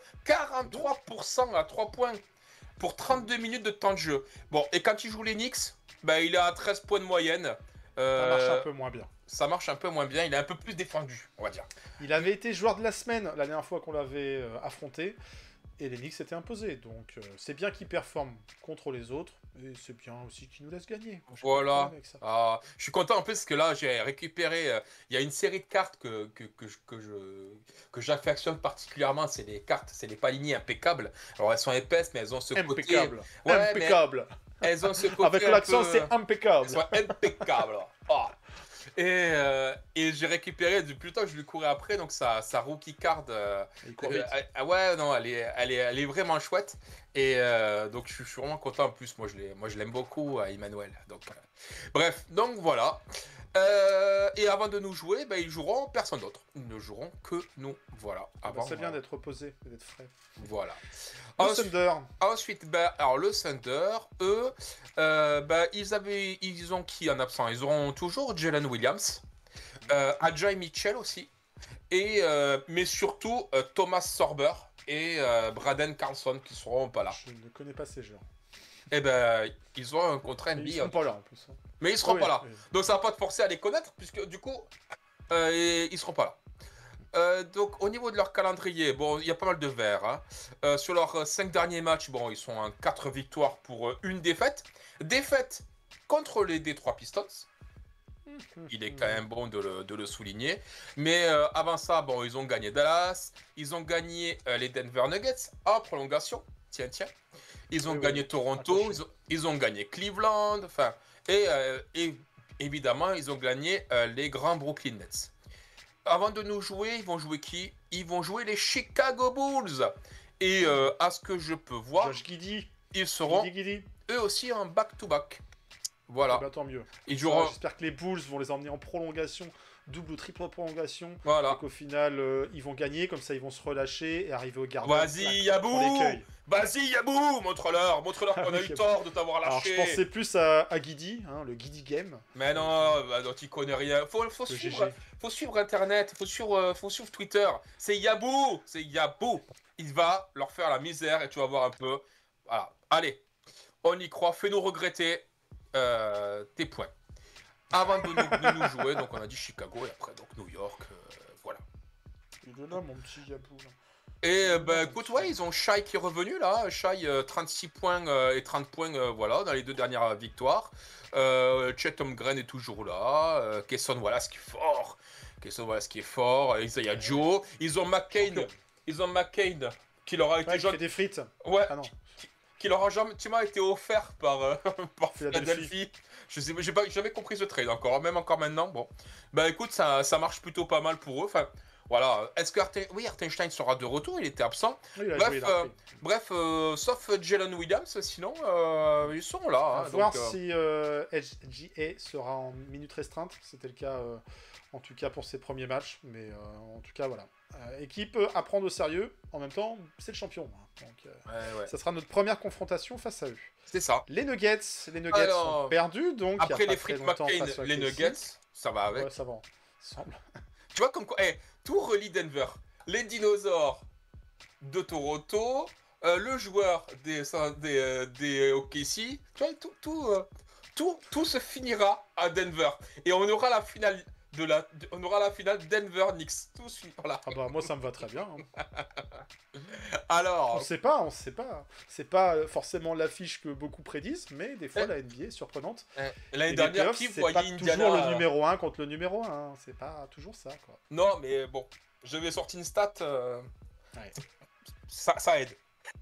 43% à 3 points pour 32 minutes de temps de jeu. Bon, et quand il joue les Knicks, il est à 13 points de moyenne. Ça marche un peu moins bien. Ça marche un peu moins bien, il est un peu plus défendu, on va dire. Il avait été joueur de la semaine la dernière fois qu'on l'avait affronté. Et les Knicks s'étaient imposés. Donc c'est bien qu'il performe contre les autres. Et c'est bien aussi qu'il nous laisse gagner. Voilà. Je suis content en plus parce que là j'ai récupéré. Il y a une série de cartes que j'affectionne particulièrement. C'est les cartes, c'est les Panini impeccables. Alors elles sont épaisses, mais elles ont ce côté. Impeccable. Elles ont ce côté. Avec l'accent, c'est impeccable. Elles sont impeccables. Et j'ai récupéré, depuis le temps que je lui courais après, donc sa rookie card. Il court vite. Ouais, non, elle est vraiment chouette. Et donc je suis vraiment content en plus. Moi je l'aime beaucoup, Emmanuel. Donc, bref, donc voilà. Et avant de nous jouer, ils joueront personne d'autre. Ils ne joueront que nous. Voilà. C'est bien d'être reposé et d'être frais. Voilà. Thunder. Ensuite, alors le Thunder, eux, ils ont qui en absent? Ils auront toujours Jalen Williams, Ajay Mitchell aussi, mais surtout Thomas Sorber et Braden Carlson qui seront pas là. Je ne connais pas ces joueurs. Ils ont un contrat NBA. Ils seront pas là en plus. Mais ils seront pas là. Donc ça va pas te forcer à les connaître puisque du coup, ils seront pas là. Donc au niveau de leur calendrier, il y a pas mal de verts. Hein. Sur leurs 5 derniers matchs, ils sont en 4 victoires pour une défaite. Défaite contre les Detroit Pistons. Il est quand même bon de le souligner. Mais avant ça, ils ont gagné Dallas. Ils ont gagné les Denver Nuggets en prolongation. Tiens. Ils ont gagné Toronto. Ils ont gagné Cleveland. Enfin, et évidemment, ils ont gagné les grands Brooklyn Nets. Avant de nous jouer, ils vont jouer qui? Ils vont jouer les Chicago Bulls. Et à ce que je peux voir, Josh Giddey. Ils seront Giddey. eux aussi en back-to-back. Voilà. Tant mieux. Ils joueront... J'espère que les Bulls vont les emmener en prolongation, double ou triple prolongation. Voilà. Et qu'au final, ils vont gagner, comme ça ils vont se relâcher et arriver au Garden. Vas-y, Yabou! Vas-y, Yabou! Montre-leur qu'on a eu tort de t'avoir lâché. Alors, je pensais plus à Giddey, le Giddey Game. Mais non, tu connais rien. Faut suivre Internet, faut suivre Twitter. C'est Yabou! Il va leur faire la misère et tu vas voir un peu. Voilà. Allez, on y croit. Fais-nous regretter tes points. Avant de nous jouer, donc on a dit Chicago et après donc New York. Voilà. Il est là, mon petit Yabou. Et écoute, ouais, ils ont Shai qui est revenu là. Shai, 36 points et 30 points voilà, dans les 2 dernières victoires. Chet Holmgren est toujours là. Kesson Wallace qui est fort. Isaiah Joe. Ils ont McCain. Qui leur a été qui fait des frites. Ouais. Ah non. Qui leur a gentiment été offert par, par Philadelphie. Philadelphie. Je sais, j'ai jamais compris ce trade encore, même encore maintenant. Bon, bah écoute, ça marche plutôt pas mal pour eux. Enfin, voilà. Est-ce que Hartenstein sera de retour? Il était absent. Oui, il a joué, il a repris. Bref, sauf Jalen Williams, sinon ils sont là. À Hein, voir donc, si SGA sera en minute restreinte. C'était le cas, en tout cas pour ses premiers matchs. Mais en tout cas, voilà. Équipe à prendre au sérieux. En même temps, c'est le champion. Hein. Donc, ouais. ça sera notre première confrontation face à eux. C'est ça. Les Nuggets Alors, sont perdus. Donc, il y a Après pas les très frites longtemps McCain, face à les OKC. Nuggets, ça va avec. Ouais, ça va. Semble. Tu vois comme quoi, tout relie Denver. Les dinosaures de Toronto, le joueur des OKC, tu vois, tout se finira à Denver. Et on aura la finale Denver Knicks. Tout suit, voilà. Ah bah moi ça me va très bien. Hein. Alors, On sait pas. C'est pas forcément l'affiche que beaucoup prédisent, mais des fois la NBA est surprenante. l'année Et les dernière, playoffs, qui c'est voyait pas Indiana toujours le numéro 1 contre le numéro 1. Hein. C'est pas toujours ça, quoi. Non, mais bon, je vais sortir une stat. Ouais. Ça aide.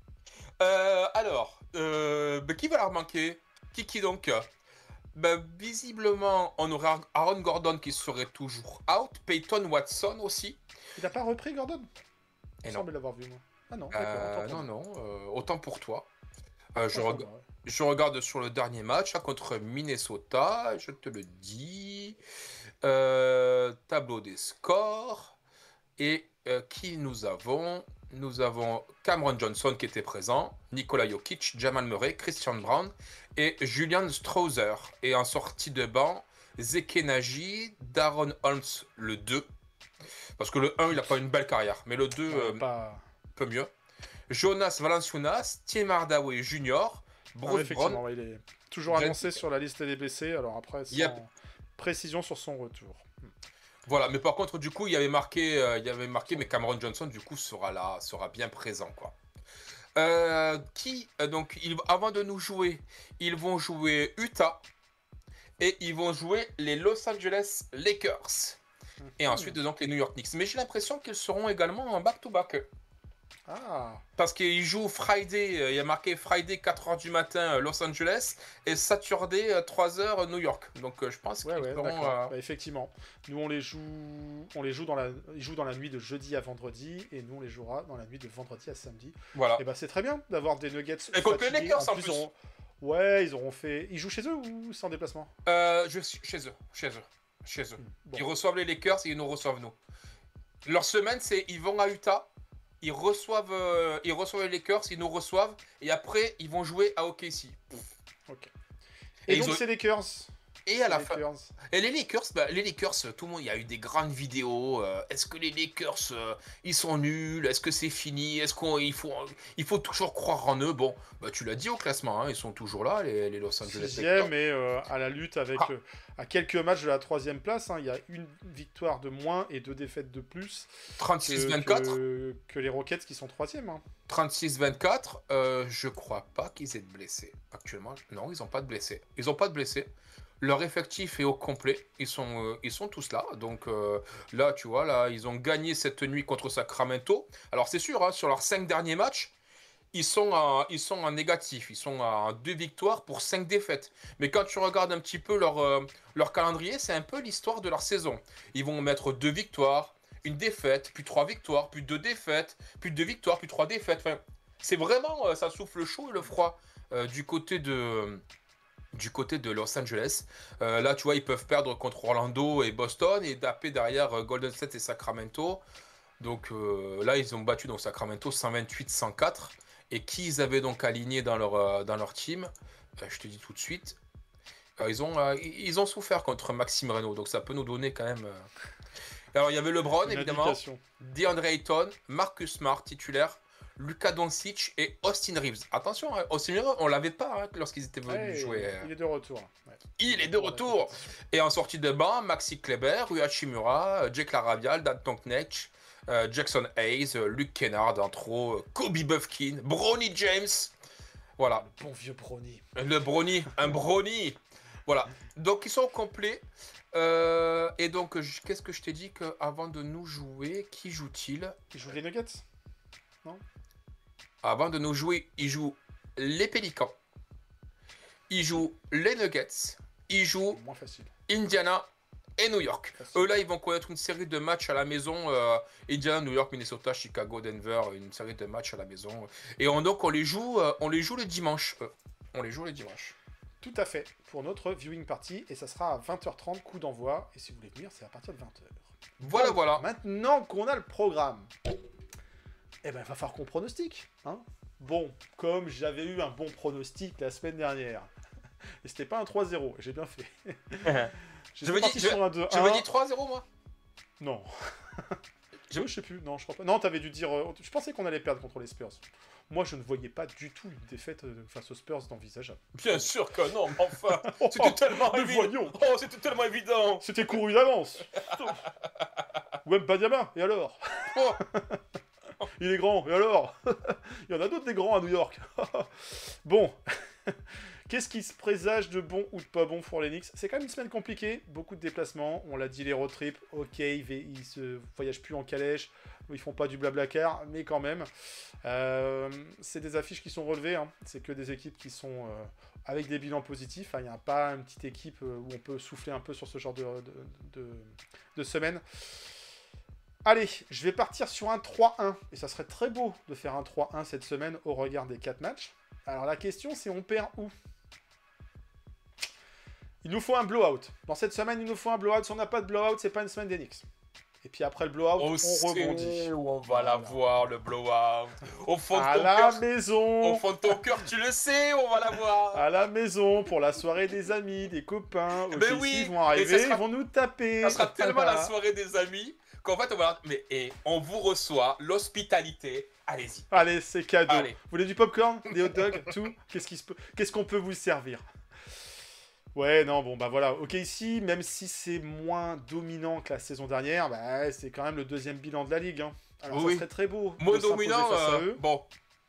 Alors, qui va leur manquer? Qui donc? Visiblement, on aurait Aaron Gordon qui serait toujours out. Peyton Watson aussi. Il a pas repris Gordon? Et Il non. semble l'avoir vu, moi. Ah non, d'accord. Non, autant pour toi. Ouais. Je regarde sur le dernier match contre Minnesota, je te le dis. Tableau des scores. Et qui nous avons? Nous avons Cameron Johnson qui était présent, Nikola Jokic, Jamal Murray, Christian Brown et Julian Strawther. Et en sortie de banc, Zeke Nagy, Daron Holmes le 2. Parce que le 1, il n'a pas une belle carrière, mais le 2, un peu mieux. Jonas Valanciunas, Tim Hardaway Jr., Bruce Brown. Il est toujours annoncé sur la liste des blessés, alors après, sans précision sur son retour. Voilà, mais par contre, du coup, il y avait marqué, mais Cameron Johnson, du coup, sera bien présent, quoi. Donc, avant de nous jouer, ils vont jouer Utah et ils vont jouer les Los Angeles Lakers. Et ensuite, donc, les New York Knicks. Mais j'ai l'impression qu'ils seront également en back-to-back. Ah. Parce qu'ils jouent Friday, il y a marqué Friday 4h du matin Los Angeles et Saturday 3h New York. Donc je pense qu'ils feront... Bah, effectivement. Nous on les joue dans la nuit de jeudi à vendredi et nous on les jouera dans la nuit de vendredi à samedi. Voilà. Et bah c'est très bien d'avoir des Nuggets. Et contre les Lakers en plus. Ouais, ils auront fait... Ils jouent chez eux ou c'est en déplacement? Chez eux. Bon. Ils reçoivent les Lakers et ils nous reçoivent nous. Leur semaine c'est ils vont à Utah. Ils reçoivent les Lakers, ils nous reçoivent, et après, ils vont jouer à OKC. Ok. Et donc, c'est les Lakers. Et à la fin. Et les Lakers, tout le monde, il y a eu des grandes vidéos. Est-ce que les Lakers, ils sont nuls? Est-ce que c'est fini? Est-ce qu'il faut toujours croire en eux? Bon, tu l'as dit au classement, hein, ils sont toujours là, les Los Angeles Lakers. Mais à la lutte avec à quelques matchs de la 3e place, hein, il y a une victoire de moins et 2 défaites de plus. 36-24 que les Rockets qui sont 3e. Hein. 36-24, je crois pas qu'ils aient de blessés actuellement. Non, ils n'ont pas de blessés. Leur effectif est au complet, ils sont tous là, donc là tu vois, là ils ont gagné cette nuit contre Sacramento. Alors c'est sûr, hein, sur leurs 5 derniers matchs, ils sont en négatif, ils sont à 2 victoires pour 5 défaites. Mais quand tu regardes un petit peu leur calendrier, c'est un peu l'histoire de leur saison. Ils vont mettre 2 victoires, une défaite, puis 3 victoires, puis 2 défaites, puis 2 victoires, puis 3 défaites. Enfin, c'est vraiment, ça souffle le chaud et le froid du côté de Los Angeles. Là, tu vois, ils peuvent perdre contre Orlando et Boston et taper derrière Golden State et Sacramento. Donc là, ils ont battu donc, Sacramento 128-104. Et qui ils avaient donc aligné dans leur team, je te dis tout de suite. Ils ont souffert contre Maxime Reynaud. Donc ça peut nous donner quand même... Alors, il y avait LeBron, évidemment. DeAndre Ayton, Marcus Smart, titulaire. Luka Doncic et Austin Reeves. Attention, hein, Austin Reeves, on l'avait pas lorsqu'ils étaient venus jouer. Il est de retour. Ouais. Il est de retour. Et en sortie de banc, Maxi Kleber, Rui Hachimura, Jake Larabial, Dan Tonknech, Jackson Hayes, Luke Kennard en trop, Kobe Buffkin, Bronny James. Voilà. Le bon vieux Brony. Le Brony, un Brony. Voilà. Donc ils sont complets. Et donc, qu'est-ce que je t'ai dit qu'avant de nous jouer, qui joue-t-il? Il joue les Nuggets. Avant de nous jouer, il joue les Pélicans. Il joue les Nuggets. Il joue Moins facile. Indiana et New York. Facile. Eux là, ils vont connaître une série de matchs à la maison. Indiana, New York, Minnesota, Chicago, Denver, une série de matchs à la maison. Et donc on les joue le dimanche. On les joue le dimanche. Tout à fait, pour notre viewing party, et ça sera à 20h30, coup d'envoi, et si vous voulez venir, c'est à partir de 20h. Voilà, voilà. Maintenant qu'on a le programme, eh ben, il va falloir qu'on pronostique. Hein, bon, comme j'avais eu un bon pronostic la semaine dernière, et c'était pas un 3-0, j'ai bien fait. Je me dis sur un 2-1. J'avais dit 3-0, moi. Non. Je sais plus, non, je crois pas. Non, t'avais dû dire... je pensais qu'on allait perdre contre les Spurs. Moi, je ne voyais pas du tout une défaite face aux Spurs d'envisageable. Bien sûr que non, mais enfin, c'était tellement nous évident. voyons. Oh, c'était tellement évident. C'était couru d'avance. Wem Banyama, et alors? Oh. Il est grand, et alors? Il y en a d'autres des grands à New York. Bon. Qu'est-ce qui se présage de bon ou de pas bon pour les Knicks? C'est quand même une semaine compliquée, beaucoup de déplacements. On l'a dit, les road trips, ok, ils se voyagent plus en calèche, ils font pas du blablacar, mais quand même. C'est des affiches qui sont relevées, hein. C'est que des équipes qui sont avec des bilans positifs. Il n'y a pas une petite équipe où on peut souffler un peu sur ce genre de semaine. Allez, je vais partir sur un 3-1. Et ça serait très beau de faire un 3-1 cette semaine au regard des 4 matchs. Alors la question, c'est on perd où? Il nous faut un blowout. Dans cette semaine, il nous faut un blowout. Si on n'a pas de blowout, c'est pas une semaine des Knicks. Et puis après le blowout, on rebondit. Où on va la voir, le blowout. Au fond de À ton la cœur. maison. Au fond de ton cœur, tu le sais, on va la voir. À la maison, pour la soirée des amis, des copains. Mais Ok, oui, ils vont arriver, et ça sera- ils vont nous taper. Ça sera tellement la soirée des amis qu'en fait, on va. Et on vous reçoit, l'hospitalité. Allez-y. Allez, c'est cadeau. Allez. Vous voulez du popcorn, des hot dogs, tout? Qu'est-ce qu'on peut vous servir? Ouais, non, bon, bah voilà. Ok, ici, même si c'est moins dominant que la saison dernière, bah, c'est quand même le deuxième bilan de la ligue. Hein. Alors, Oui. ça serait très beau. Moins de s'imposer dominant, face à eux. bon.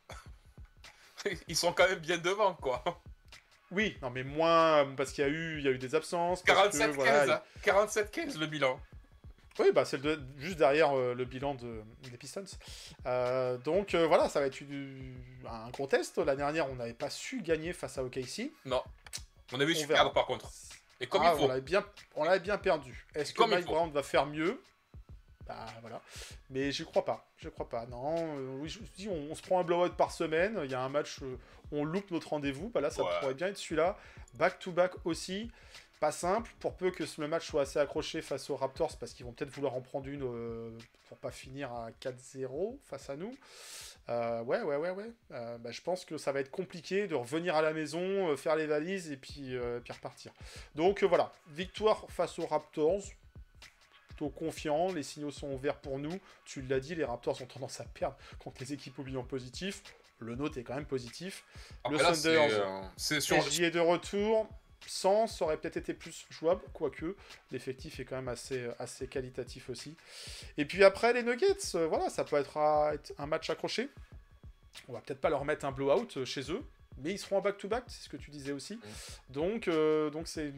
Ils sont quand même bien devant, quoi. Oui, non, mais moins parce qu'il y a eu des absences. parce que, 47-15, voilà, hein. 47-15 le bilan. Oui, bah c'est juste derrière le bilan des Pistons. Donc voilà, ça va être un gros test. L'année dernière, on n'avait pas su gagner face à OKC. Non. On avait On su verra. perdre par contre. Et comme Ah, il faut. on l'avait bien perdu. Est-ce que Comme il Mike faut. Brown va faire mieux? Bah voilà. Mais je crois pas. Je crois pas. Non. Oui, je dis, on se prend un blowout par semaine. Il y a un match, on loupe notre rendez-vous. Bah là, ça Ouais. pourrait bien être celui-là. Back-to-back aussi. Pas simple, pour peu que le match soit assez accroché face aux Raptors, parce qu'ils vont peut-être vouloir en prendre une pour pas finir à 4-0 face à nous. Ouais. Bah, je pense que ça va être compliqué de revenir à la maison, faire les valises et puis repartir. Donc voilà, victoire face aux Raptors. Plutôt confiant, les signaux sont ouverts pour nous. Tu l'as dit, les Raptors ont tendance à perdre contre les équipes au bilan positif. Le nôtre est quand même positif. Après, Le là, Thunder, c'est sur. SJ est de retour. 100, ça aurait peut-être été plus jouable, quoique l'effectif est quand même assez qualitatif aussi. Et puis après, les Nuggets, voilà, ça peut être un match accroché. On va peut-être pas leur mettre un blowout chez eux, mais ils seront en back-to-back, c'est ce que tu disais aussi. Donc c'est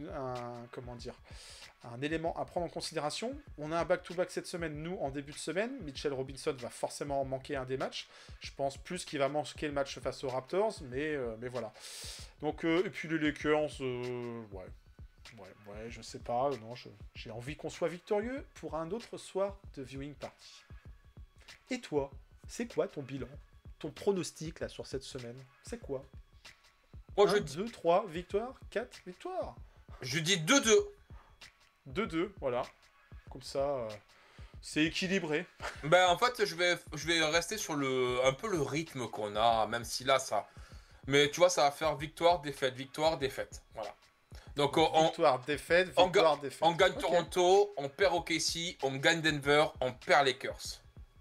un élément à prendre en considération. On a un back-to-back cette semaine, nous, en début de semaine. Mitchell Robinson va forcément manquer un des matchs. Je pense plus qu'il va manquer le match face aux Raptors, mais voilà. Donc, et puis les Lakers, ouais, je sais pas. Non, j'ai envie qu'on soit victorieux pour un autre soir de viewing party. Et toi, c'est quoi ton bilan? Ton pronostic là sur cette semaine? C'est quoi? Moi, 1, 2, 3 victoires, 4 victoires. je dis 2-2. 2-2, voilà. Comme ça, c'est équilibré. Ben, en fait, je vais rester sur un peu le rythme qu'on a, même si là, ça. Mais tu vois, ça va faire victoire, défaite. Voilà. Donc, Victoire, défaite, on victoire, défaite. on gagne Ok. Toronto, on perd OKC, on gagne Denver, on perd Lakers.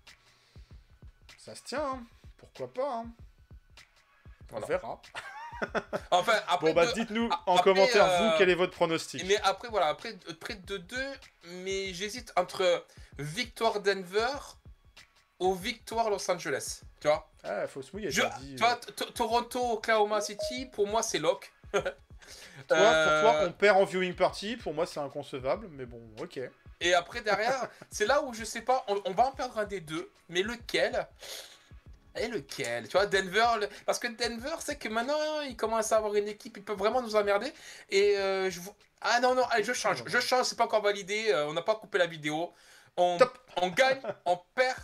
Ça se tient, hein. Pourquoi pas, hein. On Voilà. verra. Enfin, après. Bon, bah, deux- dites-nous a- en après, commentaire, vous, quel est votre pronostic? Mais après, voilà, après 2-2, mais j'hésite entre victoire Denver aux victoires Los Angeles. Tu vois, Ah, faut se mouiller. tu vois, Toronto, Oklahoma City, pour moi, c'est lock. Pour toi, on perd en viewing party. Pour moi, c'est inconcevable. Mais bon, ok. Et après, derrière, c'est là où je sais pas, on va en perdre un des deux, mais lequel? Et lequel? Tu vois, Denver, parce que Denver, c'est que maintenant, ils commencent à avoir une équipe, ils peuvent vraiment nous emmerder. Et ah non, non, allez, je change, c'est pas encore validé, on n'a pas coupé la vidéo. Top. On gagne, on perd,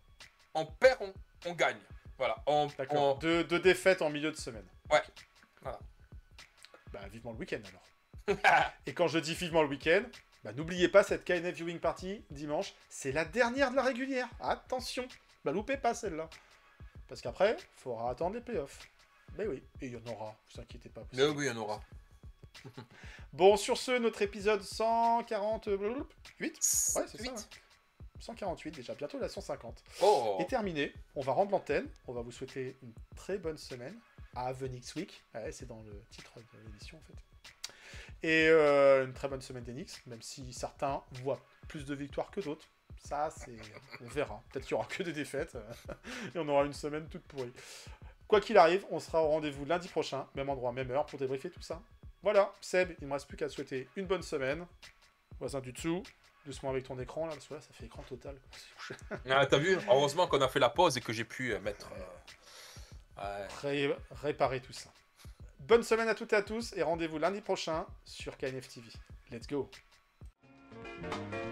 on gagne. Voilà. D'accord. Deux défaites en milieu de semaine. Ouais. Voilà. Bah, vivement le week-end alors. Et quand je dis vivement le week-end, bah, n'oubliez pas cette KNF Viewing Party dimanche. C'est la dernière de la régulière. Attention. Bah, loupez pas celle-là. Parce qu'après, il faudra attendre les playoffs. Mais oui, et il y en aura. Ne vous inquiétez pas. Mais oui, il y en aura. Bon, sur ce, notre épisode 148. Ouais, c'est ça. Ouais. 148 déjà, bientôt la 150. Est terminé. On va rendre l'antenne. On va vous souhaiter une très bonne semaine. Have a next week. Ouais, c'est dans le titre de l'émission en fait. Et une très bonne semaine d'Enix, même si certains voient plus de victoires que d'autres. Ça, c'est... on verra. Peut-être qu'il n'y aura que des défaites. Et on aura une semaine toute pourrie. Quoi qu'il arrive, on sera au rendez-vous lundi prochain, même endroit, même heure, pour débriefer tout ça. Voilà, Seb, il ne me reste plus qu'à souhaiter une bonne semaine. Voisin du dessous, doucement avec ton écran, là, parce que là, ça fait écran total. Ah, t'as vu? Heureusement qu'on a fait la pause et que j'ai pu mettre... réparer tout ça. Bonne semaine à toutes et à tous, et rendez-vous lundi prochain sur KNF TV. Let's go!